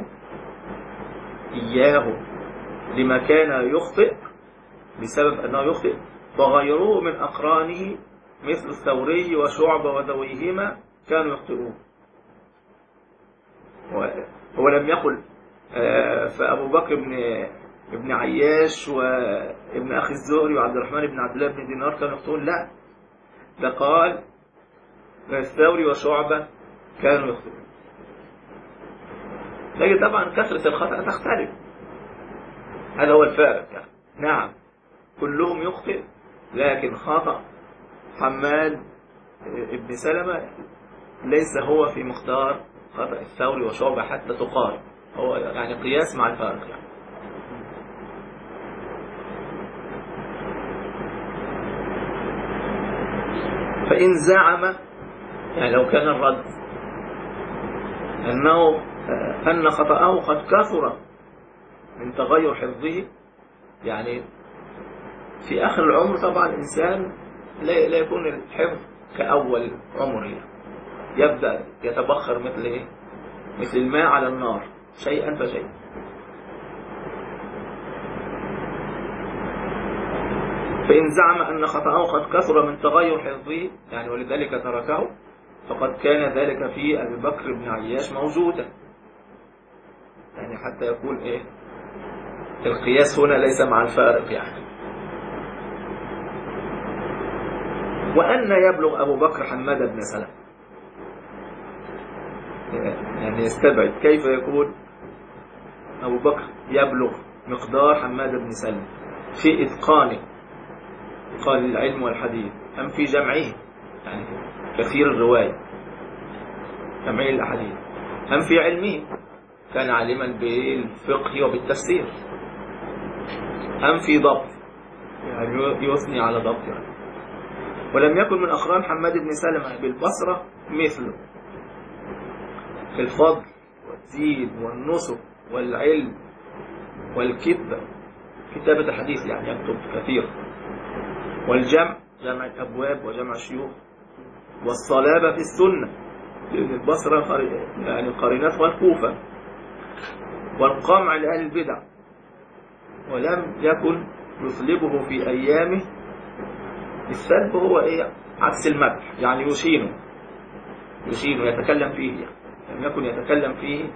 إياه لما كان يخطئ بسبب أنه يخطئ، فغيروه من أقرانه مثل الثوري وشعبة وذويهما كانوا يخطئون. هو لم يقل فأبو بكر بن ابن عياش وابن أخي الزهري وعبد الرحمن بن عبد الله بن دينار كانوا يخطئون، لا، ده قال الثوري وشعبة كانوا يخطئون. لكن طبعا كثرة الخطأ تختلف، هذا هو الفارق يعني. نعم كلهم يخطئ، لكن خطأ حماد ابن سلمة ليس هو في مقدار خطأ الثوري وشعبة حتى تقارن، هو يعني قياس مع الفارق يعني. فإن زعم، يعني لو كان الرد أنه أن خطأه قد كثر من تغير حفظه، يعني في آخر العمر طبعا الإنسان لا يكون الحفظ كأول عمره، يبدأ يتبخر مثل إيه؟ مثل الماء على النار شيئا فشيئا. فإن زعم أن خطأه قد كثر من تغير حفظه، يعني ولذلك تركه، فقد كان ذلك في أبي بكر بن عياش موجودا، يعني حتى يكون إيه القياس هنا ليس مع الفارق يعني. وأن يبلغ أبو بكر حماد بن سلمة، يعني يستبعد كيف يكون أبو بكر يبلغ مقدار حماد بن سلمة في إتقانه إتقان العلم والحديث، أم في جمعه يعني كثير الرواية جمعه الأحاديث، أم في علمه كان عالما بالفقه وبالتفسير، أم في ضبط يعني يثني على ضبط يعني. ولم يكن من أقران حماد بن سلمة بالبصرة مثله في الفضل والدين والنصب والعلم والكتابة، كتابة الحديث يعني يكتب كثير، والجمع جمع الأبواب وجمع الشيوخ، والصلابة في السنة لأن البصرة يعني قرينات والكوفة، والقمع لأهل البدع. ولم يكن يطلبه في أيامه. السلب هو إيه؟ عكس المدح يعني يشينه يشينه يتكلم فيه يعني. لم يكن يتكلم فيه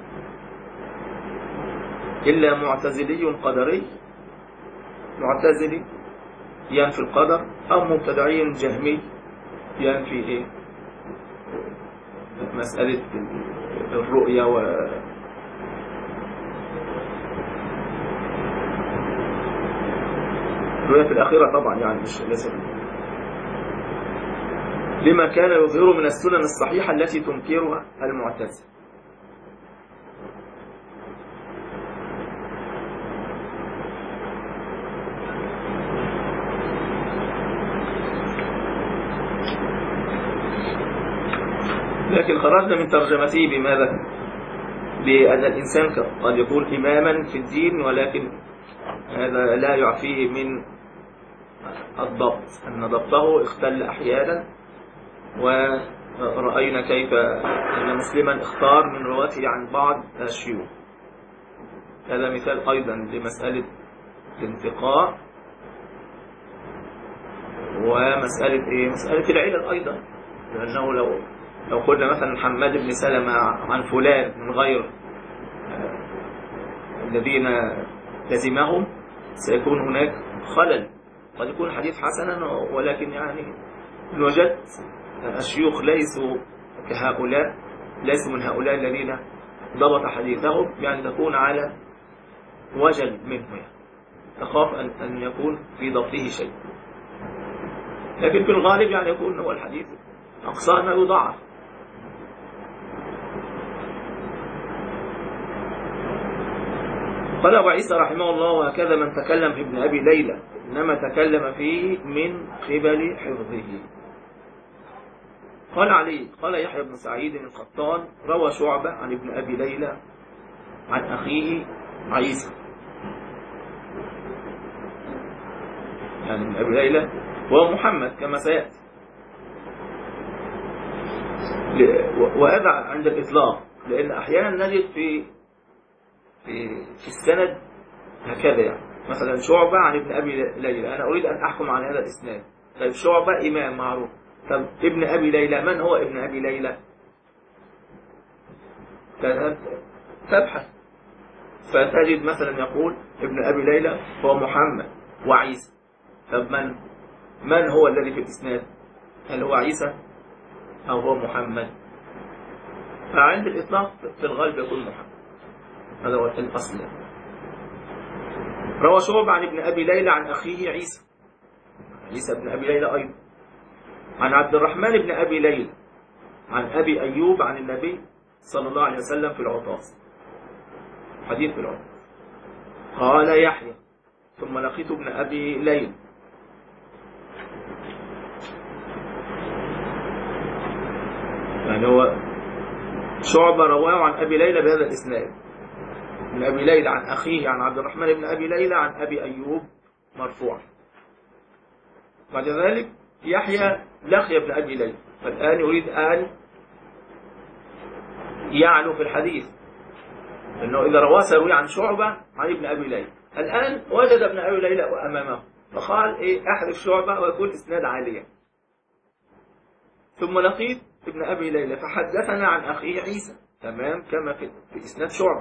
إلا معتزلي قدري، معتزلي ينفي القدر، أو مبتدعي جهمي ينفي إيه؟ مسألة الرؤية و الرؤية في الأخيرة طبعا يعني مش ليس لما كان يظهر من السنن الصحيحة التي تنكرها المعتزلة. لكن خرجنا من ترجمته بماذا؟ بأن الإنسان قد يكون إماما في الدين، ولكن هذا لا يعفيه من الضبط، أن ضبطه اختل أحيانا. ورأينا كيف أن مسلما اختار من رواته عن بعض الشيوخ. هذا مثال أيضا لمسألة الانتقاء ومسألة إيه؟ مسألة العلل أيضا، لأنه لو لو قلنا مثلا حماد بن سلمة عن فلان من غير الذين لزمهم سيكون هناك خلل. قد يكون الحديث حسنا ولكن يعني إن وجدت الشيوخ ليسوا كهؤلاء، ليسوا من هؤلاء الذين ضبط حديثهم، يعني تكون على وجل منه يعني. تخاف أن أن يكون في ضبطه شيء. لكن في الغالب يعني يكون هو الحديث أقصى أنه يضعف. قال أبو عيسى رحمه الله: وهكذا من تكلم في ابن أبي ليلى إنما تكلم فيه من قبل حفظه. قال علي قال يحيى بن سعيد القطان: روى شعبة عن ابن أبي ليلى عن أخيه عيسى، يعني ابن أبي ليلى وهو محمد كما سيأتي. وهذا عند الإطلاق، لأن أحيانا نجد في في في السند هكذا يعني مثلا شعبة عن ابن أبي ليلى، أنا أريد أن أحكم على هذا الإسناد. طيب شعبة إمام معروف، طب ابن أبي ليلى من هو ابن أبي ليلى؟ تبحث فتجد مثلا يقول ابن أبي ليلى هو محمد وعيسى. طب من من هو الذي في الإسناد؟ هل هو عيسى أو هو محمد؟ فعند الإطلاق في الغالب يكون محمد، هذا هو الأصل. روى شعبة عن ابن أبي ليلى عن أخيه عيسى، عيسى ابن أبي ليلى أيضا، عن عبد الرحمن بن أبي ليلى عن أبي أيوب عن النبي صلى الله عليه وسلم في العطاس، حديث في العطاس. قال يحيى: ثم لقيت ابن أبي ليلى يعني هو شعبة رواه عن أبي ليلى بهذا الإسناد، من أبي ليلى عن أخيه عن عبد الرحمن بن أبي ليلى عن أبي أيوب مرفوعا. بعد ذلك يحيى لقي ابن أبي ليلى، فالآن يريد أن يعلو في الحديث، لأنه إذا رواه سيروي عن شعبة عن ابن أبي ليلى. الآن وجد ابن أبي ليلى أمامه فقال إيه أحذف شعبة ويكون إسناد عاليا. ثم لقيت ابن أبي ليلى فحدثنا عن أخيه عيسى، تمام كما في إسناد شعبة،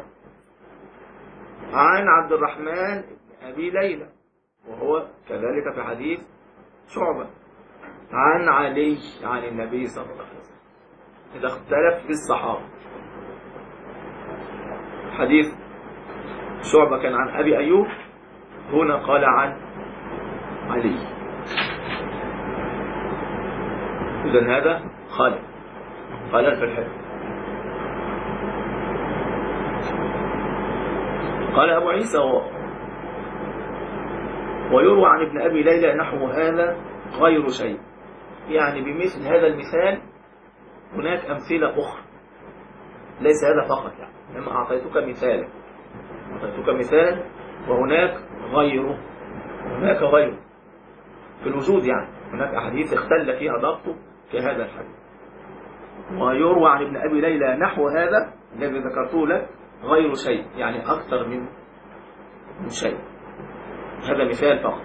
عن عبد الرحمن بن أبي ليلى وهو كذلك في حديث شعبة، عن علي عن النبي صلى الله عليه وسلم. إذا اختلف في الصحابة حديث شعبة كان عن أبي أيوب، هنا قال عن علي. إذن هذا خالد خالد في الحفظ. قال أبو عيسى ويروى عن ابن أبي ليلى نحو هذا غير شيء، يعني بمثل هذا المثال هناك أمثلة أخرى، ليس هذا فقط، يعني لما أعطيتك مثالا أعطيتك مثال وهناك غيره، هناك غيره في الوجود، يعني هناك أحاديث اختل فيها ضبطه كهذا الحديث. ويروى عن ابن أبي ليلى نحو هذا الذي ذكرته لك غير شيء، يعني أكثر من من شيء، هذا مثال فقط.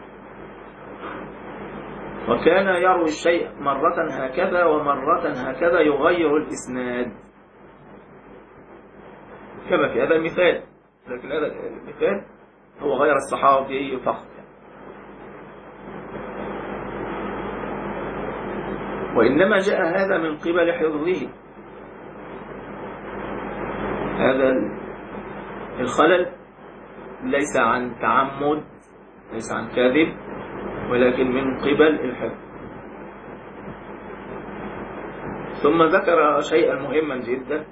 وكان يروي الشيء مرة هكذا ومرة هكذا يغير الإسناد كما في هذا المثال، لكن هذا المثال هو غير الصحابي فقط. وإنما جاء هذا من قبل حفظه، هذا الخلل ليس عن تعمد، ليس عن كذب، ولكن من قبل الحفظ. ثم ذكر شيئا مهما جدا،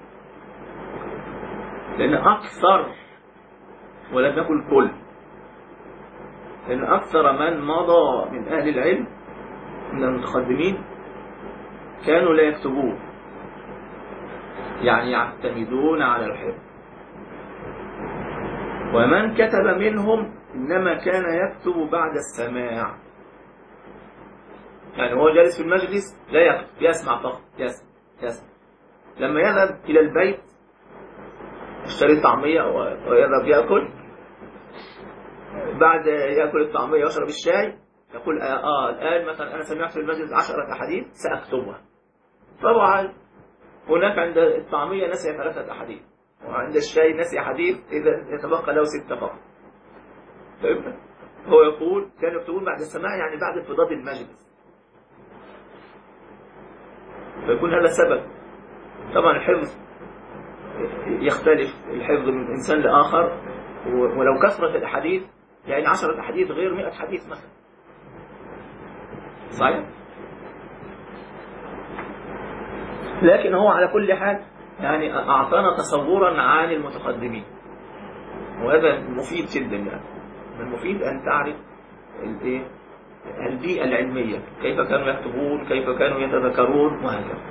لأن أكثر، ولم يكن كل، لأن أكثر من مضى من أهل العلم من المتقدمين كانوا لا يكتبون، يعني يعتمدون على الحفظ. ومن كتب منهم إنما كان يكتب بعد السماع، يعني هو جالس في المجلس لا يكتب، يسمع فقط، يسمع يسمع. لما يذهب إلى البيت يشتري طعمية ويذهب يأكل، بعد يأكل الطعمية ويشرب الشاي يقول آه الآن مثلا أنا سمعت في المجلس عشرة أحاديث سأكتبها. طبعا هناك عند الطعمية نسي ثلاثة أحاديث، وعند الشاي نسي حديث، إذا يتبقى له ستة فقط. هو يقول كانوا يكتبون بعد السماع، يعني بعد انفضاض المجلس، فيكون هذا سبب. طبعا الحفظ يختلف الحفظ من إنسان لآخر، ولو كثرت الأحاديث يعني عشرة أحاديث غير مئة حديث مثلا، صحيح؟ لكن هو على كل حال يعني أعطانا تصورا عن المتقدمين، وهذا مفيد جدا. يعني المفيد أن تعرف البيئة العلمية، كيف كانوا يكتبون، كيف كانوا يتذكرون، وهكذا.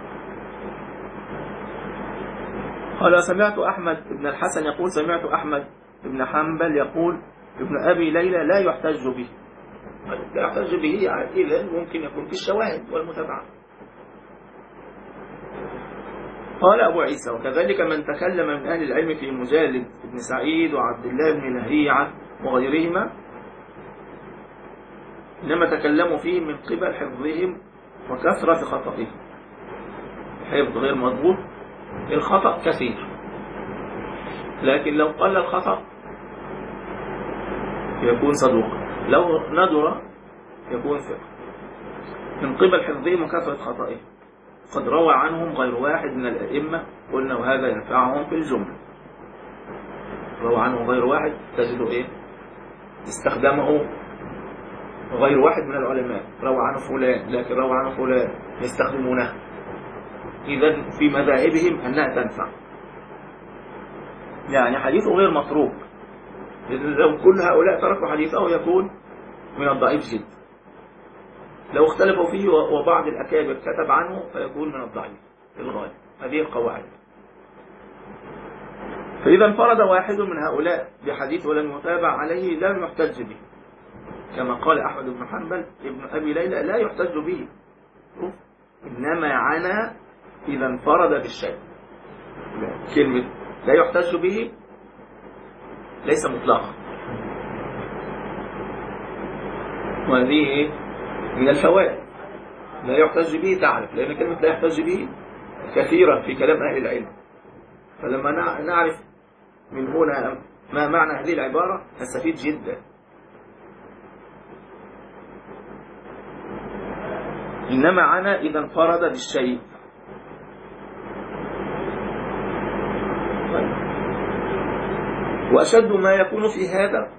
قال سمعت أحمد بن الحسن يقول سمعت أحمد بن حنبل يقول ابن أبي ليلى لا يحتج به. لا يحتج به يعني إذن ممكن يكون في الشواهد والمتابعة. قال أبو عيسى وكذلك من تكلم من أهل العلم في مجالد بن سعيد وعبد الله بن لهيعة وغيرهما إنما تكلموا فيه من قبل حفظهم وكثرة خطئهم. حفظ غير مضبوط، الخطأ كثير، لكن لو قل الخطأ يكون صدوقا، لو ندر يكون ثقة. من قبل حفظهم وكثرة خطئهم قد روى عنهم غير واحد من الأئمة، قلنا وهذا ينفعهم في الجملة. روى عنهم غير واحد تجد إيه؟ استخدمه غير واحد من العلماء، روى عنه فلان، لكن روى عنه فلان يستخدمونه، إذن في مذاهبهم أنها تنفع، يعني حديثه غير متروك. لو كل هؤلاء تركوا حديثه يكون من الضعيف جدا، لو اختلفوا فيه وبعض الأكابر كتب عنه فيكون من الضعيف في الغالب. هذه القواعد. فإذا انفرد واحد من هؤلاء بحديث ولم يتابع عليه لم يحتج به، كما قال أحمد بن حنبل ابن أبي ليلى لا يحتج به، إنما عنا إذا انفرد بالشيء. كلمة لا يحتج به ليس مطلقا، وهذه من الفوائد. لا يحتج به تعرف، لأن كلمة لا يحتج به كثيرة في كلام أهل العلم، فلما نعرف من هنا ما معنى هذه العبارة نستفيد جدا. إنما عنا إذا انفرد بالشيء. وأشد ما يكون في هذا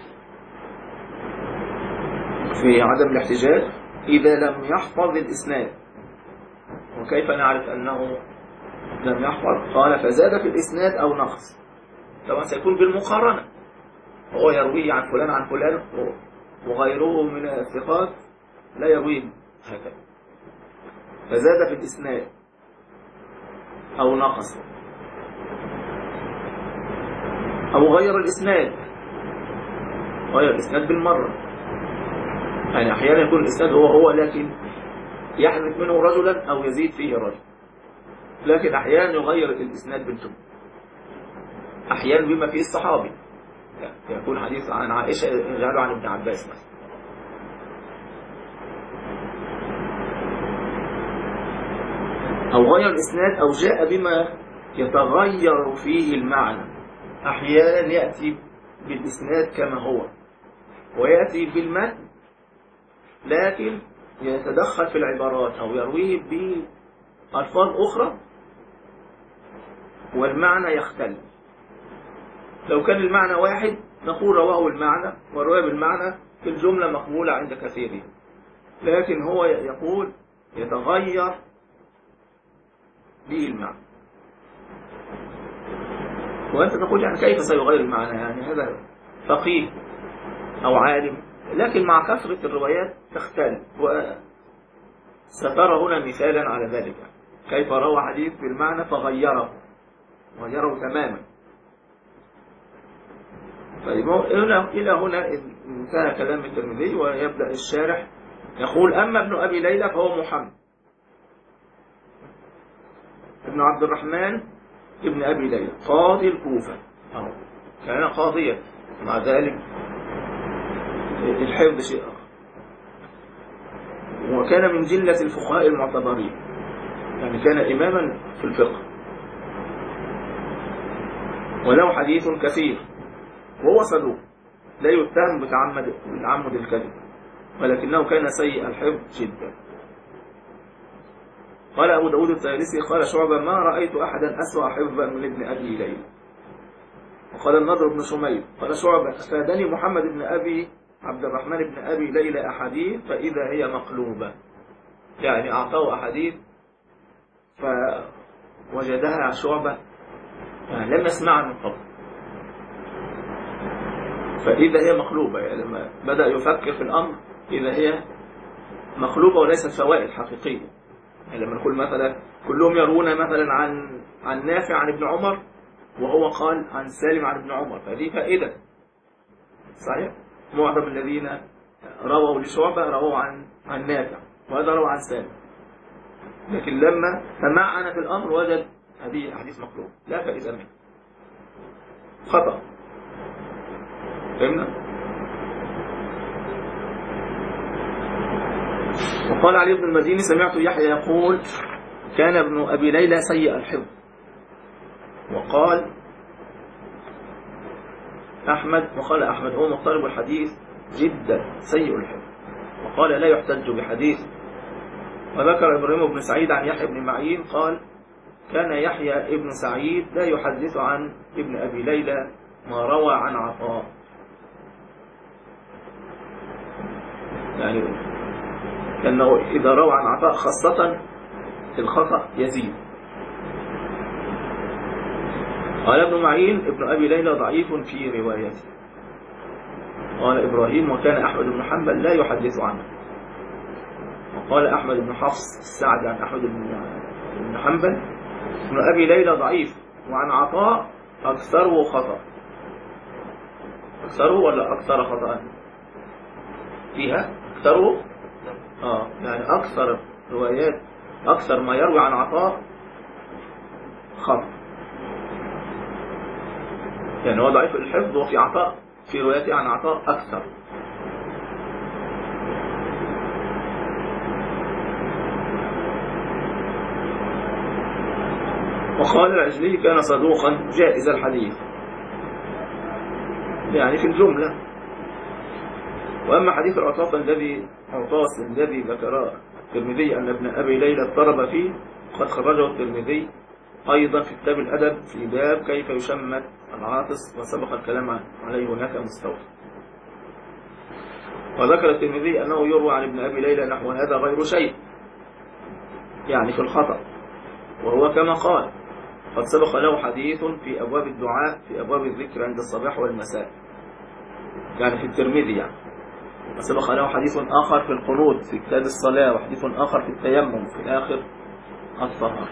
في عدم الاحتجاج إذا لم يحفظ الإسناد. وكيف نعرف أنه لم يحفظ؟ قال فزاد في الإسناد أو نقص. طبعا سيكون بالمقارنة، هو يرويه عن فلان عن فلان وغيره من الثقات لا يرويه هكذا. فزاد في الإسناد أو نقص أو غير الإسناد، غير الإسناد بالمرة. يعني أحيانا يكون الإسناد هو هو لكن يحذف منه رجلا أو يزيد فيه رجل، لكن أحيانا يغير الإسناد بالجملة. أحيانا بما فيه الصحابي، يكون حديث عن عائشة يجعله عن ابن عباس مثلا. أو غير الإسناد أو جاء بما يتغير فيه المعنى. أحيانا يأتي بالإسناد كما هو ويأتي بالمتن لكن يتدخل في العبارات أو يرويه بألفاظ أخرى والمعنى يختلف. لو كان المعنى واحد نقول رواه المعنى والرواية بالمعنى في الجملة مقبولة عند كثيرين، لكن هو يقول يتغير به المعنى. وأنت تقول يعني كيف سيغير المعنى؟ يعني هذا فقيه أو عالم، لكن مع كثرة الروايات تختلف. وسترى هنا مثالا على ذلك، كيف روى حديث بالمعنى فغيره غيره تماما. طيب إلى هنا انتهى كلام الترمذي، ويبدأ الشارح يقول أما ابن أبي ليلى فهو محمد ابن عبد الرحمن ابن أبي ليلى قاضي الكوفة، كان قاضيا، مع ذلك الحفظ شيء آخر، وكان من جلة الفقهاء المعتبرين، يعني كان إماما في الفقه، وله حديث كثير، وهو صدوق لا يتهم بتعمد بتعمد الكذب، ولكنه كان سيء الحفظ جدا. قال أبو داود الطيالسي قال شعبة ما رأيت أحدا أسوأ حفظا من ابن أبي ليلى. وقال النضر بن شميل قال شعبة أفادني محمد بن أبي عبد الرحمن بن أبي ليلى أحاديث فإذا هي مقلوبة، يعني أعطاه أحاديث فوجدها شعبة يعني لم يسمعها من قبل، فإذا هي مقلوبة، يعني لما بدأ يفكر في الأمر إذا هي مقلوبة وليست فوائد حقيقية. يعني لما نقول مثلا كلهم يروون مثلا عن عن نافع عن ابن عمر وهو قال عن سالم عن ابن عمر، فدي فائدة صحيح. معظم الذين رووا لشعبة رووا عن عن نافع وهذا روى عن سالم، لكن لما تمعن في الأمر وجد هذه أحاديث مقلوبة لا فائدة منها، خطأ. فهمنا؟ وقال علي بن المديني سمعت يحيى يقول كان ابن أبي ليلى سيء الحفظ. وقال أحمد وقال أحمد هو مضطرب الحديث جدا سيء الحفظ، وقال لا يحتج بحديث. وذكر إبراهيم بن سعيد عن يحيى بن معين قال كان يحيى ابن سعيد لا يحدث عن ابن أبي ليلى ما روى عن عطاء، يعني لأنه إذا روى عن عطاء خاصة الخطأ يزيد. قال ابن معين ابن أبي ليلى ضعيف في روايته. قال إبراهيم وكان أحمد بن حنبل لا يحدث عنه. وقال أحمد بن حفص السعد عن أحمد بن حنبل ابن أبي ليلى ضعيف وعن عطاء أكثره خطأ. أكثره ولا أكثر خطأ فيها؟ أكثره آه يعني أكثر روايات أكثر ما يروي عن عطاء خطأ، يعني هو ضعيف الحفظ وفي عطاء في روايته عن عطاء أكثر. وقال العجلي كان صدوقا جائز الحديث، يعني في الجملة. وأما حديث العطاس الذي عطاس الذي ذكره الترمذي أن ابن أبي ليلى اضطرب فيه قد خرجه الترمذي أيضا في كتاب الأدب في باب كيف يشمت العاطس، وسبق الكلام عليه هناك مستوفى. وذكر الترمذي أنه يروى عن ابن أبي ليلى نحو هذا غير شيء، يعني في الخطأ، وهو كما قال قد سبق له حديث في أبواب الدعاء في أبواب الذكر عند الصباح والمساء، يعني في الترمذي يعني. وسبق له حديث آخر في القنوت في كتاب الصلاة، وحديث آخر في التيمم في آخر الطهارة.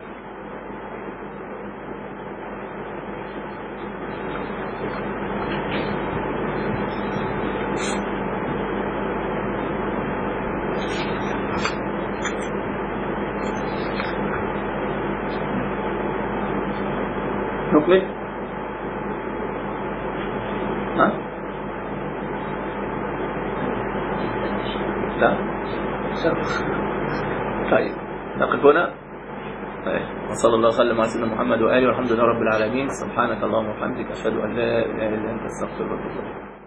نكمل؟ ها؟ لا طيب نقف هنا. وصلى الله وسلم على سيدنا محمد وآله والحمد لله رب العالمين. سبحانك اللهم وبحمدك أشهد أن لا إله إلا أنت أستغفرك وأتوب إليك.